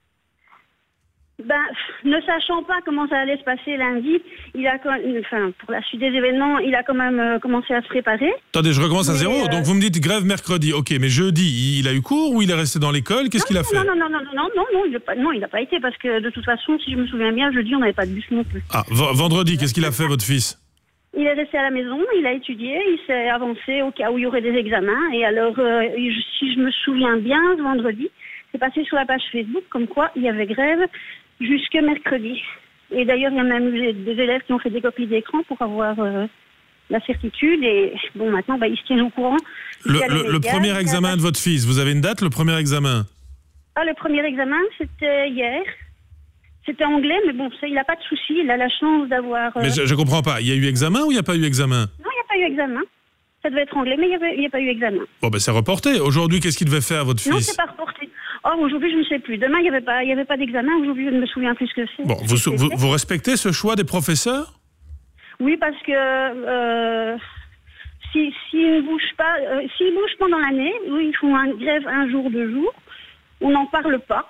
Ben, ne sachant pas comment ça allait se passer lundi, il a, enfin, pour la suite des événements, il a quand même euh, commencé à se préparer. Attendez, je recommence à Mais, zéro. euh... Donc vous me dites grève mercredi. Ok, mais jeudi, il a eu cours ou il est resté dans l'école? Qu'est-ce non, qu'il a fait? Non, non, non, non, non, non, non, il n'a pas, non, il n'a pas été parce que de toute façon, si je me souviens bien, jeudi, on n'avait pas de bus non plus. Ah, v- vendredi, qu'est-ce qu'il a fait, votre fils? Il est resté à la maison, il a étudié, il s'est avancé au cas où il y aurait des examens. Et alors, euh, si je me souviens bien, ce vendredi, c'est passé sur la page Facebook comme quoi il y avait grève jusque mercredi. Et d'ailleurs, il y a même eu des élèves qui ont fait des copies d'écran pour avoir euh, la certitude. Et bon, maintenant, bah, ils se tiennent au courant. Le, le, le premier examen de votre fils, vous avez une date, le premier examen? Ah, le premier examen, c'était hier. C'était anglais, mais bon, ça, il n'a pas de souci. Il a la chance d'avoir... Euh... Mais je ne comprends pas. Il y a eu examen ou il n'y a pas eu examen? Non, il n'y a pas eu examen. Ça devait être anglais, mais il n'y a pas eu examen. Bon, ben c'est reporté. Aujourd'hui, qu'est-ce qu'il devait faire, votre fils? Non, c'est pas reporté. Oh, aujourd'hui, je ne sais plus. Demain, il n'y avait pas, il y avait pas d'examen. Aujourd'hui, je ne me souviens plus ce que c'est. Bon, vous, vous, vous respectez ce choix des professeurs? Oui, parce que euh, si, s'ils ne bougent pas, euh, s'ils bougent pendant l'année, oui, ils font une grève un jour, deux jours, on n'en parle pas.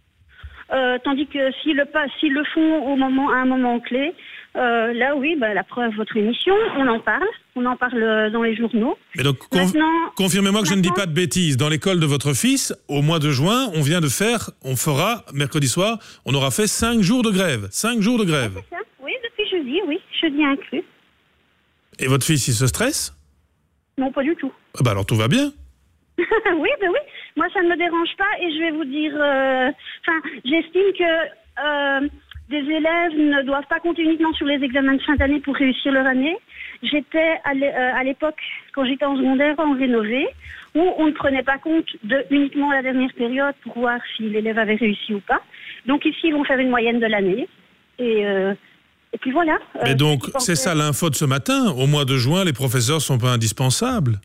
Euh, tandis que s'ils le, s'ils le font au moment, à un moment clé, euh, là, oui, bah, la preuve, votre émission, on en parle. On en parle dans les journaux. Mais donc, conf- confirmez-moi que je ne dis pas de bêtises. Dans l'école de votre fils, au mois de juin, on vient de faire, on fera, mercredi soir, on aura fait cinq jours de grève. Cinq jours de grève. C'est ça. Oui, depuis jeudi, oui, jeudi inclus. Et votre fils, il se stresse? Non, pas du tout. Ah bah alors tout va bien. Oui, ben oui. Moi, ça ne me dérange pas et je vais vous dire... Enfin, euh, j'estime que... Euh, des élèves ne doivent pas compter uniquement sur les examens de fin d'année pour réussir leur année. J'étais à l'époque, quand j'étais en secondaire, en rénové, où on ne prenait pas compte de uniquement la dernière période pour voir si l'élève avait réussi ou pas. Donc ici, ils vont faire une moyenne de l'année. Et, euh, et puis voilà. Mais euh, donc, c'est ça l'info de ce matin. Au mois de juin, les professeurs ne sont pas indispensables.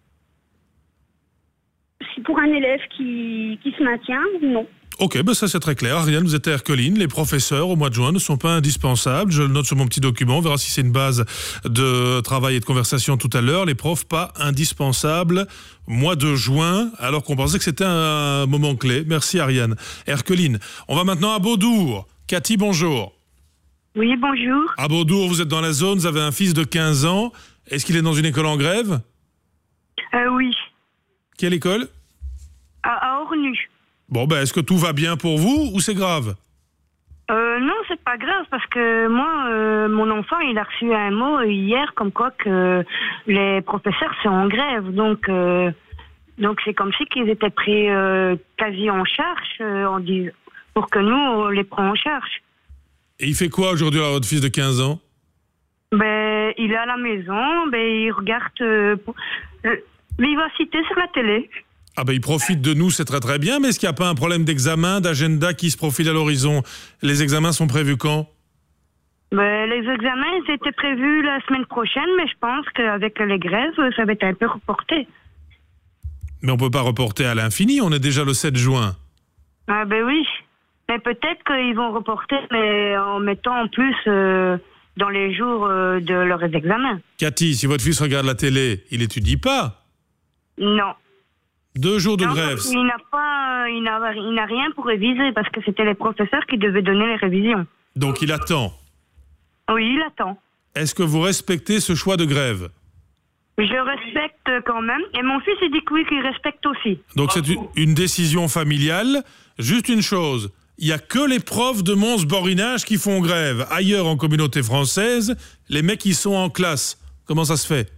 Pour un élève qui, qui se maintient, non. Ok, ben ça c'est très clair. Ariane, vous êtes à Erqueline. Les professeurs au mois de juin ne sont pas indispensables. Je le note sur mon petit document. On verra si c'est une base de travail et de conversation tout à l'heure. Les profs pas indispensables. Mois de juin, alors qu'on pensait que c'était un moment clé. Merci Ariane. Erqueline. On va maintenant à Beaudour. Cathy, bonjour. Oui, bonjour. À Beaudour, vous êtes dans la zone, vous avez un fils de quinze ans. Est-ce qu'il est dans une école en grève? euh, Oui. Quelle école? À, à Ornu. Bon, ben, est-ce que tout va bien pour vous ou c'est grave? euh, Non, c'est pas grave parce que moi, euh, mon enfant, il a reçu un mot hier comme quoi que les professeurs sont en grève. Donc, euh, donc c'est comme si qu'ils étaient pris euh, quasi en charge euh, on dit, pour que nous, on les prend en charge. Et il fait quoi aujourd'hui à votre fils de quinze ans? Ben, il est à la maison, ben, il regarde euh, pour, euh, Vivacité sur la télé. Ah ben il profite de nous, c'est très très bien, mais est-ce qu'il n'y a pas un problème d'examen, d'agenda qui se profile à l'horizon? Les examens sont prévus quand? Ben, les examens, ils étaient prévus la semaine prochaine, mais je pense qu'avec les grèves, ça va être un peu reporté. Mais on ne peut pas reporter à l'infini, on est déjà le sept juin. Ah ben oui, mais peut-être qu'ils vont reporter, mais en mettant en plus euh, dans les jours euh, de leurs examens. Cathy, si votre fils regarde la télé, il n'étudie pas? Non. Deux jours de non, grève. Il n'a pas, il n'a, il n'a rien pour réviser parce que c'était les professeurs qui devaient donner les révisions. Donc il attend. Oui, il attend. Est-ce que vous respectez ce choix de grève? Je respecte quand même. Et mon fils, il dit que oui, qu'il respecte aussi. Donc c'est une, une décision familiale. Juste une chose, il n'y a que les profs de Mons-Borinage qui font grève. Ailleurs en communauté française, les mecs, ils sont en classe. Comment ça se fait?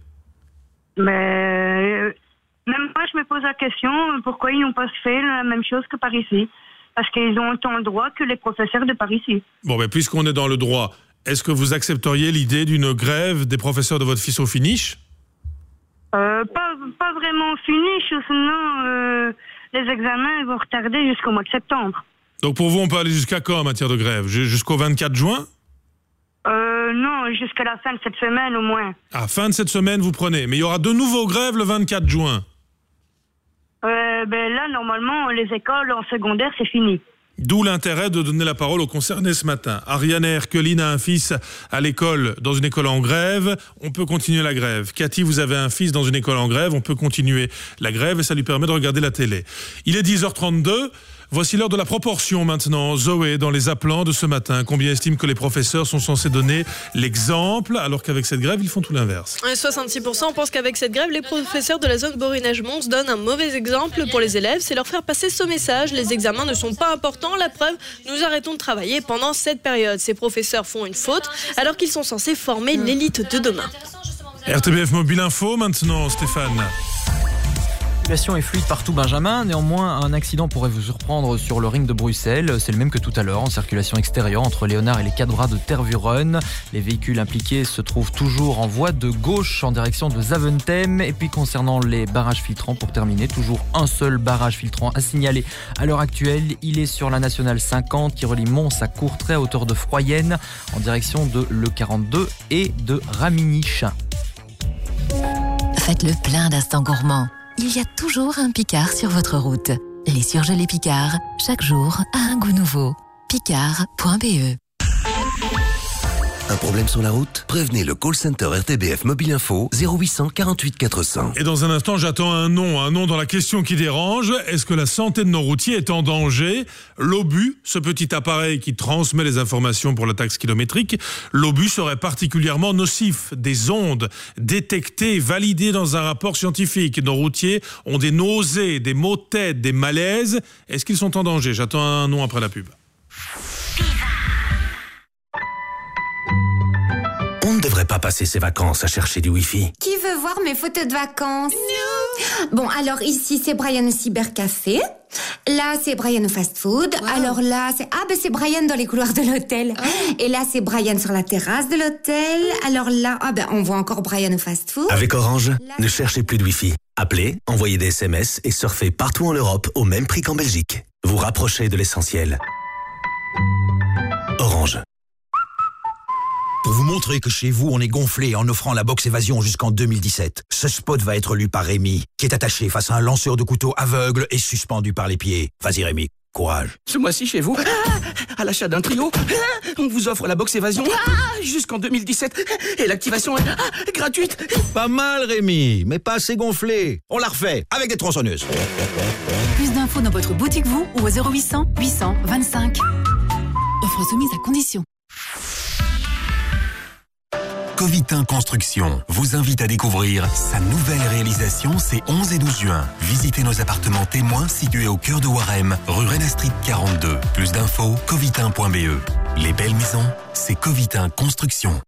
Mais... Même moi, je me pose la question, pourquoi ils n'ont pas fait la même chose que par ici? Parce qu'ils ont autant le droit que les professeurs de par ici. Bon, ben, puisqu'on est dans le droit, est-ce que vous accepteriez l'idée d'une grève des professeurs de votre fils au finish? euh, pas, pas vraiment finish, sinon euh, les examens vont retarder jusqu'au mois de septembre. Donc pour vous, on peut aller jusqu'à quand en matière de grève? Jusqu'au vingt-quatre juin? Euh, non, jusqu'à la fin de cette semaine au moins. À fin de cette semaine, vous prenez. Mais il y aura de nouveaux grèves le vingt-quatre juin. Euh, ben là, normalement, les écoles en secondaire, c'est fini. D'où l'intérêt de donner la parole aux concernés ce matin. Ariane et Herculine a un fils à l'école, dans une école en grève, on peut continuer la grève. Cathy, vous avez un fils dans une école en grève, on peut continuer la grève et ça lui permet de regarder la télé. Il est dix heures trente-deux. Voici l'heure de la proportion maintenant. Zoé, dans les appelants de ce matin, combien estime que les professeurs sont censés donner l'exemple, alors qu'avec cette grève, ils font tout l'inverse? soixante-six pour cent pensent qu'avec cette grève, les professeurs de la zone Borinage-Mons donnent un mauvais exemple pour les élèves. C'est leur faire passer ce message. Les examens ne sont pas importants. La preuve, nous arrêtons de travailler pendant cette période. Ces professeurs font une faute, alors qu'ils sont censés former l'élite de demain. R T B F Mobile Info maintenant, Stéphane. La circulation est fluide partout, Benjamin. Néanmoins, un accident pourrait vous surprendre sur le ring de Bruxelles. C'est le même que tout à l'heure, en circulation extérieure entre Léonard et les quatre bras de Tervuren. Les véhicules impliqués se trouvent toujours en voie de gauche en direction de Zaventem. Et puis concernant les barrages filtrants, pour terminer, toujours un seul barrage filtrant à signaler à l'heure actuelle. Il est sur la nationale cinquante qui relie Mons à Courtrai à hauteur de Froyenne en direction de l'E quarante-deux et de Raminiche. Faites le plein d'instants gourmands. Il y a toujours un Picard sur votre route. Les surgelés Picard, chaque jour a un goût nouveau. Picard point b e. Un problème sur la route? Prévenez le call center R T B F Mobile Info zéro huit cent quarante-huit quatre cents. Et dans un instant, j'attends un nom, un nom dans la question qui dérange. Est-ce que la santé de nos routiers est en danger? L'obus, ce petit appareil qui transmet les informations pour la taxe kilométrique, l'obus serait particulièrement nocif. Des ondes détectées, validées dans un rapport scientifique. Nos routiers ont des nausées, des maux de tête, des malaises. Est-ce qu'ils sont en danger? J'attends un nom après la pub. On ne devrait pas passer ses vacances à chercher du Wi-Fi. Qui veut voir mes photos de vacances? Bon, alors ici, c'est Brian au cybercafé. Là, c'est Brian au fast-food. Wow. Alors là, c'est... Ah, ben c'est Brian dans les couloirs de l'hôtel. Ah. Et là, c'est Brian sur la terrasse de l'hôtel. Alors là, ah ben on voit encore Brian au fast-food. Avec Orange, là... ne cherchez plus de Wi-Fi. Appelez, envoyez des S M S et surfez partout en Europe au même prix qu'en Belgique. Vous rapprochez de l'essentiel. Orange. Pour vous montrer que chez vous, on est gonflé en offrant la box évasion jusqu'en deux mille dix-sept, ce spot va être lu par Rémi, qui est attaché face à un lanceur de couteau aveugle et suspendu par les pieds. Vas-y Rémi, courage. Ce mois-ci chez vous, à l'achat d'un trio, on vous offre la box évasion jusqu'en deux mille dix-sept et l'activation est gratuite. Pas mal Rémi, mais pas assez gonflé. On la refait avec des tronçonneuses. Plus d'infos dans votre boutique vous ou au zéro huit cents huit cents vingt-cinq. Offre soumise à condition. Covitin Construction vous invite à découvrir sa nouvelle réalisation ces onze et douze juin. Visitez nos appartements témoins situés au cœur de Warem, rue Rennes Street quarante-deux. Plus d'infos, covitin point b e. Les belles maisons, c'est Covitin Construction.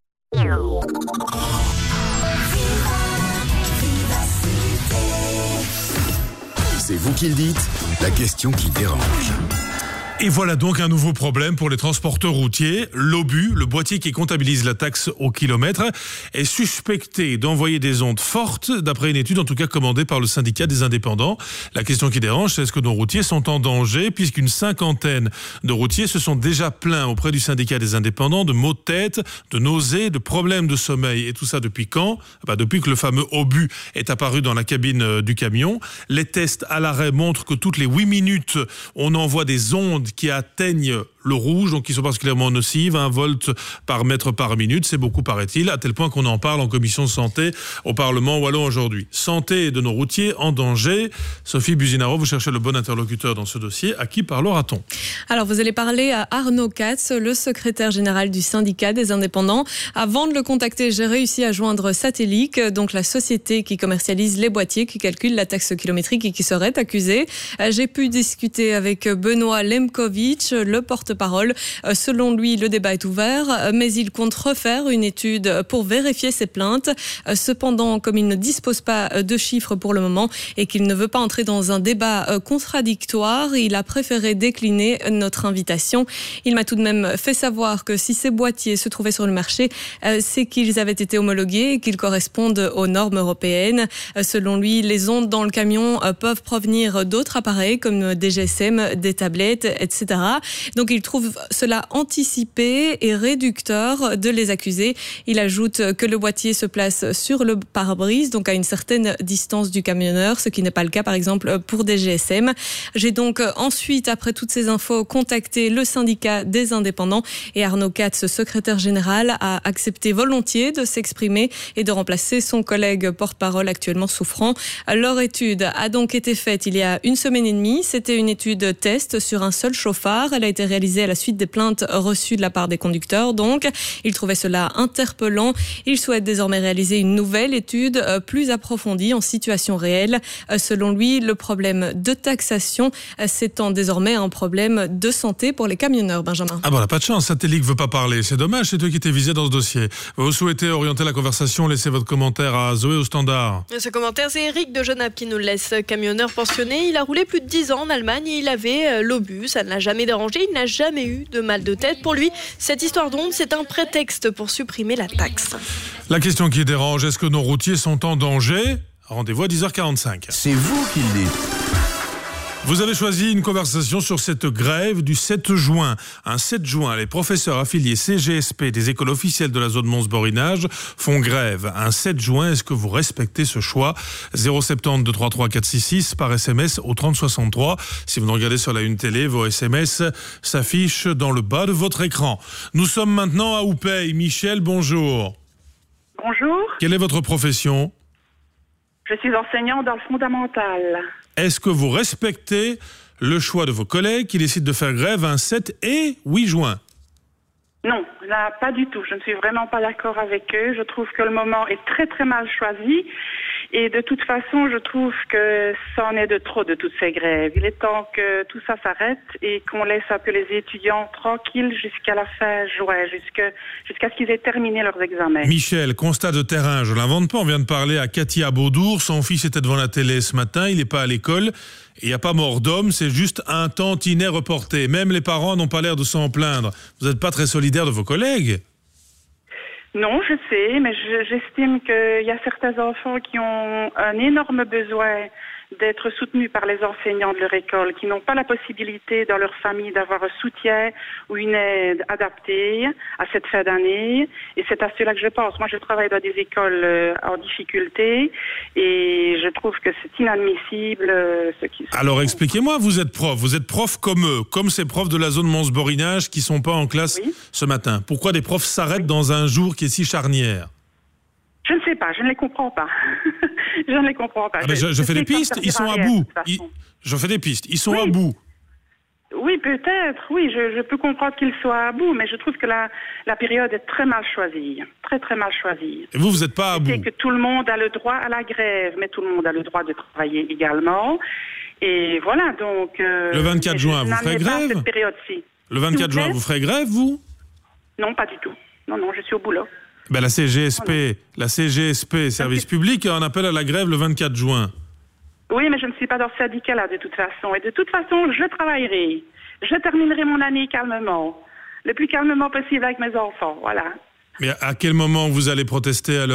C'est vous qui le dites, la question qui dérange. Et voilà donc un nouveau problème pour les transporteurs routiers. L'obus, le boîtier qui comptabilise la taxe au kilomètre, est suspecté d'envoyer des ondes fortes, d'après une étude en tout cas commandée par le syndicat des indépendants. La question qui dérange, c'est est-ce que nos routiers sont en danger, puisqu'une cinquantaine de routiers se sont déjà plaints auprès du syndicat des indépendants de maux de tête, de nausées, de problèmes de sommeil. Et tout ça depuis quand? Bah, depuis que le fameux obus est apparu dans la cabine du camion. Les tests à l'arrêt montrent que toutes les huit minutes, on envoie des ondes qui atteignent le rouge, donc qui sont particulièrement nocives, un volt par mètre par minute, c'est beaucoup paraît-il, à tel point qu'on en parle en commission santé au Parlement wallon aujourd'hui. Santé de nos routiers en danger. Sophie Buzinaro, vous cherchez le bon interlocuteur dans ce dossier. À qui parlera-t-on? Alors vous allez parler à Arnaud Katz, le secrétaire général du syndicat des indépendants. Avant de le contacter, j'ai réussi à joindre Satellic, donc la société qui commercialise les boîtiers, qui calcule la taxe kilométrique et qui serait accusée. J'ai pu discuter avec Benoît Lemkovic, le porte parole. Selon lui, le débat est ouvert, mais il compte refaire une étude pour vérifier ses plaintes. Cependant, comme il ne dispose pas de chiffres pour le moment et qu'il ne veut pas entrer dans un débat contradictoire, il a préféré décliner notre invitation. Il m'a tout de même fait savoir que si ces boîtiers se trouvaient sur le marché, c'est qu'ils avaient été homologués et qu'ils correspondent aux normes européennes. Selon lui, les ondes dans le camion peuvent provenir d'autres appareils comme des G S M, des tablettes, et cetera. Donc il il trouve cela anticipé et réducteur de les accuser. Il ajoute que le boîtier se place sur le pare-brise, donc à une certaine distance du camionneur, ce qui n'est pas le cas par exemple pour des G S M. J'ai donc ensuite, après toutes ces infos, contacté le syndicat des indépendants et Arnaud Katz, secrétaire général, a accepté volontiers de s'exprimer et de remplacer son collègue porte-parole actuellement souffrant. Leur étude a donc été faite il y a une semaine et demie. C'était une étude test sur un seul chauffard. Elle a été réalisée à la suite des plaintes reçues de la part des conducteurs. Donc, il trouvait cela interpellant. Il souhaite désormais réaliser une nouvelle étude plus approfondie en situation réelle. Selon lui, le problème de taxation s'étend désormais à un problème de santé pour les camionneurs, Benjamin. Ah bon, on n'a pas de chance. Satellique veut pas parler. C'est dommage, c'est eux qui étaient visés dans ce dossier. Vous souhaitez orienter la conversation, laissez votre commentaire à Zoé au standard. Ce commentaire, c'est Eric de Genappe qui nous le laisse. Camionneur pensionné, il a roulé plus de dix ans en Allemagne et il avait l'obus. Ça ne l'a jamais dérangé, il n'a jamais eu de mal de tête. Pour lui, cette histoire d'onde, c'est un prétexte pour supprimer la taxe. La question qui dérange, est-ce que nos routiers sont en danger ? Rendez-vous à dix heures quarante-cinq. C'est vous qui le dites. Vous avez choisi une conversation sur cette grève du sept juin. Un sept juin, les professeurs affiliés C G S P des écoles officielles de la zone Mons-Borinage font grève. Un sept juin, est-ce que vous respectez ce choix ? zéro sept zéro deux trois trois quatre six six par S M S au trente soixante-trois. Si vous nous regardez sur la une télé, vos S M S s'affichent dans le bas de votre écran. Nous sommes maintenant à Oupey. Michel, bonjour. Bonjour. Quelle est votre profession ? Je suis enseignante dans le fondamental. Est-ce que vous respectez le choix de vos collègues qui décident de faire grève un sept et huit juin ? Non, là, pas du tout. Je ne suis vraiment pas d'accord avec eux. Je trouve que le moment est très très mal choisi. Et de toute façon, je trouve que ça en est de trop de toutes ces grèves. Il est temps que tout ça s'arrête et qu'on laisse un peu les étudiants tranquilles jusqu'à la fin juin, jusqu'à, jusqu'à ce qu'ils aient terminé leurs examens. Michel, constat de terrain, je ne l'invente pas. On vient de parler à Cathy Abaudour. Son fils était devant la télé ce matin. Il n'est pas à l'école. Il n'y a pas mort d'homme, c'est juste un tantinet reporté. Même les parents n'ont pas l'air de s'en plaindre. Vous n'êtes pas très solidaire de vos collègues ? Non, je sais, mais je, j'estime qu'il y a certains enfants qui ont un énorme besoin d'être soutenus par les enseignants de leur école, qui n'ont pas la possibilité dans leur famille d'avoir un soutien ou une aide adaptée à cette fin d'année. Et c'est à cela que je pense. Moi, je travaille dans des écoles euh, en difficulté et je trouve que c'est inadmissible euh, ce qui se Alors, fait. Expliquez-moi, vous êtes prof, vous êtes prof comme eux, comme ces profs de la zone Mons-Borinage qui ne sont pas en classe oui. ce matin. Pourquoi des profs s'arrêtent oui. dans un jour qui est si charnière ? Je ne sais pas, je ne les comprends pas. je ne les comprends pas. Ah ben je, je, je fais des pistes, ils sont à bout. Ils, je fais des pistes, ils sont oui. à bout. Oui, peut-être, oui, je, je peux comprendre qu'ils soient à bout, mais je trouve que la, la période est très mal choisie. Très, très mal choisie. Et vous, vous n'êtes pas à bout ? C'est que tout le monde a le droit à la grève, mais tout le monde a le droit de travailler également. Et voilà, donc... Euh, le vingt-quatre juin, vous ferez grève ? Cette période-ci. Le vingt-quatre juin, vous ferez grève, vous ? Non, pas du tout. Non, non, je suis au boulot. Ben, la C G S P, la C G S P, service public, en appelle à la grève le vingt-quatre juin. Oui, mais je ne suis pas dans ce syndicat-là de toute façon. Et de toute façon, je travaillerai. Je terminerai mon année calmement. Le plus calmement possible avec mes enfants, voilà. Mais à quel moment vous allez protester alors ?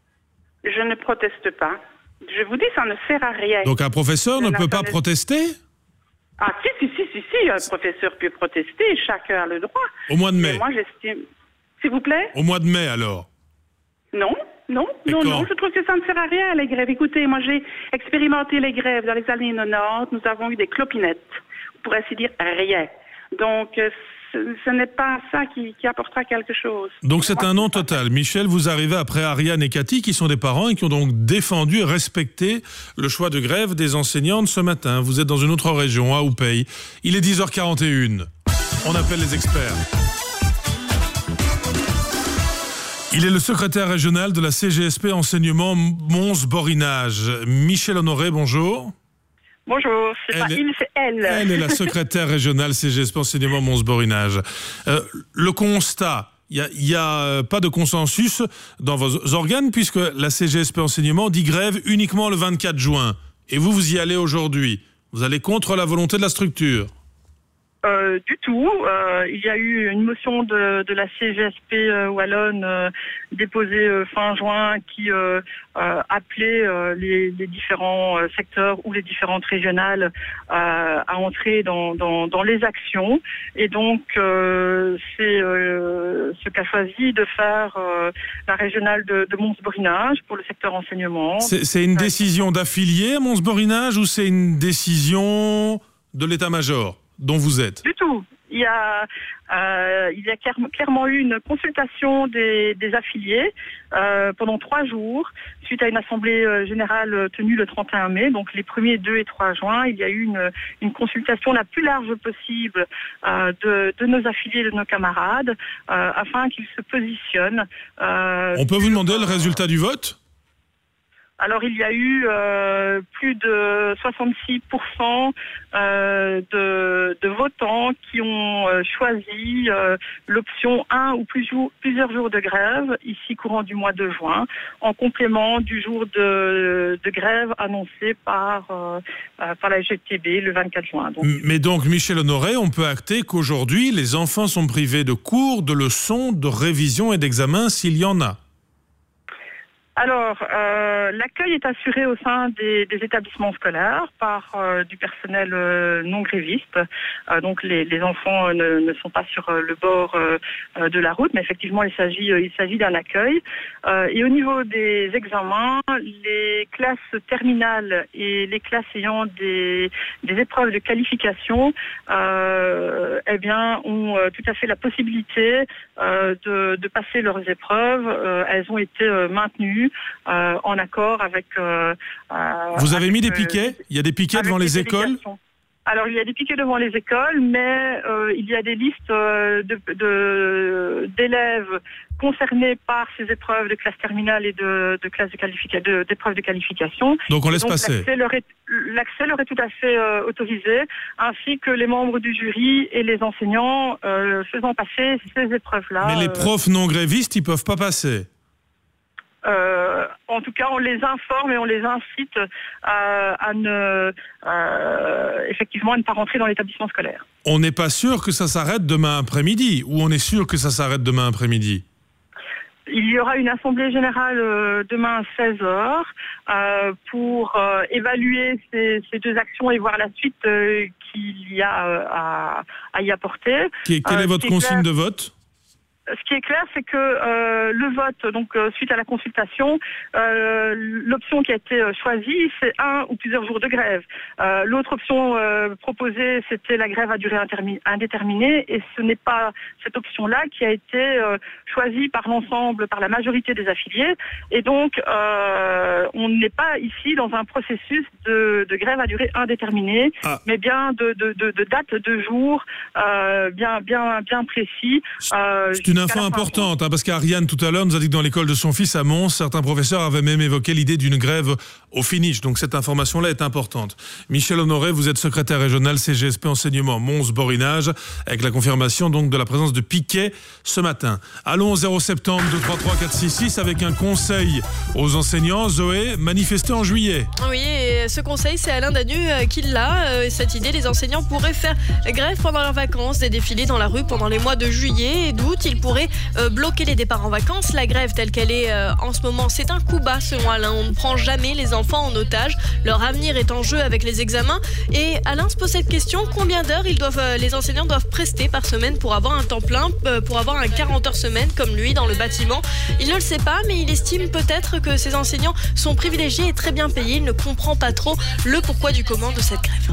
Je ne proteste pas. Je vous dis, ça ne sert à rien. Donc un professeur je ne peut pas protester ? Ah si, si, si, si, si, un professeur peut protester, chacun a le droit. Au mois de mai ? Mais moi, j'estime... S'il vous plaît ? Au mois de mai, alors ? Non, non, Et non, quand non, je trouve que ça ne sert à rien, les grèves. Écoutez, moi, j'ai expérimenté les grèves dans les années quatre-vingt-dix. Nous avons eu des clopinettes, pour ainsi dire rien. Donc, euh, ce, ce n'est pas ça qui, qui apportera quelque chose. Donc, c'est moi, un non total. Michel, vous arrivez après Ariane et Cathy, qui sont des parents et qui ont donc défendu et respecté le choix de grève des enseignantes ce matin. Vous êtes dans une autre région, à Oupey. Il est dix heures quarante et une. On appelle les experts. Il est le secrétaire régional de la C G S P Enseignement Mons-Borinage. Michel Honoré, bonjour. Bonjour, c'est elle pas est, il, c'est elle. Elle est la secrétaire régionale C G S P Enseignement Mons-Borinage. Euh, le constat, il n'y a, a pas de consensus dans vos organes puisque la C G S P Enseignement dit grève uniquement le vingt-quatre juin. Et vous, vous y allez aujourd'hui. Vous allez contre la volonté de la structure. Euh, du tout. Euh, il y a eu une motion de, de la C G S P euh, Wallonne euh, déposée euh, fin juin qui euh, euh, appelait euh, les, les différents euh, secteurs ou les différentes régionales euh, à entrer dans, dans, dans les actions. Et donc, euh, c'est euh, ce qu'a choisi de faire euh, la régionale de, de Mons-Borinage pour le secteur enseignement. C'est, c'est une décision d'affilié à Mons-Borinage ou c'est une décision de l'état-major dont vous êtes? Du tout. Il y a, euh, il y a clair, clairement eu une consultation des, des affiliés euh, pendant trois jours, suite à une assemblée euh, générale tenue le trente et un mai, donc les premiers deux et trois juin. Il y a eu une, une consultation la plus large possible euh, de, de nos affiliés, de nos camarades, euh, afin qu'ils se positionnent. Euh, On peut vous demander le résultat du vote? Alors, il y a eu euh, plus de soixante-six pour cent euh, de, de votants qui ont euh, choisi euh, l'option un ou plus jour, plusieurs jours de grève, ici courant du mois de juin, en complément du jour de, de grève annoncé par, euh, par la G T B le vingt-quatre juin. Donc. Mais donc, Michel Honoré, on peut acter qu'aujourd'hui, les enfants sont privés de cours, de leçons, de révisions et d'examens s'il y en a. Alors, euh, l'accueil est assuré au sein des, des établissements scolaires par euh, du personnel euh, non gréviste. Euh, donc, les, les enfants euh, ne, ne sont pas sur euh, le bord euh, euh, de la route, mais effectivement, il s'agit, euh, il s'agit d'un accueil. Euh, et au niveau des examens, les classes terminales et les classes ayant des, des épreuves de qualification, euh, eh bien, ont euh, tout à fait la possibilité euh, de, de passer leurs épreuves. Euh, elles ont été euh, maintenues. Euh, en accord avec... Euh, Vous avez avec, mis des piquets? Il y a des piquets devant les, les écoles? Alors, il y a des piquets devant les écoles, mais euh, il y a des listes euh, de, de, d'élèves concernés par ces épreuves de classe terminale et de, de classe de qualification, de, d'épreuves de qualification. Donc, on laisse donc, passer. L'accès leur est, l'accès leur est tout à fait euh, autorisé, ainsi que les membres du jury et les enseignants euh, faisant passer ces épreuves-là. Mais les profs non grévistes, ils peuvent pas passer? Euh, en tout cas, on les informe et on les incite à, à ne, euh, effectivement, à ne pas rentrer dans l'établissement scolaire. On n'est pas sûr que ça s'arrête demain après-midi, ou on est sûr que ça s'arrête demain après-midi? Il y aura une assemblée générale euh, demain à seize heures euh, pour euh, évaluer ces, ces deux actions et voir la suite euh, qu'il y a euh, à, à y apporter. Quelle est euh, votre consigne de vote? Ce qui est clair, c'est que euh, le vote, donc euh, suite à la consultation, euh, l'option qui a été euh, choisie, c'est un ou plusieurs jours de grève. Euh, l'autre option euh, proposée, c'était la grève à durée intermi- indéterminée, et ce n'est pas cette option-là qui a été euh, choisie par l'ensemble, par la majorité des affiliés. Et donc, euh, on n'est pas ici dans un processus de, de grève à durée indéterminée, ah. mais bien de, de, de, de date, de jours, euh, bien, bien, bien précis. Euh, Une info importante, hein, parce qu'Ariane tout à l'heure nous a dit que dans l'école de son fils à Mons, certains professeurs avaient même évoqué l'idée d'une grève au finish. Donc cette information-là est importante. Michel Honoré, vous êtes secrétaire régional C G S P enseignement Mons-Borinage, avec la confirmation donc de la présence de piquets ce matin. Allons au zéro sept zéro deux trois trois quatre six six avec un conseil aux enseignants. Zoé, manifester en juillet. Oui, et ce conseil, c'est Alain Danu qui l'a. Cette idée, les enseignants pourraient faire grève pendant leurs vacances, des défilés dans la rue pendant les mois de juillet et d'août. Ils pourrait euh, bloquer les départs en vacances. La grève telle qu'elle est euh, en ce moment, c'est un coup bas selon Alain. On ne prend jamais les enfants en otage. Leur avenir est en jeu avec les examens. Et Alain se pose cette question, combien d'heures ils doivent, euh, les enseignants doivent prester par semaine pour avoir un temps plein, euh, pour avoir un quarante heures semaine comme lui dans le bâtiment? Il ne le sait pas, mais il estime peut-être que ces enseignants sont privilégiés et très bien payés. Il ne comprend pas trop le pourquoi du comment de cette grève.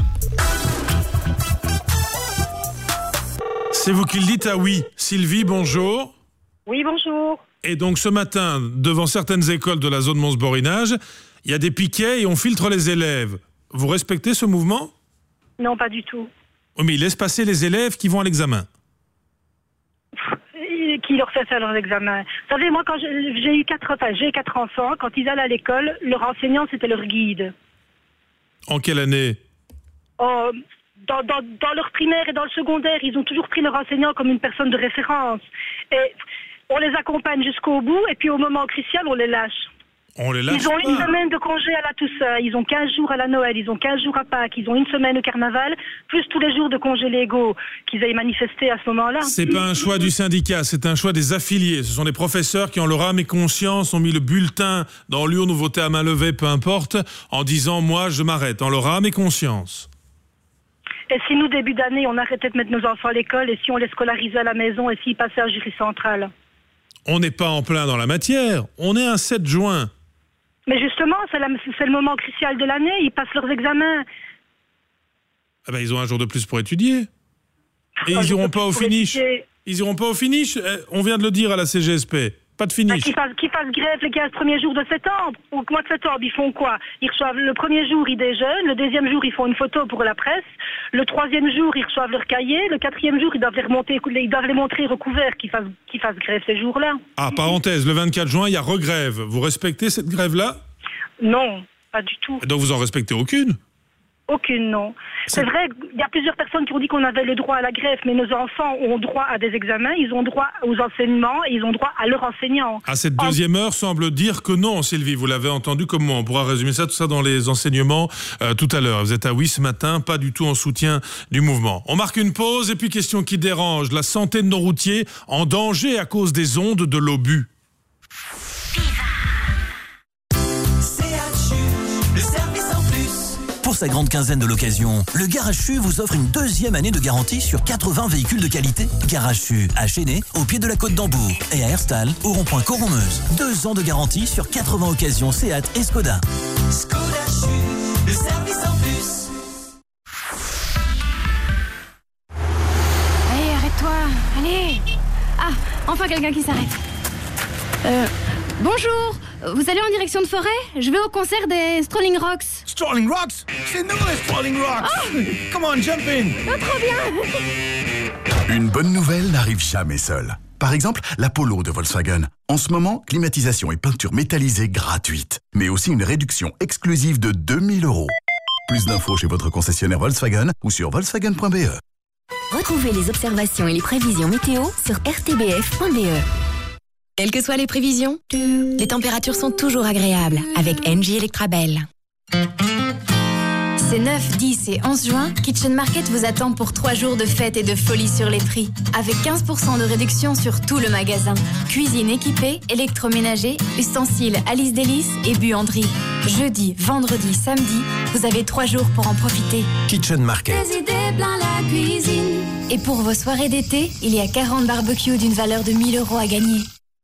C'est vous qui le dites, ah oui. Sylvie, bonjour. Oui, bonjour. Et donc ce matin, devant certaines écoles de la zone Mons-Borinage, il y a des piquets et on filtre les élèves. Vous respectez ce mouvement? Non, pas du tout. Oui, mais ils laissent passer les élèves qui vont à l'examen. Qui leur fait faire leurs examens. Vous savez, moi, quand j'ai, j'ai eu quatre, enfin, j'ai quatre enfants, quand ils allaient à l'école, leur enseignant, c'était leur guide. En quelle année? Oh, Dans, dans, dans leur primaire et dans le secondaire, ils ont toujours pris leur enseignant comme une personne de référence. Et on les accompagne jusqu'au bout, et puis au moment crucial, on les lâche. On les lâche Ils ont pas. une semaine de congé à la Toussaint, ils ont quinze jours à la Noël, ils ont quinze jours à Pâques, ils ont une semaine au Carnaval, plus tous les jours de congés légaux qu'ils aient manifesté à ce moment-là. C'est pas un choix du syndicat, c'est un choix des affiliés. Ce sont les professeurs qui, en leur âme et conscience, ont mis le bulletin dans l'urne ou voté à main levée, peu importe, en disant « moi, je m'arrête », en leur âme et conscience. Et si nous, début d'année, on arrêtait de mettre nos enfants à l'école, et si on les scolarisait à la maison, et s'ils passaient à jury central? On n'est pas en plein dans la matière, on est un sept juin. Mais justement, c'est, la, c'est le moment crucial de l'année, ils passent leurs examens. Ah ben, ils ont un jour de plus pour étudier. Et Un ils jour iront de pas plus au pour finish. étudier. Ils iront pas au finish. On vient de le dire à la C G S P. Pas de finish. Qu'ils fassent, qu'ils fassent grève les quinze premiers jours de septembre. Au mois de septembre, ils font quoi? Ils reçoivent le premier jour, ils déjeunent. Le deuxième jour, ils font une photo pour la presse. Le troisième jour, ils reçoivent leur cahier. Le quatrième jour, ils doivent les remonter, ils doivent les montrer recouverts, qu'ils fassent, qu'ils fassent grève ces jours-là. Ah, parenthèse, le vingt-quatre juin, il y a regrève. Vous respectez cette grève-là? Non, pas du tout. Et donc vous en respectez aucune? Aucune, non. C'est vrai qu'il y a plusieurs personnes qui ont dit qu'on avait le droit à la grève, mais nos enfants ont droit à des examens, ils ont droit aux enseignements et ils ont droit à leurs enseignants. À cette deuxième heure semble dire que non, Sylvie, vous l'avez entendu comme moi. On pourra résumer ça, tout ça dans les enseignements euh, tout à l'heure. Vous êtes à oui ce matin, pas du tout en soutien du mouvement. On marque une pause et puis question qui dérange. La santé de nos routiers en danger à cause des ondes de l'obus. Pour sa grande quinzaine de l'occasion, le Garage Chu vous offre une deuxième année de garantie sur quatre-vingts véhicules de qualité. Garage Chu à Chénet, au pied de la Côte d'Hambourg, et à Herstal, au rond-point Coron-Meuse. Deux ans de garantie sur quatre-vingts occasions Seat et Skoda. Skoda Chu, le service en plus. Allez, arrête-toi, allez. Ah, enfin quelqu'un qui s'arrête. Euh, bonjour. Vous allez en direction de Forêt? Je vais au concert des Strolling Rocks. Strolling Rocks? C'est nous les Strolling Rocks! Oh, come on, jump in! Oh, trop bien! Une bonne nouvelle n'arrive jamais seule. Par exemple, la Polo de Volkswagen. En ce moment, climatisation et peinture métallisée gratuite. Mais aussi une réduction exclusive de deux mille euros. Plus d'infos chez votre concessionnaire Volkswagen ou sur volkswagen point b e. Retrouvez les observations et les prévisions météo sur r t b f point b e. Quelles que soient les prévisions, les températures sont toujours agréables avec Engie Electrabel. Ces neuf, dix et onze juin, Kitchen Market vous attend pour trois jours de fête et de folie sur les prix. Avec quinze pour cent de réduction sur tout le magasin. Cuisine équipée, électroménager, ustensiles Alice Délice et buanderie. Jeudi, vendredi, samedi, vous avez trois jours pour en profiter. Kitchen Market. Des idées plein la cuisine. Et pour vos soirées d'été, il y a quarante barbecues d'une valeur de mille euros à gagner.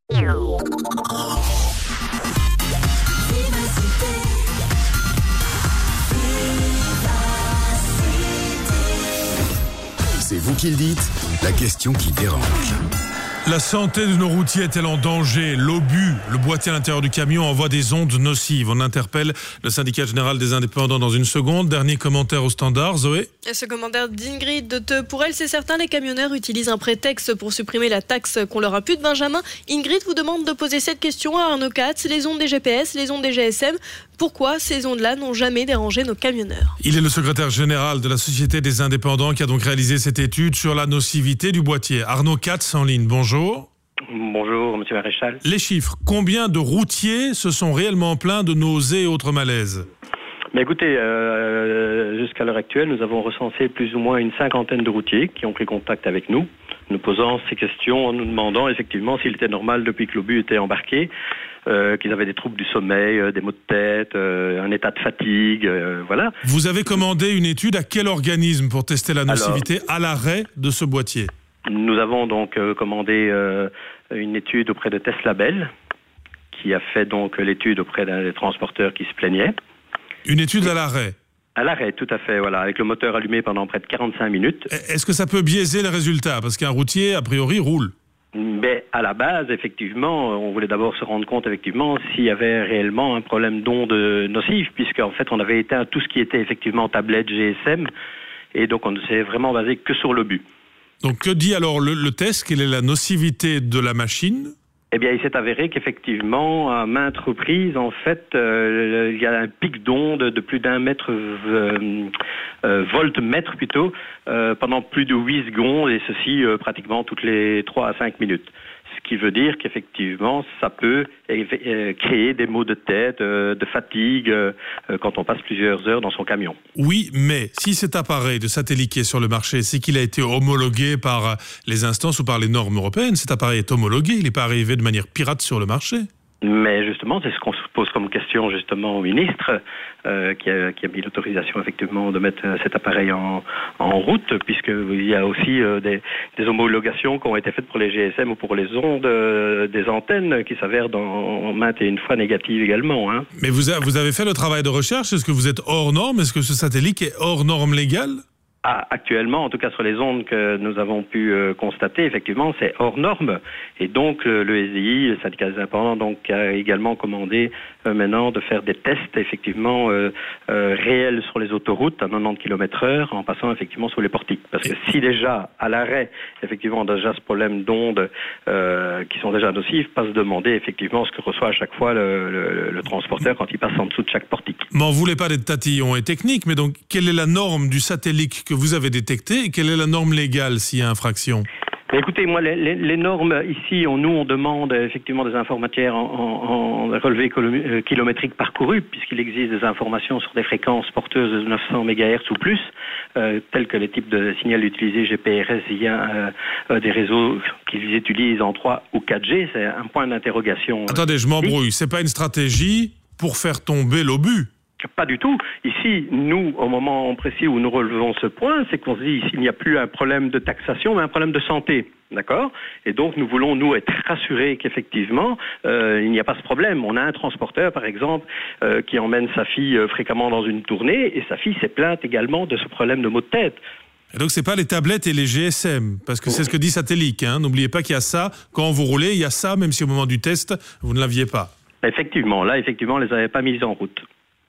C'est vous qui le dites, la question qui dérange. La santé de nos routiers est-elle en danger? L'obus, le boîtier à l'intérieur du camion, envoie des ondes nocives. On interpelle le syndicat général des indépendants dans une seconde. Dernier commentaire au standard, Zoé. Et ce commentaire d'Ingrid de Te. Pour elle, c'est certain, les camionneurs utilisent un prétexte pour supprimer la taxe qu'on leur impute. Benjamin, Ingrid vous demande de poser cette question à Arnaud Katz. Les ondes des G P S, les ondes des G S M, pourquoi ces ondes-là n'ont jamais dérangé nos camionneurs? Il est le secrétaire général de la Société des indépendants qui a donc réalisé cette étude sur la nocivité du boîtier. Arnaud Katz en ligne, bonjour. Bonjour, monsieur Maréchal. Les chiffres, combien de routiers se sont réellement plaints de nausées et autres malaises? Mais écoutez, euh, jusqu'à l'heure actuelle, nous avons recensé plus ou moins une cinquantaine de routiers qui ont pris contact avec nous, nous posant ces questions en nous demandant effectivement s'il était normal depuis que l'obus était embarqué, euh, qu'ils avaient des troubles du sommeil, euh, des maux de tête, euh, un état de fatigue, euh, voilà. Vous avez commandé une étude à quel organisme pour tester la nocivité Alors, à l'arrêt de ce boîtier? Nous avons donc euh, commandé euh, une étude auprès de Tesla Bell, qui a fait donc l'étude auprès d'un des transporteurs qui se plaignait. Une étude à l'arrêt? À l'arrêt, tout à fait, voilà, avec le moteur allumé pendant près de quarante-cinq minutes. Est-ce que ça peut biaiser les résultats? Parce qu'un routier, a priori, roule. Mais à la base, effectivement, on voulait d'abord se rendre compte, effectivement, s'il y avait réellement un problème d'ondes nocives, puisqu'en fait, on avait éteint tout ce qui était effectivement tablette, G S M, et donc on ne s'est vraiment basé que sur l'obus. Donc que dit alors le, le test? Quelle est la nocivité de la machine? Eh bien, il s'est avéré qu'effectivement, à maintes reprises, en fait, euh, il y a un pic d'onde de plus d'un mètre, euh, euh, voltmètre plutôt, euh, pendant plus de huit secondes, et ceci euh, pratiquement toutes les trois à cinq minutes. Ce qui veut dire qu'effectivement, ça peut euh, créer des maux de tête, euh, de fatigue, euh, quand on passe plusieurs heures dans son camion. Oui, mais si cet appareil de satellite qui est sur le marché, c'est qu'il a été homologué par les instances ou par les normes européennes, cet appareil est homologué, il n'est pas arrivé de manière pirate sur le marché. Mais justement, c'est ce qu'on se pose comme question justement au ministre euh, qui, a, qui a mis l'autorisation effectivement de mettre cet appareil en, en route, puisqu'il y a aussi euh, des, des homologations qui ont été faites pour les G S M ou pour les ondes euh, des antennes qui s'avèrent dans maintes et une fois négatives également. Hein. Mais vous, a, vous avez fait le travail de recherche, est-ce que vous êtes hors norme, est-ce que ce satellite est hors norme légale ? Ah, actuellement, en tout cas sur les ondes que nous avons pu euh, constater, effectivement, c'est hors norme. Et donc, euh, le S D I, le syndicat des indépendants, donc, a également commandé euh, maintenant de faire des tests, effectivement, euh, euh, réels sur les autoroutes à quatre-vingt-dix kilomètres heure, en passant, effectivement, sous les portiques. Parce que si déjà, à l'arrêt, effectivement, on a déjà ce problème d'ondes euh, qui sont déjà nocives, pas se demander, effectivement, ce que reçoit à chaque fois le, le, le transporteur quand il passe en dessous de chaque portique. Mais on ne voulait pas d'être tatillon et technique, mais donc, quelle est la norme du satellite que vous avez détecté et quelle est la norme légale s'il y a infraction ? Mais écoutez, moi, les, les, les normes ici, on, nous, on demande effectivement des informations en, en relevé kilométrique parcouru, puisqu'il existe des informations sur des fréquences porteuses de neuf cents mégahertz ou plus, euh, tels que les types de signal utilisés G P R S via euh, des réseaux qu'ils utilisent en trois ou quatre G. C'est un point d'interrogation. Attendez, je m'embrouille. C'est pas une stratégie pour faire tomber l'obus ? Pas du tout. Ici, nous, au moment précis où nous relevons ce point, c'est qu'on se dit ici, il n'y a plus un problème de taxation, mais un problème de santé. D'accord ? Et donc, nous voulons, nous, être rassurés qu'effectivement, euh, il n'y a pas ce problème. On a un transporteur, par exemple, euh, qui emmène sa fille euh, fréquemment dans une tournée, et sa fille s'est plainte également de ce problème de maux de tête. Et donc, c'est pas les tablettes et les G S M, parce que c'est ce que dit Satellite. Hein. N'oubliez pas qu'il y a ça. Quand vous roulez, il y a ça, même si au moment du test, vous ne l'aviez pas. Effectivement. Là, effectivement, on ne les avait pas mises en route.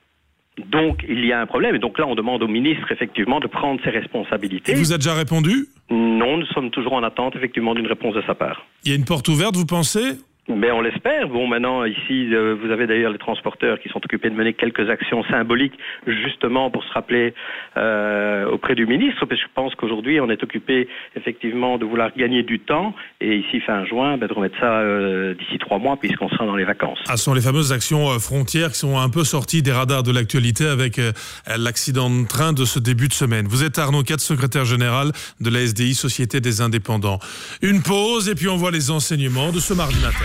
Donc, il y a un problème. Et donc là, on demande au ministre, effectivement, de prendre ses responsabilités. Et vous avez déjà répondu ? Non, nous sommes toujours en attente, effectivement, d'une réponse de sa part. Il y a une porte ouverte, vous pensez ? Mais on l'espère. Bon, maintenant, ici, euh, vous avez d'ailleurs les transporteurs qui sont occupés de mener quelques actions symboliques, justement pour se rappeler euh, auprès du ministre, parce que je pense qu'aujourd'hui, on est occupé, effectivement, de vouloir gagner du temps, et ici, fin juin, ben, de remettre ça euh, d'ici trois mois, puisqu'on sera dans les vacances. Ah, ce sont les fameuses actions euh, frontières qui sont un peu sorties des radars de l'actualité avec euh, l'accident de train de ce début de semaine. Vous êtes Arnaud Katz, secrétaire général de la S D I, Société des Indépendants. Une pause, et puis on voit les enseignements de ce mardi matin.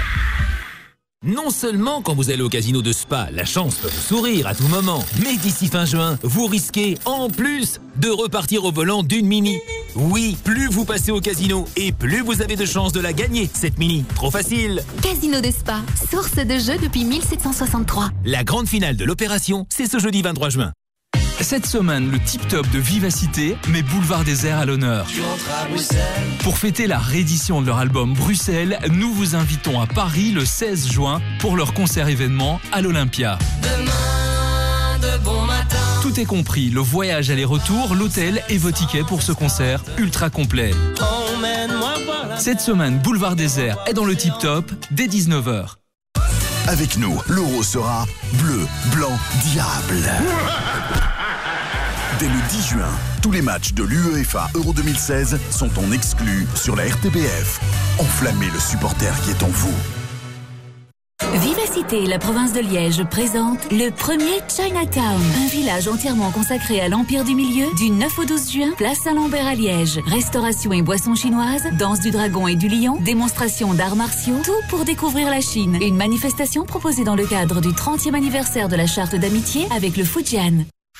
Non seulement quand vous allez au casino de Spa, la chance peut vous sourire à tout moment, mais d'ici fin juin, vous risquez, en plus, de repartir au volant d'une Mini. Oui, plus vous passez au casino, et plus vous avez de chances de la gagner, cette Mini. Trop facile. Casino de Spa, source de jeux depuis mille sept cent soixante-trois. La grande finale de l'opération, c'est ce jeudi vingt-trois juin. Cette semaine, le tip-top de Vivacité met Boulevard Désert à l'honneur. Pour fêter la réédition de leur album Bruxelles, nous vous invitons à Paris le seize juin pour leur concert événement à l'Olympia. Demain, de bon matin. Tout est compris, le voyage aller-retour, l'hôtel et vos tickets pour ce concert ultra complet. Emmène-moi voir la... Cette semaine, Boulevard Désert est dans le tip-top dès dix-neuf heures. Avec nous, l'euro sera bleu, blanc, diable. Dès le dix juin, tous les matchs de l'UEFA Euro deux mille seize sont en exclu sur la R T B F. Enflammez le supporter qui est en vous. Vivacité, la province de Liège, présente le premier Chinatown. Un village entièrement consacré à l'Empire du Milieu, du neuf au douze juin, place Saint-Lambert à Liège. Restauration et boissons chinoises, danse du dragon et du lion, démonstration d'arts martiaux, tout pour découvrir la Chine. Une manifestation proposée dans le cadre du trentième anniversaire de la charte d'amitié avec le Fujian.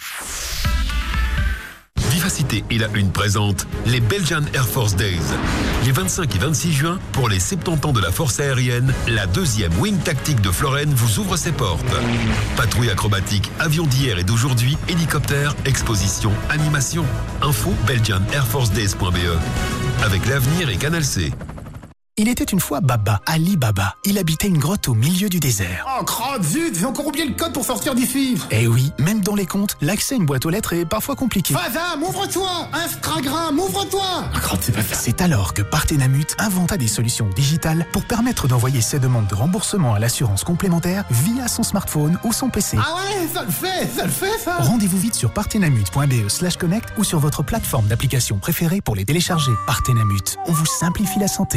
Vivacité et la Une présente les Belgian Air Force Days. Les vingt-cinq et vingt-six juin, pour les soixante-dix ans de la force aérienne, la deuxième Wing Tactique de Florène vous ouvre ses portes. Patrouille acrobatique, avions d'hier et d'aujourd'hui, hélicoptères, exposition, animation. Info belgian air force days point b e. Avec l'avenir et Canal C. Il était une fois Baba, Ali Baba. Il habitait une grotte au milieu du désert. Oh, crotte, zut, j'ai encore oublié le code pour sortir d'ici. Eh oui, même dans les comptes, l'accès à une boîte aux lettres est parfois compliqué. Fazam, ouvre-toi. Instagram, ouvre-toi. Oh, crotte, c'est pas fait. C'est alors que Partenamut inventa des solutions digitales pour permettre d'envoyer ses demandes de remboursement à l'assurance complémentaire via son smartphone ou son P C. Ah ouais, ça le fait, ça le fait, ça. Rendez-vous vite sur partenamut point b e slash connect ou sur votre plateforme d'application préférée pour les télécharger. Partenamut, on vous simplifie la santé.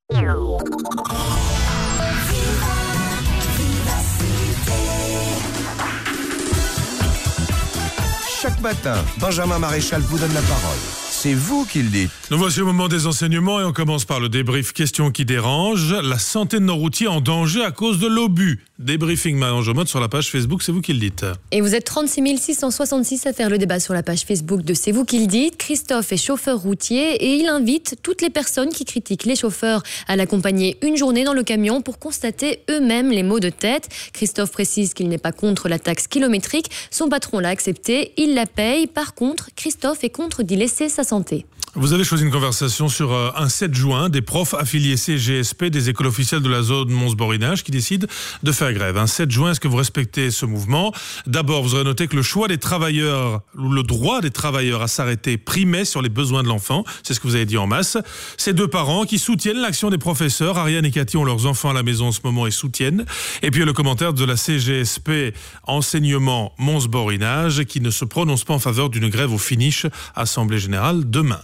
Chaque matin, Benjamin Maréchal vous donne la parole. C'est vous qui le dites. Nous voici au moment des enseignements et on commence par le débrief question qui dérange. La santé de nos routiers en danger à cause de l'obus. Débriefing Marion Jomod sur la page Facebook, c'est vous qui le dites. Et vous êtes trente-six mille six cent soixante-six à faire le débat sur la page Facebook de C'est vous qui le dites. Christophe est chauffeur routier et il invite toutes les personnes qui critiquent les chauffeurs à l'accompagner une journée dans le camion pour constater eux-mêmes les maux de tête. Christophe précise qu'il n'est pas contre la taxe kilométrique. Son patron l'a acceptée, il la paye. Par contre, Christophe est contre d'y laisser sa santé. Vous avez choisi une conversation sur euh, un sept juin, des profs affiliés C G S P des écoles officielles de la zone Mons-Borinage qui décident de faire grève. Un sept juin, est-ce que vous respectez ce mouvement ? D'abord, vous aurez noté que le choix des travailleurs, ou le droit des travailleurs à s'arrêter primait sur les besoins de l'enfant. C'est ce que vous avez dit en masse. Ces deux parents qui soutiennent l'action des professeurs. Ariane et Cathy ont leurs enfants à la maison en ce moment et soutiennent. Et puis le commentaire de la C G S P Enseignement Mons-Borinage qui ne se prononce pas en faveur d'une grève au finish, Assemblée Générale demain.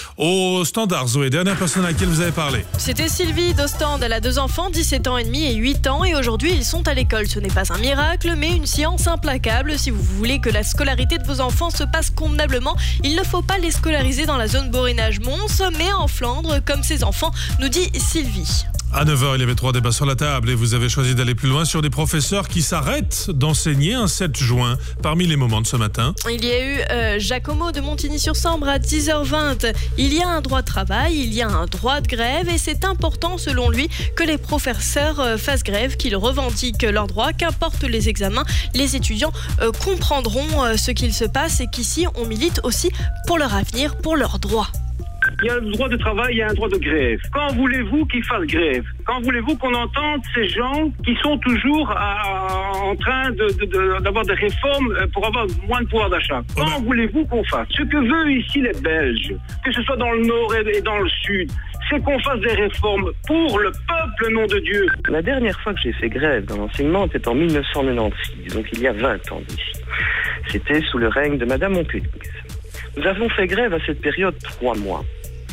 Au standard, Zoé, dernière personne à laquelle vous avez parlé. C'était Sylvie d'Ostende. Elle a deux enfants, dix-sept ans et demi et huit ans. Et aujourd'hui, ils sont à l'école. Ce n'est pas un miracle, mais une science implacable. Si vous voulez que la scolarité de vos enfants se passe convenablement, il ne faut pas les scolariser dans la zone Borinage-Mons, mais en Flandre, comme ses enfants, nous dit Sylvie. À neuf heures, il y avait trois débats sur la table et vous avez choisi d'aller plus loin sur des professeurs qui s'arrêtent d'enseigner un sept juin. Parmi les moments de ce matin, il y a eu euh, Giacomo de Montigny-sur-Sambre à dix heures vingt. Il y a un droit de travail, il y a un droit de grève et c'est important selon lui que les professeurs euh, fassent grève, qu'ils revendiquent leurs droits, qu'importe les examens. Les étudiants euh, comprendront euh, ce qu'il se passe et qu'ici on milite aussi pour leur avenir, pour leurs droits. Il y a un droit de travail, il y a un droit de grève. Quand voulez-vous qu'ils fassent grève ? Quand voulez-vous qu'on entende ces gens qui sont toujours à, en train de, de, de, d'avoir des réformes pour avoir moins de pouvoir d'achat ? Quand oh ben. voulez-vous qu'on fasse ? Ce que veulent ici les Belges, que ce soit dans le nord et dans le sud, c'est qu'on fasse des réformes pour le peuple, nom de Dieu. La dernière fois que j'ai fait grève dans l'enseignement était en dix-neuf cent quatre-vingt-seize, donc il y a vingt ans d'ici. C'était sous le règne de Madame Montpellier. Nous avons fait grève à cette période trois mois.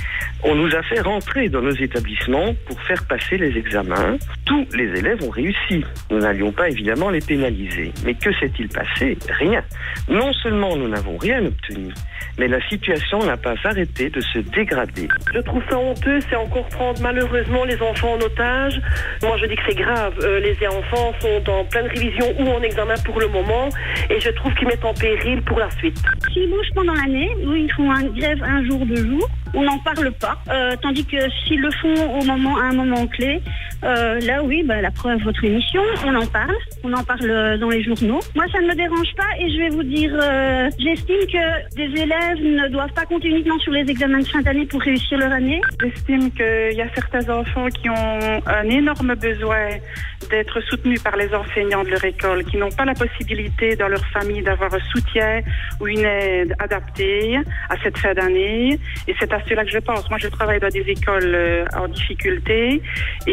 On nous a fait rentrer dans nos établissements pour faire passer les examens. Tous les élèves ont réussi. Nous n'allions pas évidemment les pénaliser. Mais que s'est-il passé ? Rien. Non seulement nous n'avons rien obtenu, mais la situation n'a pas arrêté de se dégrader. Je trouve ça honteux, c'est encore prendre malheureusement les enfants en otage. Moi je dis que c'est grave, euh, les enfants sont en pleine révision ou en examen pour le moment et je trouve qu'ils mettent en péril pour la suite. S'ils bougent pendant l'année, où ils font un grève un jour, deux jours, on n'en parle pas. Euh, tandis que s'ils le font au moment, à un moment clé, euh, là oui, bah, la preuve, votre émission, on en parle. On en parle dans les journaux. Moi ça ne me dérange pas et je vais vous dire, euh, j'estime que des élèves ne doivent pas compter uniquement sur les examens de fin d'année pour réussir leur année. J'estime qu'il y a certains enfants qui ont un énorme besoin d'être soutenus par les enseignants de leur école, qui n'ont pas la possibilité dans leur famille d'avoir un soutien ou une aide adaptée à cette fin d'année. Et c'est à cela que je pense. Moi, je travaille dans des écoles euh, en difficulté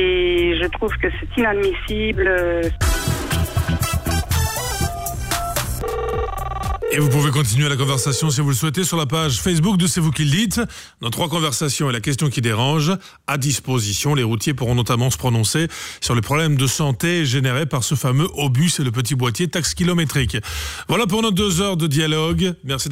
et je trouve que c'est inadmissible. Euh... Et vous pouvez continuer la conversation si vous le souhaitez sur la page Facebook de C'est vous qui le dites. Nos trois conversations et la question qui dérange à disposition. Les routiers pourront notamment se prononcer sur les problèmes de santé générés par ce fameux obus et le petit boîtier taxe kilométrique. Voilà pour nos deux heures de dialogue. Merci.